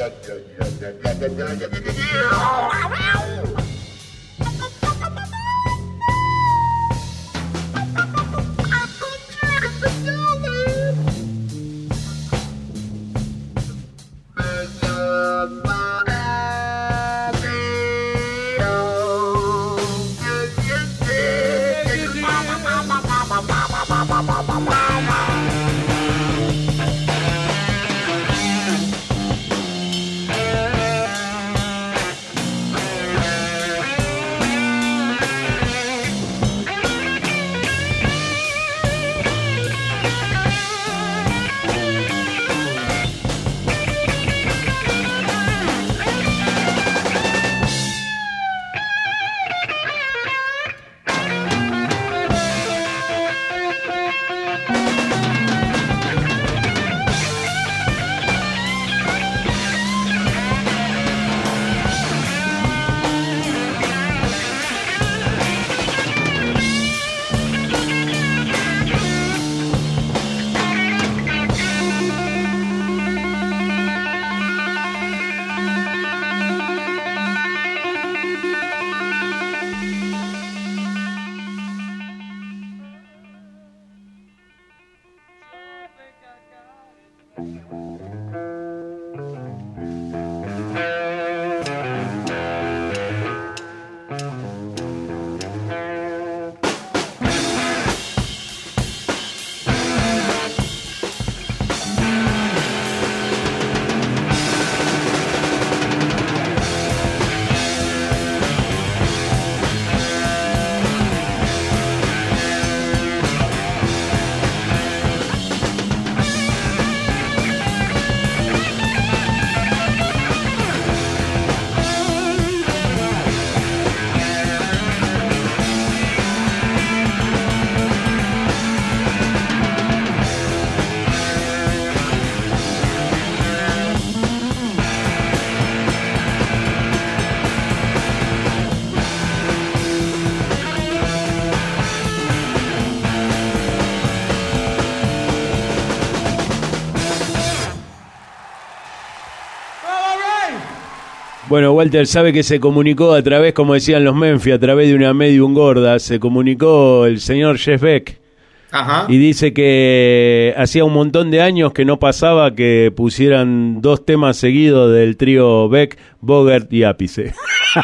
Bueno, Walter sabe que se comunicó a través, como decían los Memphis, a través de una medium gorda, se comunicó el señor Jeff Beck. Ajá. Y dice que hacía un montón de años que no pasaba que pusieran dos temas seguidos del trío Beck, Bogert y Ápice.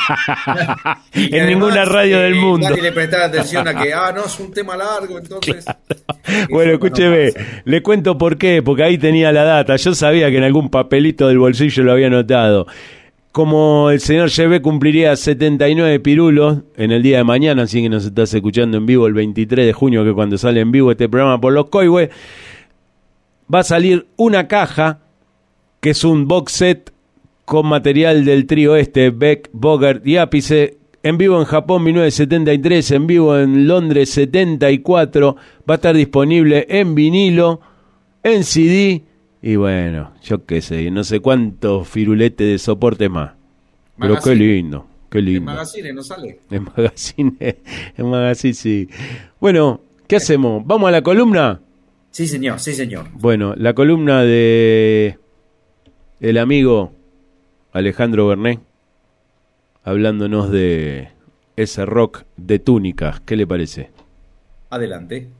Y en además, ninguna radio eh, del mundo. Nadie le prestaba atención a que, ah, no, es un tema largo, entonces... Claro. Bueno, escúcheme, le cuento por qué, porque ahí tenía la data. Yo sabía que en algún papelito del bolsillo lo había anotado. Como el señor Cheve cumpliría setenta y nueve pirulos en el día de mañana, así que nos estás escuchando en vivo el veintitrés de junio, que es cuando sale en vivo este programa por los Coihue, va a salir una caja, que es un box set con material del trío este, Beck, Bogert y Ápice, en vivo en Japón mil novecientos setenta y tres, en vivo en Londres setenta y cuatro, va a estar disponible en vinilo, en C D, y bueno, yo qué sé, no sé cuántos firuletes de soporte más. Pero Magazine. qué lindo, qué lindo. En Magazine no sale. En Magazine, en Magazine sí. Bueno, ¿qué hacemos? ¿Vamos a la columna? Sí, señor, sí, señor. Bueno, la columna de el amigo Alejandro Bernet, hablándonos de ese rock de túnicas. ¿Qué le parece? Adelante.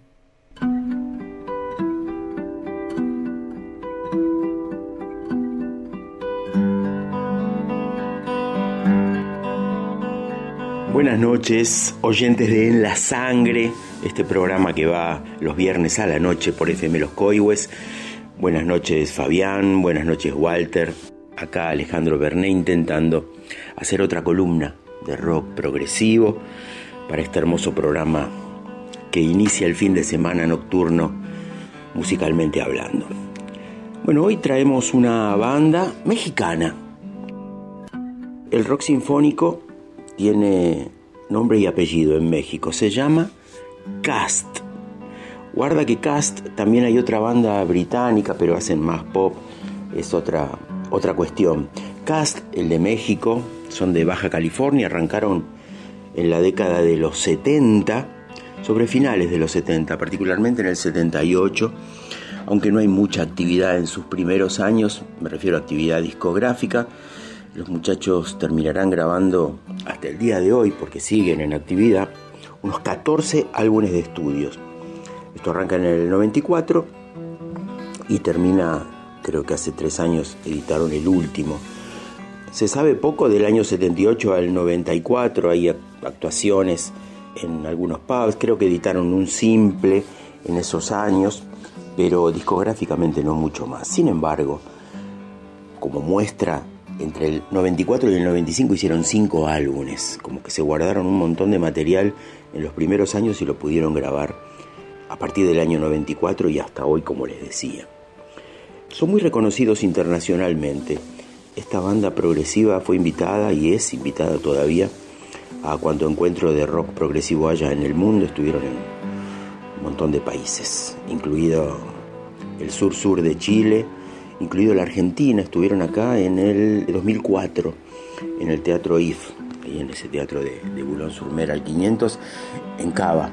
Buenas noches, oyentes de En la Sangre, este programa que va los viernes a la noche por F M Los Coihues. Buenas noches Fabián, buenas noches Walter. Acá Alejandro Bernet intentando hacer otra columna de rock progresivo para este hermoso programa que inicia el fin de semana nocturno, musicalmente hablando. Bueno, hoy traemos una banda mexicana. El rock sinfónico tiene nombre y apellido en México, se llama Cast. Guarda que Cast, también hay otra banda británica, pero hacen más pop, es otra, otra cuestión. Cast, el de México, son de Baja California, arrancaron en la década de los setenta, sobre finales de los setenta, particularmente en el setenta y ocho, Aunque no hay mucha actividad en sus primeros años, me refiero a actividad discográfica, los muchachos terminarán grabando hasta el día de hoy, porque siguen en actividad, unos catorce álbumes de estudios. Esto arranca en el noventa y cuatro y termina, creo que hace tres años editaron el último. Se sabe poco del año setenta y ocho al noventa y cuatro, hay actuaciones en algunos pubs, creo que editaron un simple en esos años, pero discográficamente no mucho más. Sin embargo, como muestra, entre el noventa y cuatro y el noventa y cinco hicieron cinco álbumes, como que se guardaron un montón de material en los primeros años y lo pudieron grabar a partir del año noventa y cuatro y hasta hoy, como les decía. Son muy reconocidos internacionalmente. Esta banda progresiva fue invitada y es invitada todavía a cuanto encuentro de rock progresivo haya en el mundo. Estuvieron en un montón de países, incluido el sur-sur de Chile, incluido la Argentina. Estuvieron acá en el dos mil cuatro, en el Teatro I F, y en ese teatro de, de Boulogne-sur-Mer al quinientos, en Cava.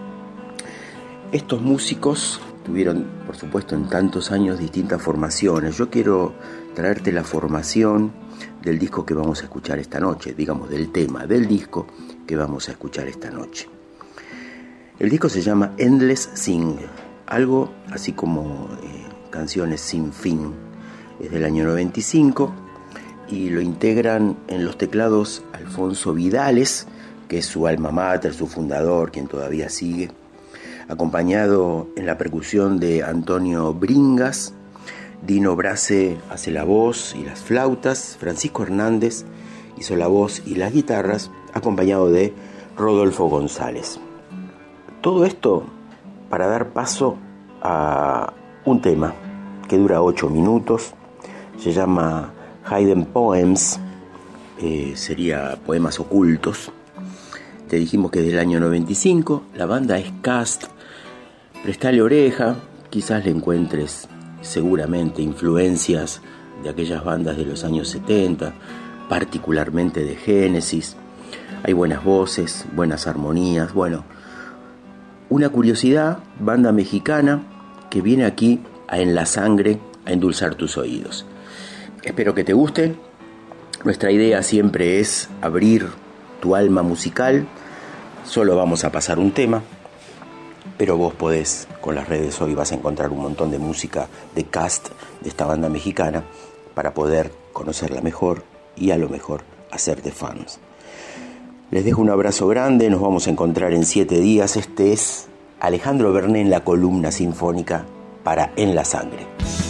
Estos músicos tuvieron, por supuesto, en tantos años distintas formaciones. Yo quiero traerte la formación del disco que vamos a escuchar esta noche, digamos, del tema del disco que vamos a escuchar esta noche. El disco se llama Endless Sing, algo así como eh, canciones sin fin. Es del año noventa y cinco y lo integran en los teclados Alfonso Vidales, que es su alma mater, su fundador, quien todavía sigue, acompañado en la percusión de Antonio Bringas. Dino Brase hace la voz y las flautas, Francisco Hernández hizo la voz y las guitarras, acompañado de Rodolfo González. Todo esto para dar paso a un tema que dura ocho minutos, se llama Hidden Poems, eh, sería Poemas Ocultos. Te dijimos que es del año noventa y cinco, la banda es Cast. Prestale oreja, quizás le encuentres seguramente influencias de aquellas bandas de los años setenta, particularmente de Génesis. Hay buenas voces, buenas armonías. Bueno, una curiosidad, banda mexicana que viene aquí a En la Sangre a endulzar tus oídos. Espero que te guste. Nuestra idea siempre es abrir tu alma musical. Solo vamos a pasar un tema, pero vos podés, con las redes hoy vas a encontrar un montón de música de Cast, de esta banda mexicana, para poder conocerla mejor y a lo mejor hacerte fans. Les dejo un abrazo grande, nos vamos a encontrar en siete días. Este es Alejandro Berné en la columna sinfónica para En la Sangre.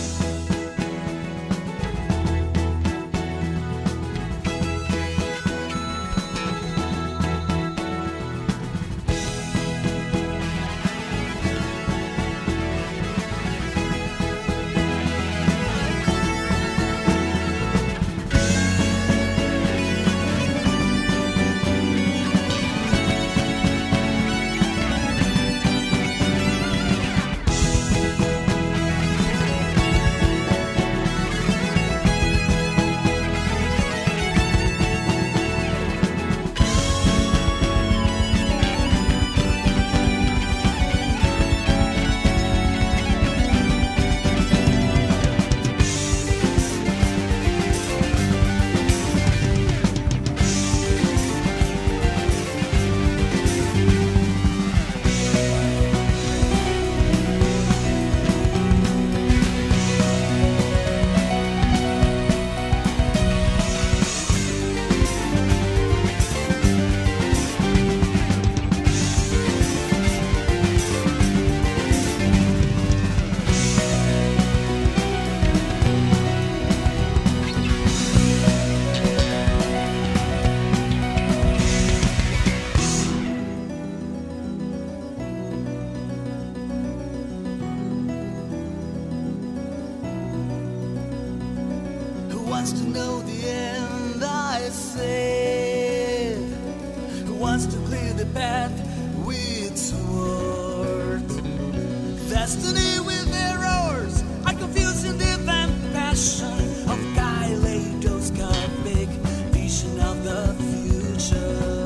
wants to know the end, I say. Who wants to clear the path with swords? Destiny with arrows are confusing the van passion of kaleidoscopic vision of the future.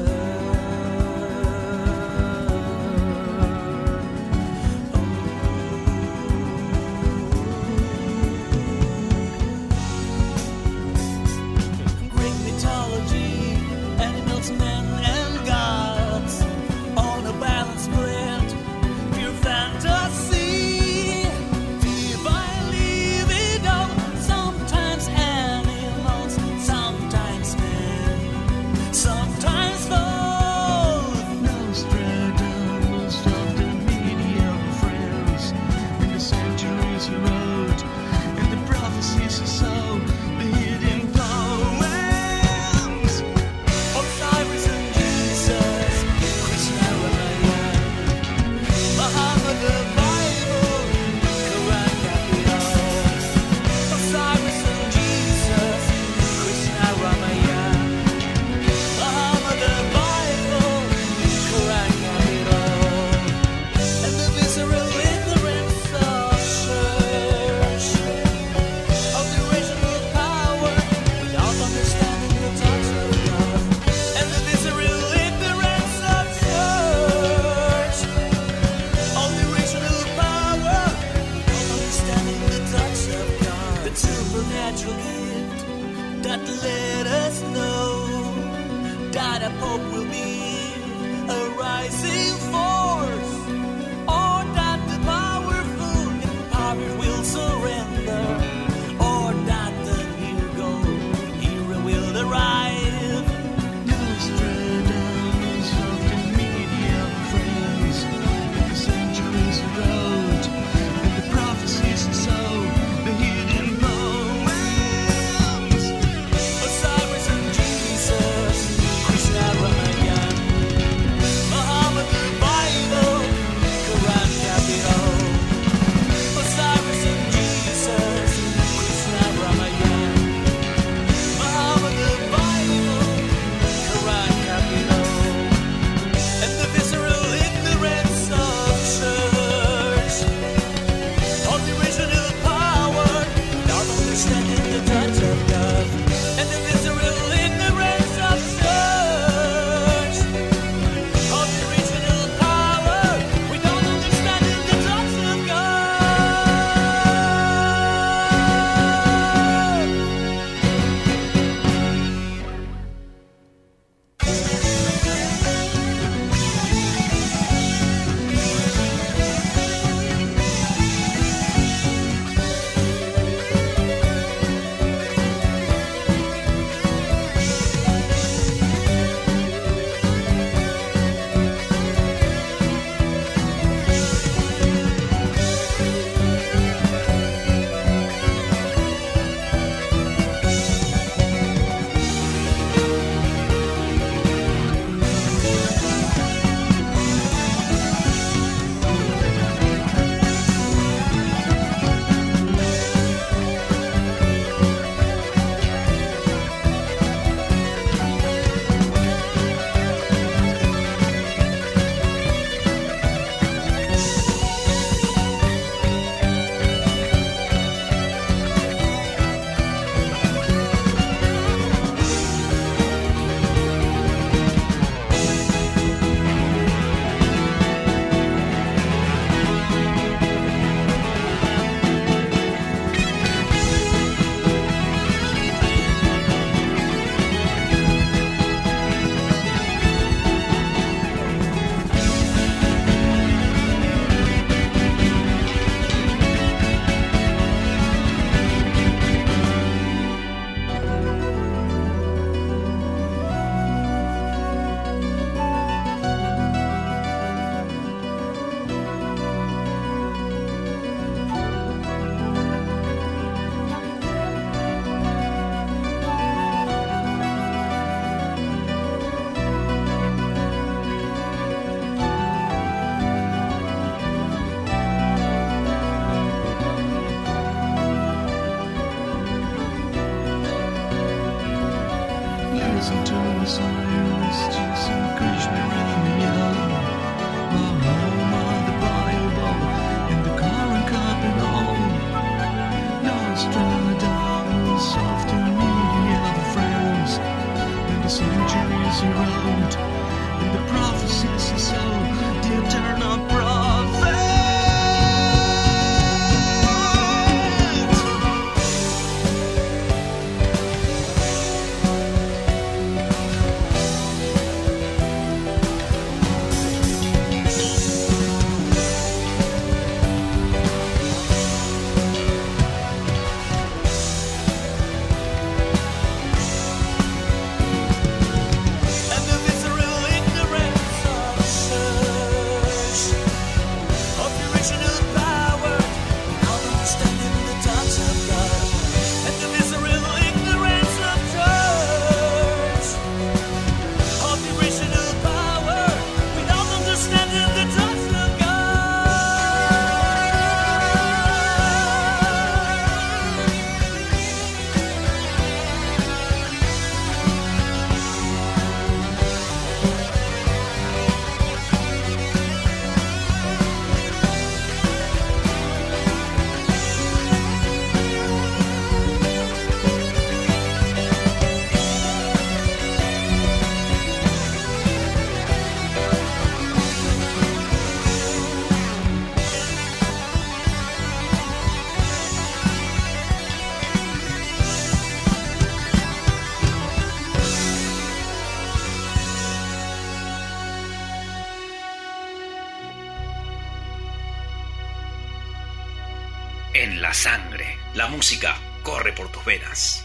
en la sangre. La música corre por tus venas.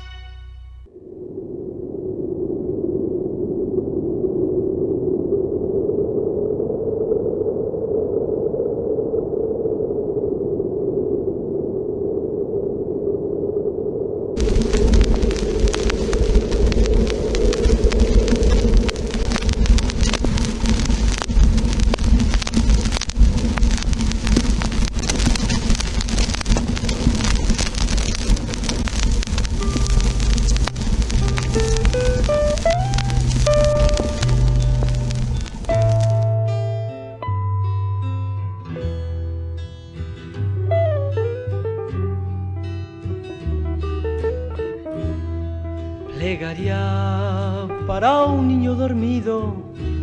Plegaria para un niño dormido,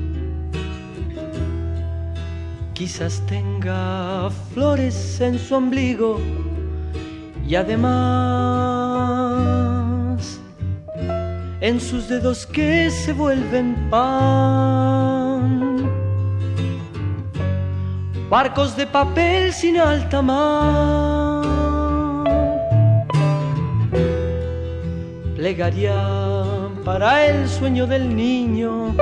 quizás tenga flores en su ombligo y además en sus dedos que se vuelven pan, barcos de papel sin alta mar. Plegaria para el sueño del niño,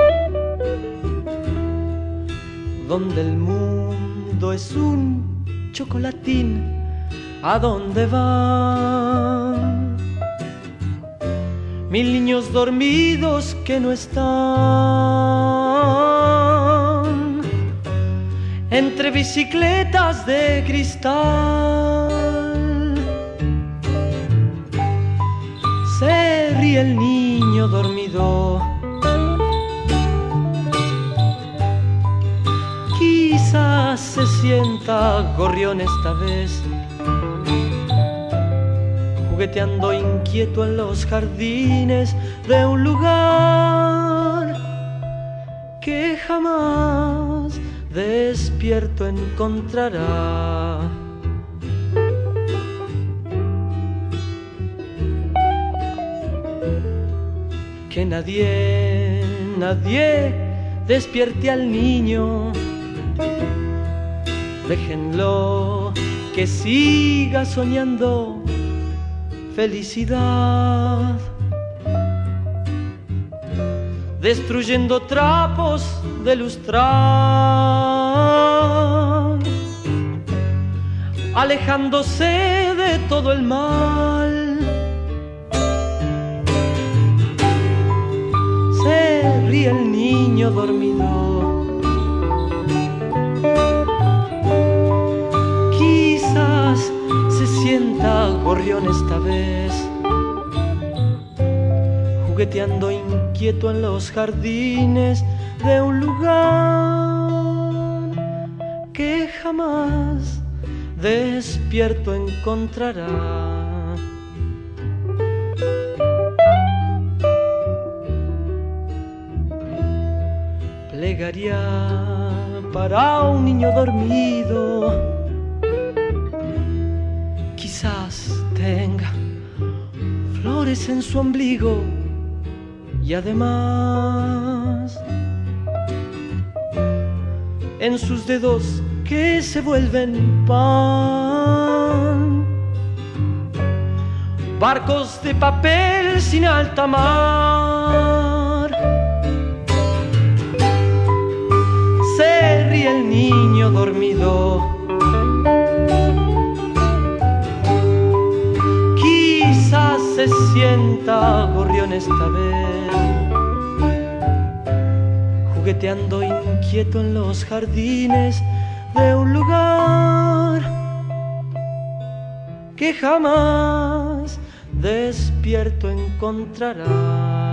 donde el mundo es un chocolatín, ¿a dónde van? Mil niños dormidos que no están entre bicicletas de cristal. Se ríe el niño dormido, quizás se sienta gorrión esta vez, jugueteando inquieto en los jardines de un lugar que jamás despierto encontrará. Que nadie, nadie despierte al niño, déjenlo que siga soñando felicidad, destruyendo trapos de lustrar, alejándose de todo el mal. Se ríe el niño dormido, quizás se sienta gorrión esta vez, jugueteando inquieto en los jardines de un lugar que jamás despierto encontrará. Plegaria para un niño dormido, quizás tenga flores en su ombligo y además en sus dedos que se vuelven pan, barcos de papel sin alta mar. Se ríe el niño dormido, quizás se sienta gorrión esta vez, jugueteando inquieto en los jardines de un lugar que jamás despierto encontrará.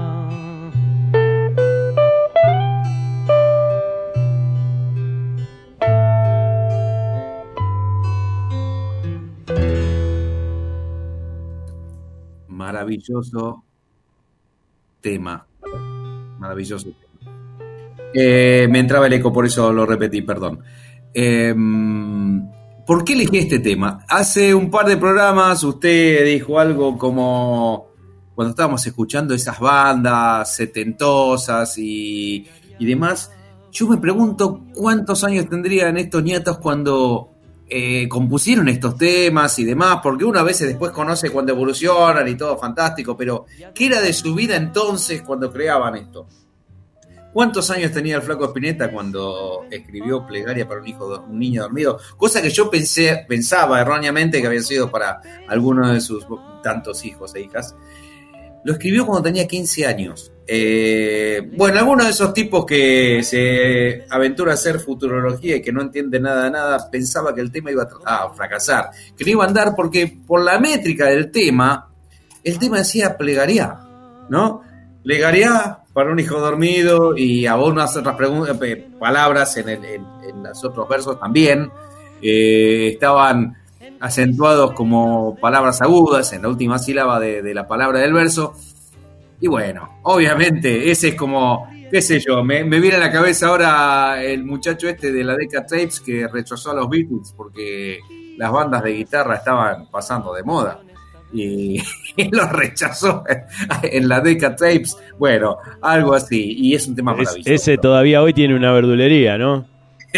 Maravilloso tema. Maravilloso tema. Eh, me entraba el eco, por eso lo repetí, perdón. Eh, ¿Por qué elegí este tema? Hace un par de programas usted dijo algo como, cuando estábamos escuchando esas bandas setentosas y, y demás, yo me pregunto cuántos años tendrían estos nietos cuando eh, compusieron estos temas y demás, porque uno a veces después conoce cuando evolucionan y todo fantástico, pero ¿qué era de su vida entonces cuando creaban esto? ¿Cuántos años tenía el Flaco Spinetta cuando escribió Plegaria para un hijo, un niño dormido? Cosa que yo pensé, pensaba erróneamente que había sido para alguno de sus tantos hijos e hijas. Lo escribió cuando tenía quince años. Eh, bueno, alguno de esos tipos que se aventura a hacer futurología y que no entiende nada de nada, pensaba que el tema iba a, a fracasar, que no iba a andar porque por la métrica del tema, el tema decía plegaria, ¿no? Plegaria para un hijo dormido y algunas otras preguntas, eh, palabras en, el, en, en los otros versos también eh, estaban acentuados como palabras agudas en la última sílaba de, de la palabra del verso. Y bueno, obviamente ese es como, qué sé yo, me, me viene a la cabeza ahora el muchacho este de la Decca Tapes que rechazó a los Beatles porque las bandas de guitarra estaban pasando de moda y, y los rechazó en la Decca Tapes. Bueno, algo así, y es un tema maravilloso. Es, ese todavía hoy tiene una verdulería, ¿no?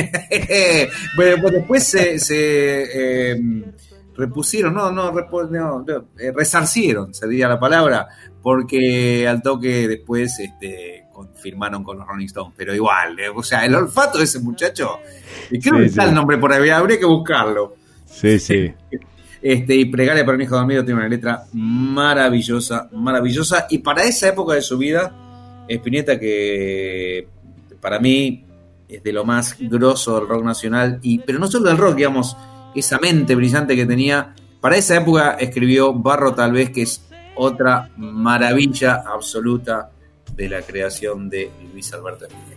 Bueno, pues después se, se eh, repusieron, no, no, repo, no, no eh, resarcieron, sería la palabra, porque al toque después este, confirmaron con los Rolling Stones, pero igual, eh, o sea, el olfato de ese muchacho, y creo sí, que sí. Está el nombre por ahí, habría que buscarlo. Sí, sí. Este, y Plegaria para un hijo dormido tiene una letra maravillosa, maravillosa, y para esa época de su vida, Spinetta, que para mí es de lo más grosso del rock nacional, y pero no solo del rock, digamos, esa mente brillante que tenía, para esa época escribió Barro tal vez, que es otra maravilla absoluta de la creación de Luis Alberto Spinetta.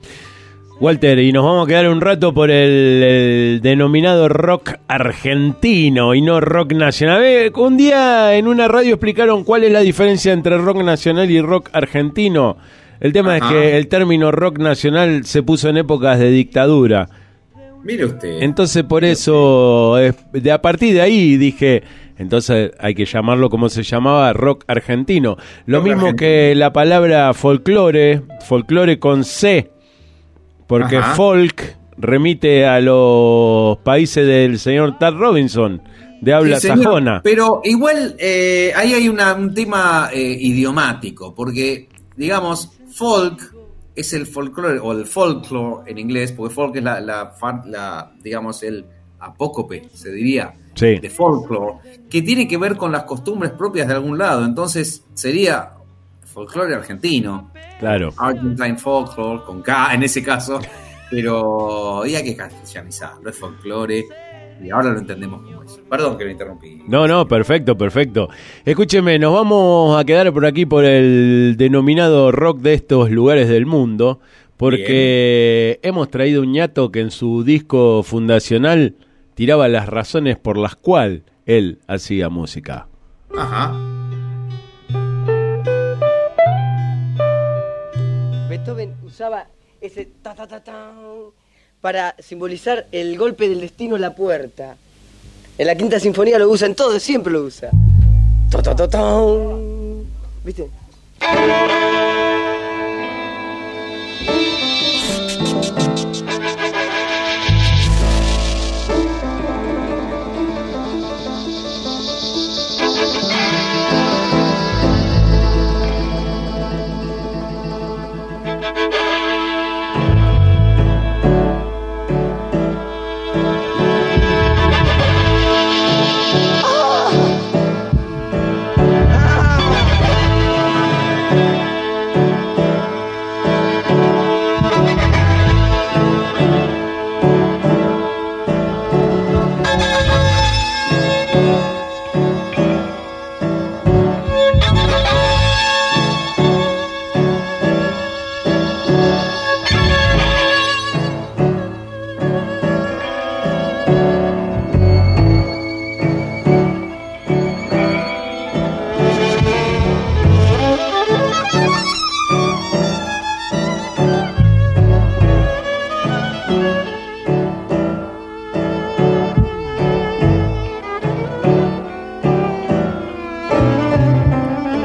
Walter, y nos vamos a quedar un rato por el, el denominado rock argentino y no rock nacional. Eh, un día en una radio explicaron cuál es la diferencia entre rock nacional y rock argentino. El tema Ajá. es que el término rock nacional se puso en épocas de dictadura. Mire usted. Entonces por eso, de a partir de ahí dije, entonces hay que llamarlo como se llamaba, rock argentino. Lo rock mismo argentino. Que la palabra folclore, folclore con C, porque Ajá. folk remite a los países del señor Tad Robinson, de habla sí, señor, sajona. Pero igual eh, ahí hay una, un tema eh, idiomático, porque digamos, folk es el folclore, o el folklore en inglés, porque folk es la, la, la digamos, el apócope, se diría, sí. de folklore, que tiene que ver con las costumbres propias de algún lado. Entonces sería folclore argentino. Claro. Argentine folklore, con K en ese caso, pero hay que castellanizarlo, es folclore. Y ahora lo entendemos como eso. Perdón que lo interrumpí. No, no, perfecto, perfecto. Escúcheme, nos vamos a quedar por aquí por el denominado rock de estos lugares del mundo, porque Bien. hemos traído un ñato que en su disco fundacional tiraba las razones por las cuales él hacía música. Ajá. Beethoven usaba ese ta ta ta ta para simbolizar el golpe del destino en la puerta. En la Quinta Sinfonía lo usan todos, siempre lo usa. To, to, to, to. ¿Viste?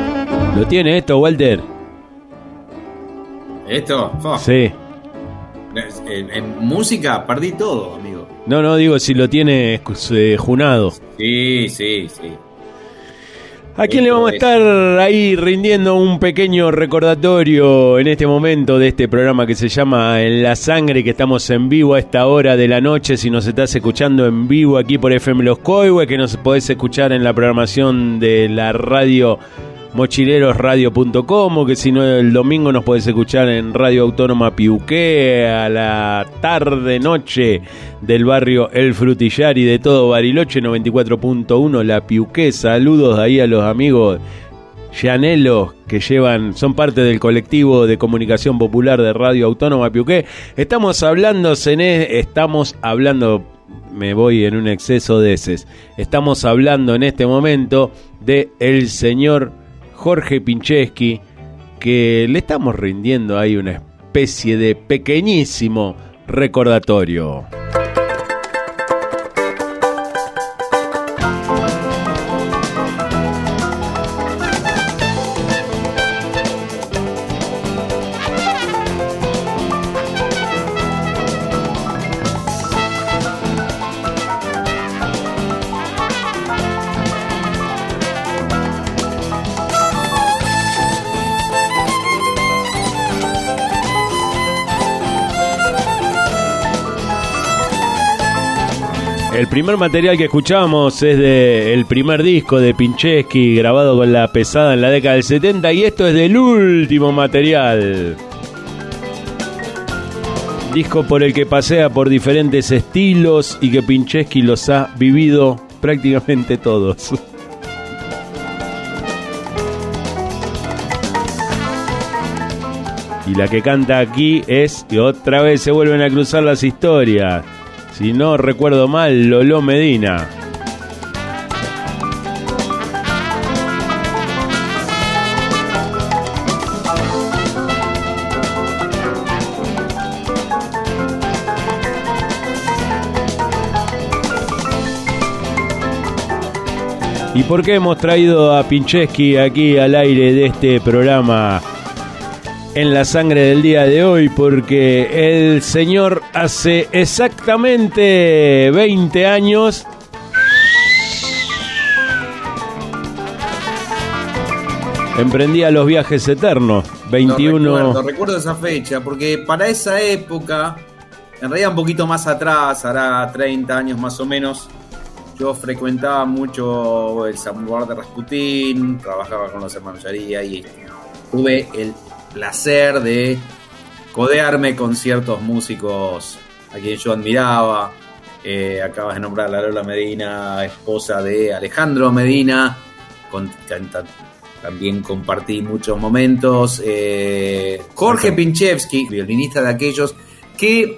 ¿Tiene esto, Walter? ¿Esto? Oh. Sí. En, en música perdí todo, amigo. No, no, digo si lo tiene eh, junado. Sí, sí, sí. ¿A quién le vamos a estar ahí rindiendo un pequeño recordatorio en este momento de este programa que se llama En la Sangre, que estamos en vivo a esta hora de la noche? Si nos estás escuchando en vivo aquí por F M Los Coihues, que nos podés escuchar en la programación de la radio mochileros radio punto com, o que si no el domingo nos podés escuchar en Radio Autónoma Piuqué a la tarde noche del barrio El Frutillar y de todo Bariloche, noventa y cuatro punto uno La Piuqué. Saludos ahí a los amigos llanelos que llevan, son parte del colectivo de comunicación popular de Radio Autónoma Piuqué. Estamos hablando, Cené, estamos hablando, me voy en un exceso de heces, estamos hablando en este momento de el señor Jorge Pincheski, que le estamos rindiendo ahí una especie de pequeñísimo recordatorio. El primer material que escuchamos es del primer disco de Pincheski, grabado con La Pesada en la década del setenta, y esto es del último material. Disco por el que pasea por diferentes estilos y que Pincheski los ha vivido prácticamente todos. Y la que canta aquí es, y otra vez se vuelven a cruzar las historias, si no recuerdo mal, Lolo Medina. ¿Y por qué hemos traído a Pincheski aquí al aire de este programa En la Sangre del día de hoy? Porque el señor hace exactamente veinte años emprendía los viajes eternos. veintiuno. No, recuerdo, recuerdo esa fecha, porque para esa época, en realidad un poquito más atrás, hará treinta años más o menos, yo frecuentaba mucho el Samovar de Rasputín, trabajaba con los hermanos Yaría y tuve el placer de codearme con ciertos músicos a quienes yo admiraba. Eh, acabas de nombrar a Lola Medina, esposa de Alejandro Medina, con, canta, también compartí muchos momentos. Eh, Jorge Pincheski, violinista de aquellos, que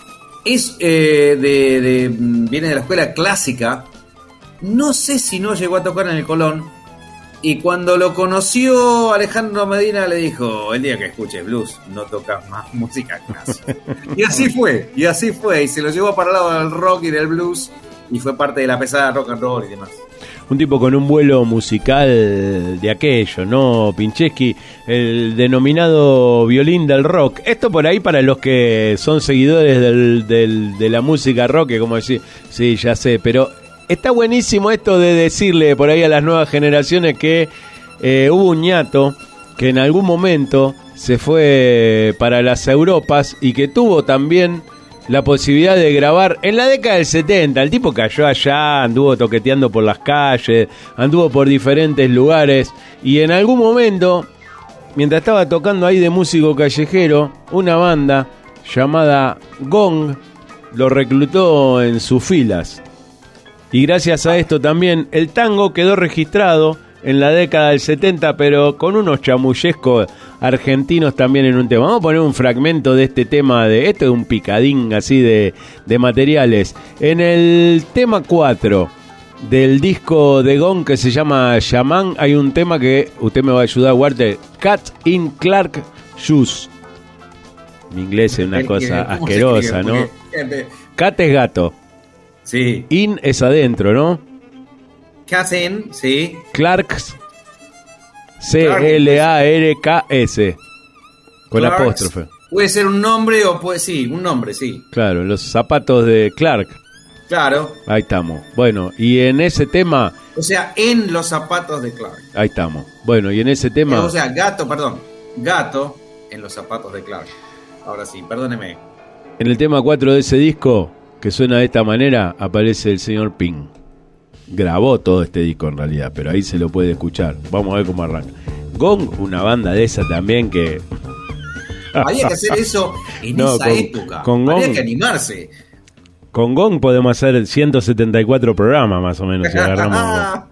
es eh, de, de viene de la escuela clásica. No sé si no llegó a tocar en el Colón. Y cuando lo conoció Alejandro Medina le dijo: el día que escuches blues no tocas más música clásica. Y así fue, y así fue, y se lo llevó para el lado del rock y del blues, y fue parte de la pesada rock and roll y demás. Un tipo con un vuelo musical de aquello, ¿no? Pincheski, el denominado violín del rock. Esto por ahí para los que son seguidores del, del, de la música rock, que como decir, sí, ya sé, pero está buenísimo esto de decirle por ahí a las nuevas generaciones que eh, hubo un ñato que en algún momento se fue para las Europas y que tuvo también la posibilidad de grabar en la década del setenta. El tipo cayó allá, anduvo toqueteando por las calles, anduvo por diferentes lugares, y en algún momento, mientras estaba tocando ahí de músico callejero, una banda llamada Gong lo reclutó en sus filas. Y gracias a esto también el tango quedó registrado en la década del setenta, pero con unos chamullescos argentinos también en un tema. Vamos a poner un fragmento de este tema, de esto es un picadín así de, de materiales. En el tema cuatro del disco de Gong, que se llama Shaman, hay un tema que usted me va a ayudar, Walter: Cat in Clark Shoes. Mi inglés es una cosa asquerosa, ¿no? Cat es gato. Sí. In es adentro, ¿no? Cat in, sí. Clarks, C L A R K S, con Clarks, apóstrofe. Puede ser un nombre o puede, sí, un nombre, sí. Claro, los zapatos de Clark. Claro. Ahí estamos. Bueno, y en ese tema... O sea, en los zapatos de Clark. Ahí estamos. Bueno, y en ese tema... O sea, gato, perdón. Gato en los zapatos de Clark. Ahora sí, perdóneme. En el tema cuatro de ese disco, que suena de esta manera, aparece el señor Pink. Grabó todo este disco en realidad, pero ahí se lo puede escuchar. Vamos a ver cómo arranca. Gong, una banda de esa también que... Había que hacer eso en no, esa con, época. Con Había Gong, que animarse. Con Gong podemos hacer ciento setenta y cuatro programas más o menos si agarramos.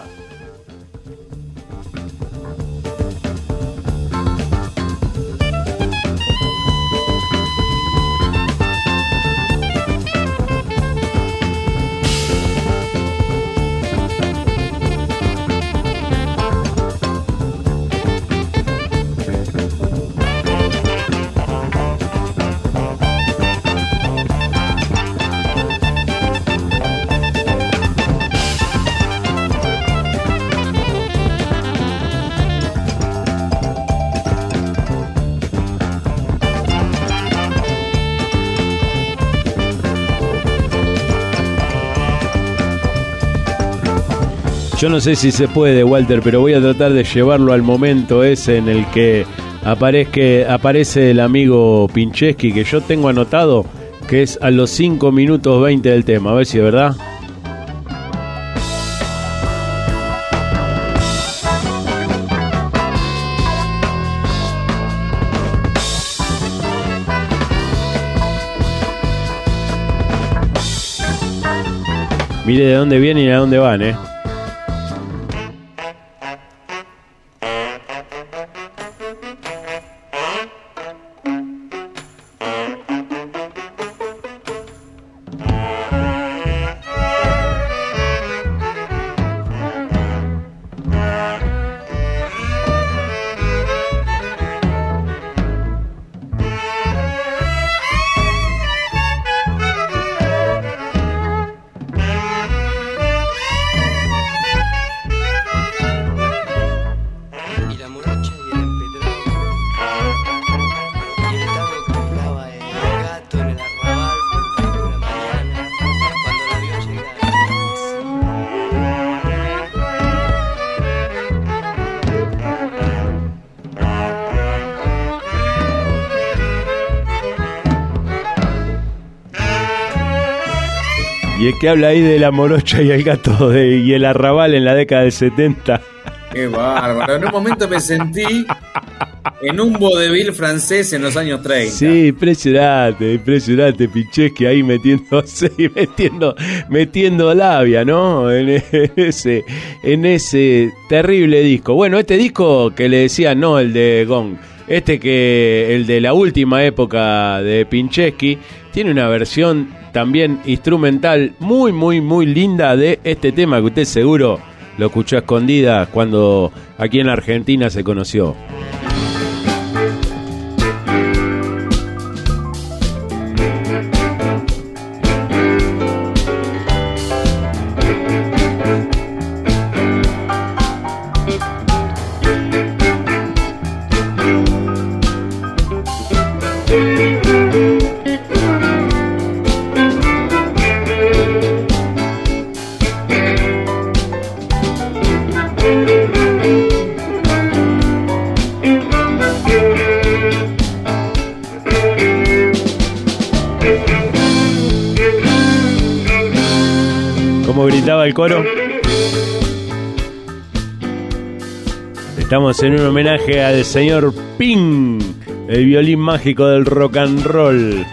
Yo no sé si se puede, Walter, pero voy a tratar de llevarlo al momento ese en el que aparezca, aparece el amigo Pincheski, que yo tengo anotado que es a los cinco minutos veinte del tema. A ver si es verdad. Mire de dónde vienen y a dónde van, ¿eh? Y es que habla ahí de la morocha y el gato de, y el arrabal en la década del setenta. Qué bárbaro. En un momento me sentí en un vodevil francés en los años treinta. Sí, impresionante, impresionante, Pincheski ahí metiéndose y metiendo, metiendo labia, ¿no? En ese, en ese terrible disco. Bueno, este disco que le decía, no el de Gong, este que el de la última época de Pincheski, tiene una versión también instrumental muy, muy, muy linda de este tema que usted seguro lo escuchó a escondidas cuando aquí en la Argentina se conoció. ¿Cómo gritaba el coro? Estamos en un homenaje al señor Pink, el violín mágico del rock and roll.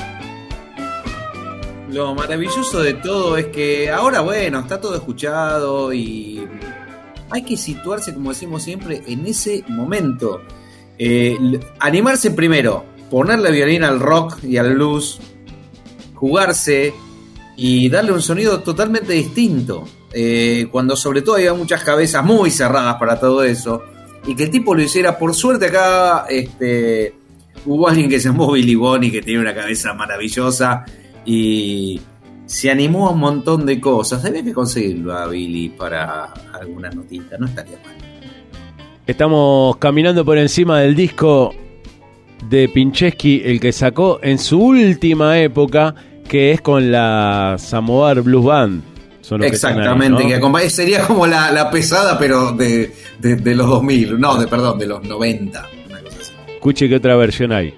Lo maravilloso de todo es que ahora, bueno, está todo escuchado y hay que situarse, como decimos siempre, en ese momento. Eh, animarse primero, ponerle violín al rock y al blues, jugarse y darle un sonido totalmente distinto. Eh, cuando sobre todo había muchas cabezas muy cerradas para todo eso, y que el tipo lo hiciera. Por suerte acá este, hubo alguien que se llamó Billy Bonnie, que tiene una cabeza maravillosa y se animó a un montón de cosas. Había que conseguirlo a Billy para alguna notita, no estaría mal. Estamos caminando por encima del disco de Pinchesky, el que sacó en su última época, que es con la Samovar Blues Band. Son los Exactamente, que, ahí, ¿no? que sería como la, la pesada, pero de, de, de los dos mil, no, de perdón, de los noventa. Una cosa así. Escuche qué otra versión hay.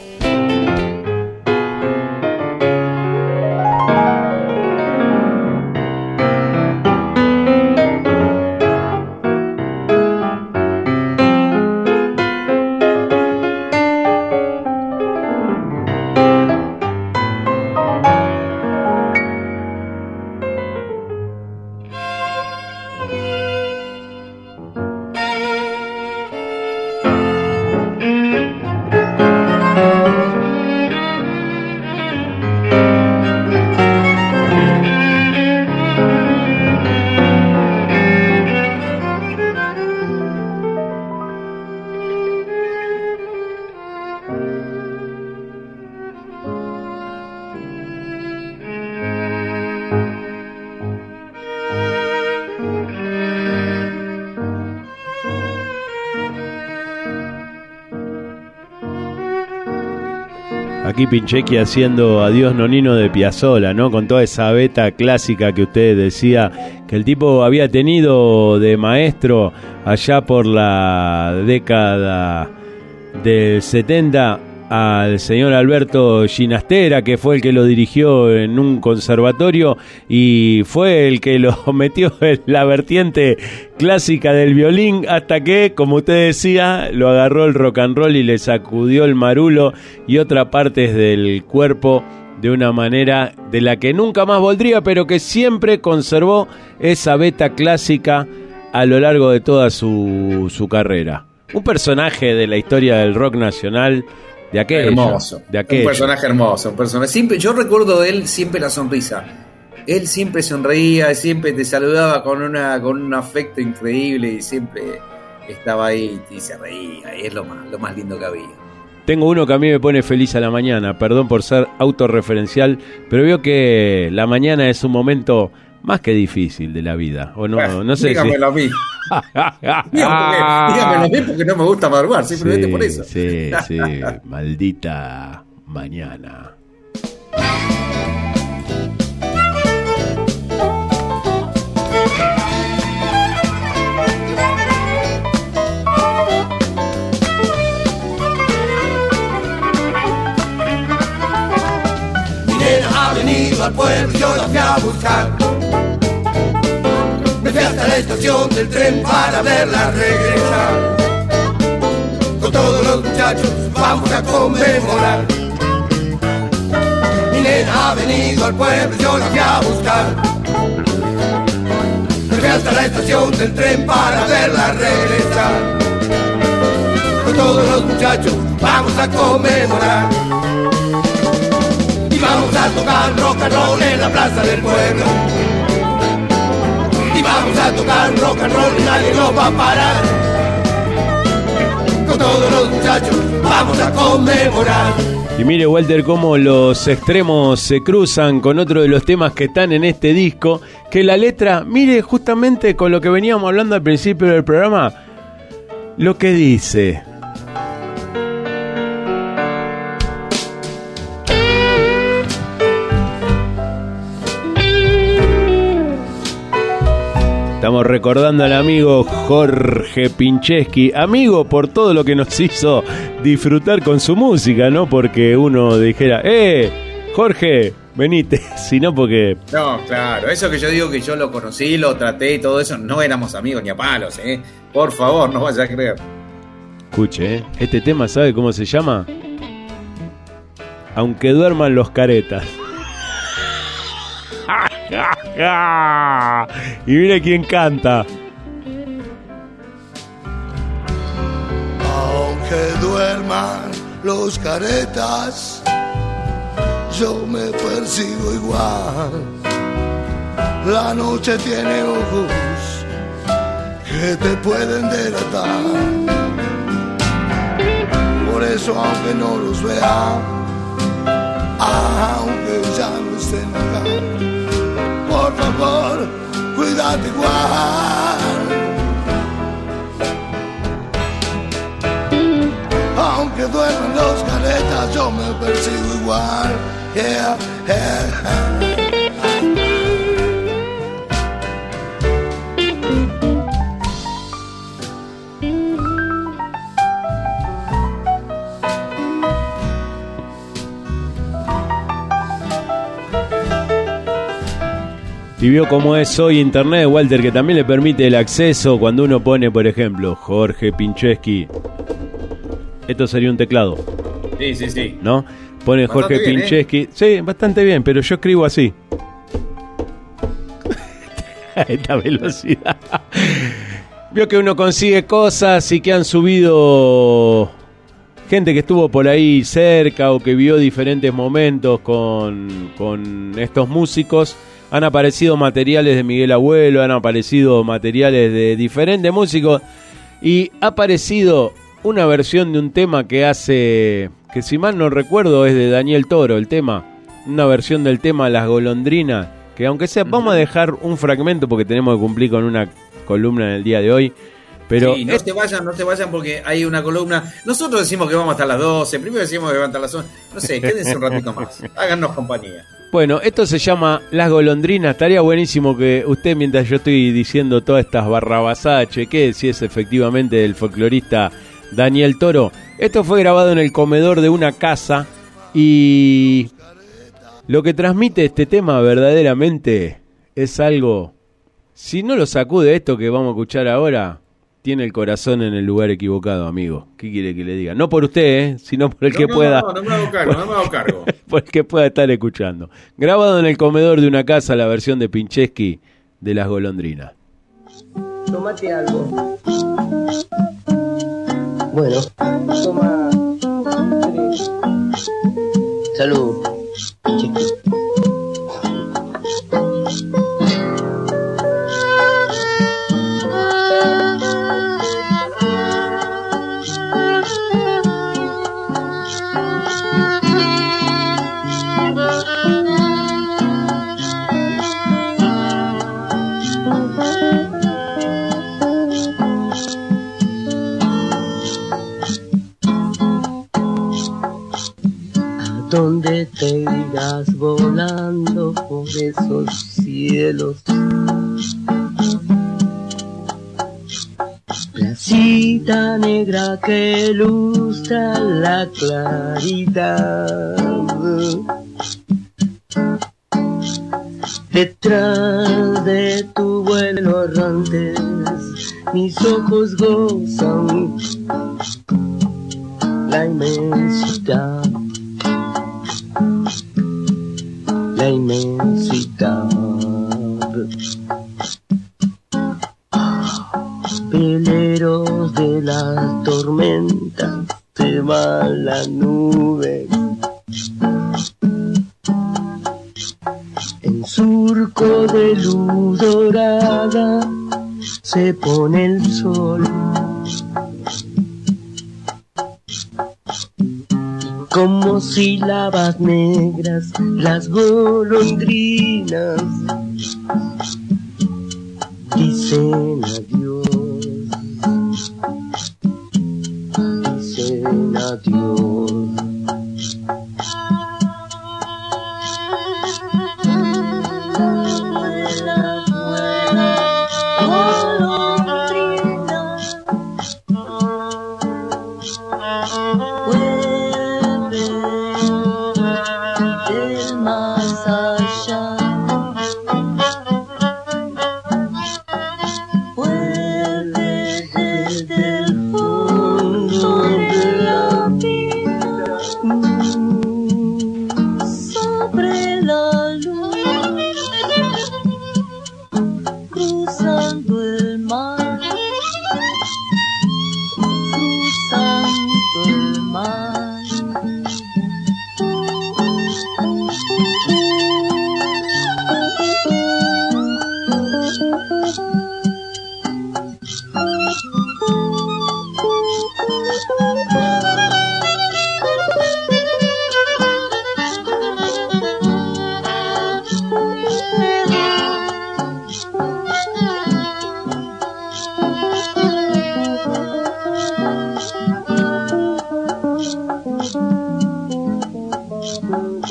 Aquí Pinchesky haciendo Adiós Nonino de Piazzolla, ¿no? Con toda esa beta clásica que usted decía que el tipo había tenido de maestro allá por la década del setenta al señor Alberto Ginastera, que fue el que lo dirigió en un conservatorio y fue el que lo metió en la vertiente clásica del violín, hasta que, como usted decía, lo agarró el rock and roll y le sacudió el marulo y otras partes del cuerpo de una manera de la que nunca más volvería, pero que siempre conservó esa beta clásica a lo largo de toda su, su carrera. Un personaje de la historia del rock nacional. De aquello, hermoso, de aquello. Un personaje hermoso, un personaje. Siempre, yo recuerdo de él siempre la sonrisa. Él siempre sonreía, siempre te saludaba con una con un afecto increíble y siempre estaba ahí y se reía. Y es lo más, lo más lindo que había. Tengo uno que a mí me pone feliz a la mañana. Perdón por ser autorreferencial, pero veo que la mañana es un momento más que difícil de la vida. O no, bueno, no sé. Dígamelo si... a mí. Dígamelo a mí porque no me gusta madrugar, simplemente sí, por eso. Sí, sí, maldita mañana. Mi nena ha venido al pueblo y yo la fui a buscar. Me fui hasta la estación del tren para verla regresar. Con todos los muchachos vamos a conmemorar. Mi nena ha venido al pueblo y yo la fui a buscar. Me fui hasta la estación del tren para verla regresar. Con todos los muchachos vamos a conmemorar. Y vamos a tocar rock and roll en la plaza del pueblo. Y vamos a tocar rock and roll y nadie nos va a parar. Con todos los muchachos vamos a conmemorar. Y mire, Walter, cómo los extremos se cruzan con otro de los temas que están en este disco, que la letra, mire, justamente con lo que veníamos hablando al principio del programa, lo que dice... Estamos recordando al amigo Jorge Pinchesky, amigo por todo lo que nos hizo disfrutar con su música, no porque uno dijera, eh, Jorge, venite, sino porque... No, claro, eso que yo digo que yo lo conocí, lo traté y todo eso, no éramos amigos ni a palos, eh. Por favor, no vaya a creer. Escuche, ¿eh? Este tema, ¿sabe cómo se llama? Aunque duerman los caretas. Y mire quién canta. Aunque duerman los caretas, yo me percibo igual. La noche tiene ojos que te pueden delatar. Por eso, aunque no los vea, aunque ya no estén acá, por favor, cuídate igual. Aunque que duermen los caretas, yo me persigo igual. Yeah, yeah, yeah. Y vio cómo es hoy Internet, Walter, que también le permite el acceso cuando uno pone, por ejemplo, Jorge Pincheski. Esto sería un teclado. Sí, sí, sí. ¿No? Pone Bastante Jorge bien, Pincheski. ¿eh? Sí, bastante bien, pero yo escribo así. A esta velocidad. Vio que uno consigue cosas y que han subido gente que estuvo por ahí cerca o que vio diferentes momentos con, con estos músicos. Han aparecido materiales de Miguel Abuelo, han aparecido materiales de diferentes músicos y ha aparecido una versión de un tema que hace, que si mal no recuerdo es de Daniel Toro, el tema, una versión del tema Las Golondrinas, que aunque sea, vamos a dejar un fragmento porque tenemos que cumplir con una columna en el día de hoy. Pero sí, no se vayan, no se vayan porque hay una columna. Nosotros decimos que vamos hasta las doce, primero decimos que vamos hasta las once. No sé, quédense un ratito más, háganos compañía. Bueno, esto se llama Las Golondrinas. Estaría buenísimo que usted, mientras yo estoy diciendo todas estas barrabasadas, chequee si es efectivamente el folclorista Daniel Toro. Esto fue grabado en el comedor de una casa y lo que transmite este tema verdaderamente es algo... Si no lo sacude esto que vamos a escuchar ahora, tiene el corazón en el lugar equivocado, amigo. ¿Qué quiere que le diga? No por usted, ¿eh? Sino por el no, que no, pueda... No, no me hago cargo, no me hago cargo. Por el que pueda estar escuchando. Grabado en el comedor de una casa, la versión de Pincheski de Las Golondrinas. Tómate algo. Bueno, toma tres. Salud, Pincheski. Donde te irás volando por esos cielos, placita negra que lustra la claridad. Detrás de tu vuelo errante, mis ojos gozan la inmensidad. La inmensidad. Veleros de las tormentas, se va la nube. En surco de luz dorada se pone el sol. Como sílabas negras, las golondrinas dicen adiós, dicen adiós. Vuela, vuela, golondrina, del más allá. Vuela,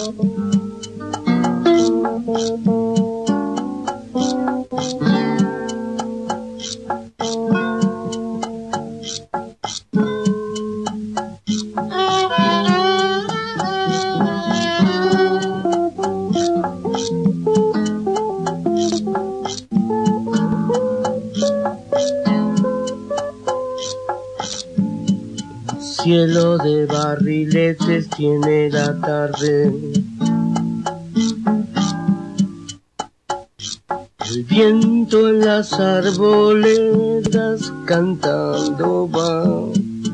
Cielo de barriletes tiene la tarde. El viento en las arboledas cantando va.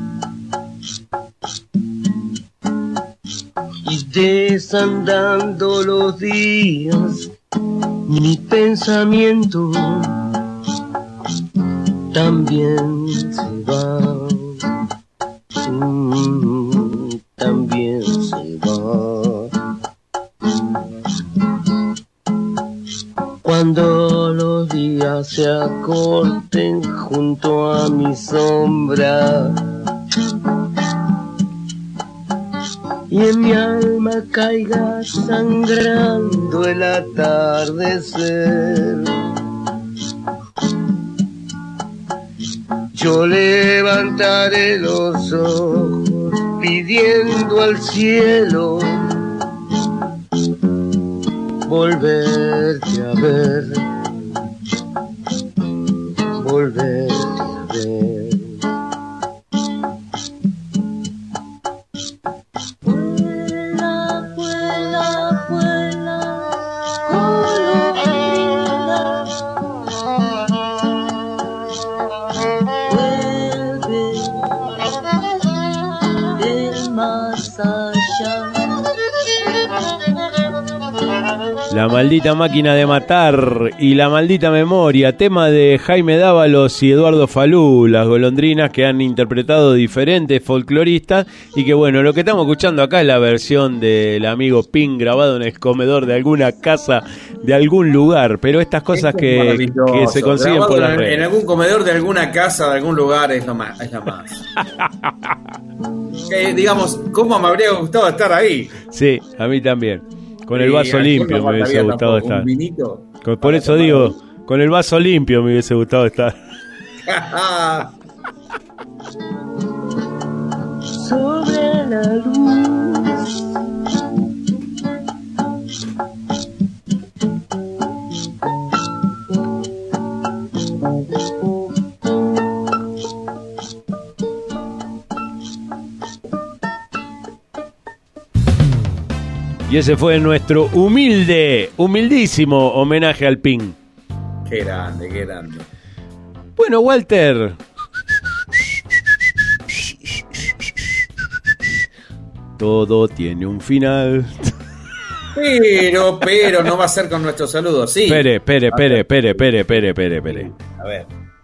Y desandando los días, mi pensamiento también se va. Mm, también se va. Cuando los días se acorten junto a mi sombra y en mi alma caiga sangrando el atardecer, yo levantaré los ojos pidiendo al cielo volverte a ver, volverte a ver. Vuela, vuela, vuela, colorina. Vuelve del más allá. La maldita máquina de matar y la maldita memoria, tema de Jaime Dávalos y Eduardo Falú, las golondrinas que han interpretado diferentes folcloristas y que bueno, lo que estamos escuchando acá es la versión del amigo Pink grabado en el comedor de alguna casa de algún lugar, pero estas cosas que, que se consiguen grabado por las en, redes. en algún comedor de alguna casa, de algún lugar, es lo más. Es lo más. Que, digamos, ¿cómo me habría gustado estar ahí? Sí, a mí también. Con el Sí, vaso ¿a quién limpio no me hubiese faltaría gustado tampoco? estar. ¿Un vinito? Con- Por eso digo, con el vaso limpio me hubiese gustado estar. Sobre la luz Y ese fue nuestro humilde, humildísimo homenaje al Pin. Qué grande, qué grande. Bueno, Walter. Todo tiene un final. Pero, pero, no va a ser con nuestros saludos, sí. Espere, espere, espere, espere, espere, espere, espere, espere. A ver.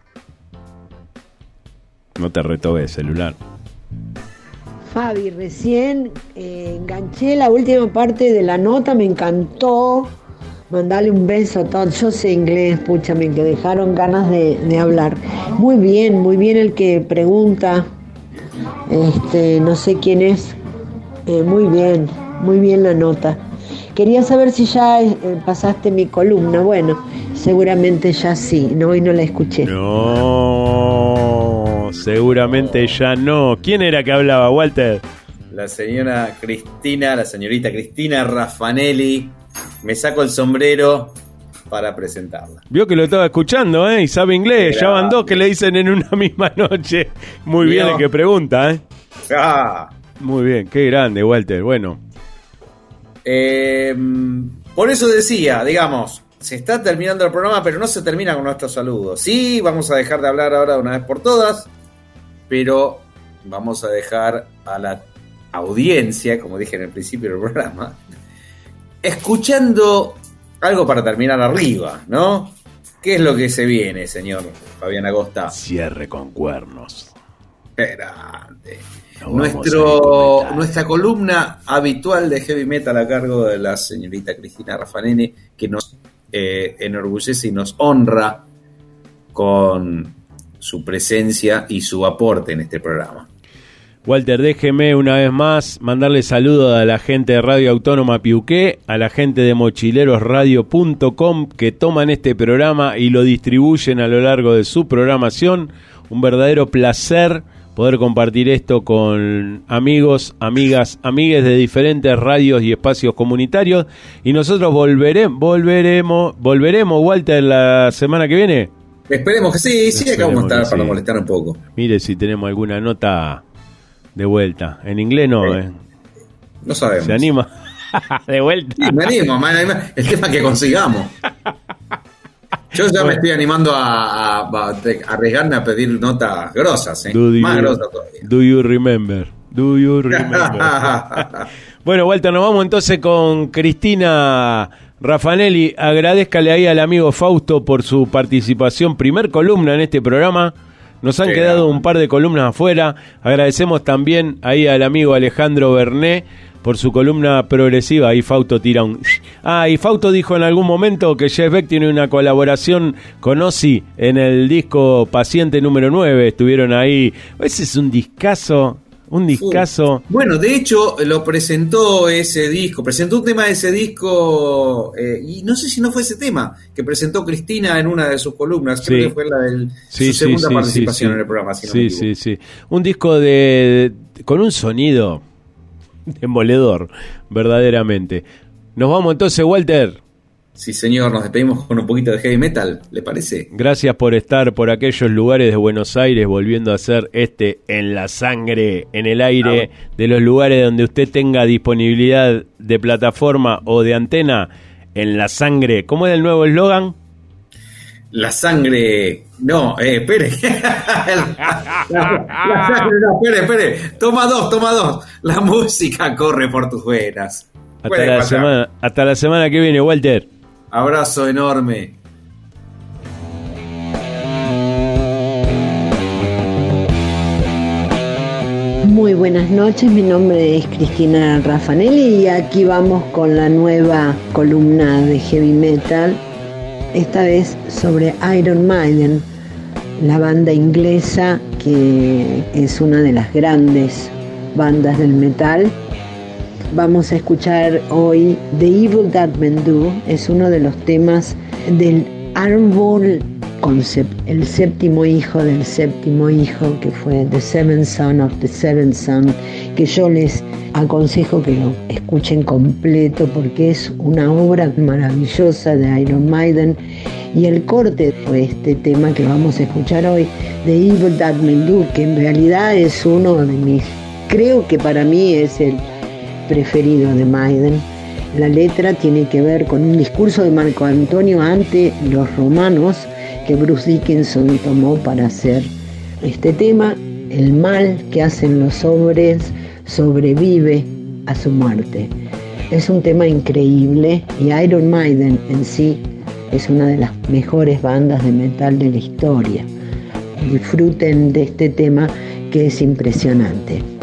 No te retobes, celular. Fabi, recién eh, enganché la última parte de la nota, me encantó. Mandale un beso a todos. Yo sé inglés, púchame, que dejaron ganas de, de hablar. Muy bien, muy bien el que pregunta. Este, no sé quién es. Eh, muy bien, muy bien la nota. Quería saber si ya eh, pasaste mi columna. Bueno, seguramente ya sí, no, hoy no la escuché. No, seguramente ya no. ¿Quién era que hablaba, Walter? La señora Cristina, la señorita Cristina Raffanelli. Me saco el sombrero para presentarla. Vio que lo estaba escuchando, ¿eh? Y sabe inglés. Ya van dos que le dicen en una misma noche. Muy bien el que pregunta, ¿eh? Ah. Muy bien, qué grande, Walter. Bueno. Eh, por eso decía, digamos, se está terminando el programa, pero no se termina con nuestros saludos. Sí, vamos a dejar de hablar ahora de una vez por todas, pero vamos a dejar a la audiencia, como dije en el principio del programa, escuchando algo para terminar arriba, ¿no? ¿Qué es lo que se viene, señor Fabián Agosta? Cierre con cuernos. Grande. No vamos Nuestro, nuestra columna habitual de heavy metal a cargo de la señorita Cristina Raffanelli, que nos eh, enorgullece y nos honra con su presencia y su aporte en este programa. Walter, déjeme una vez más mandarle saludos a la gente de Radio Autónoma Piuqué, a la gente de mochileros radio punto com que toman este programa y lo distribuyen a lo largo de su programación. Un verdadero placer poder compartir esto con amigos, amigas, amigues de diferentes radios y espacios comunitarios. Y nosotros volveremos, volveremos, volveremos, Walter, la semana que viene. Esperemos que sí, sí, acá vamos a estar para sí. molestar un poco. Mire si tenemos alguna nota de vuelta. En inglés no, eh. eh. No sabemos. ¿Se anima? De vuelta. Sí, me animo, me animo. El tema que consigamos. Yo ya me estoy animando a, a, a arriesgarme a pedir notas grosas, ¿eh? Más grosas todavía. Do you remember? Do you remember? Bueno, Walter, nos vamos entonces con Cristina Raffanelli. Agradézcale ahí al amigo Fausto por su participación. Primer columna en este programa. Nos han sí, quedado un par de columnas afuera. Agradecemos también ahí al amigo Alejandro Berné por su columna progresiva. Ahí Fausto tira un... Ah, y Fausto dijo en algún momento que Jeff Beck tiene una colaboración con Ozzy en el disco Paciente número nueve. Estuvieron ahí. Ese es un discazo... Un discazo. Uh, bueno, de hecho, lo presentó ese disco, presentó un tema de ese disco, eh, y no sé si no fue ese tema, que presentó Cristina en una de sus columnas, creo sí. que fue la del, sí, su sí, segunda sí, participación sí, en el programa. Si no sí, me sí, sí. Un disco de, de con un sonido demoledor, verdaderamente. Nos vamos entonces, Walter. Sí, señor, nos despedimos con un poquito de heavy metal, ¿le parece? Gracias por estar por aquellos lugares de Buenos Aires, volviendo a hacer este En la Sangre, en el aire, ah, de los lugares donde usted tenga disponibilidad de plataforma o de antena, En la Sangre. ¿Cómo es el nuevo eslogan? La sangre... No, eh, espere. la, la sangre, no, espere, espere. Toma dos, toma dos. La música corre por tus venas. Hasta la, semana, hasta la semana que viene, Walter. Abrazo enorme. Muy buenas noches, mi nombre es Cristina Raffanelli y aquí vamos con la nueva columna de heavy metal, esta vez sobre Iron Maiden, la banda inglesa que es una de las grandes bandas del metal. Vamos a escuchar hoy The Evil That Men Do, es uno de los temas del Árbol Concept, el séptimo hijo del séptimo hijo, que fue The Seventh Son of the Seventh Son, que yo les aconsejo que lo escuchen completo porque es una obra maravillosa de Iron Maiden. Y el corte de este tema que vamos a escuchar hoy, The Evil That Men Do, que en realidad es uno de mis, creo que para mí es el preferido de Maiden. La letra tiene que ver con un discurso de Marco Antonio ante los romanos que Bruce Dickinson tomó para hacer este tema. El mal que hacen los hombres sobrevive a su muerte. Es un tema increíble y Iron Maiden en sí es una de las mejores bandas de metal de la historia. Disfruten de este tema que es impresionante.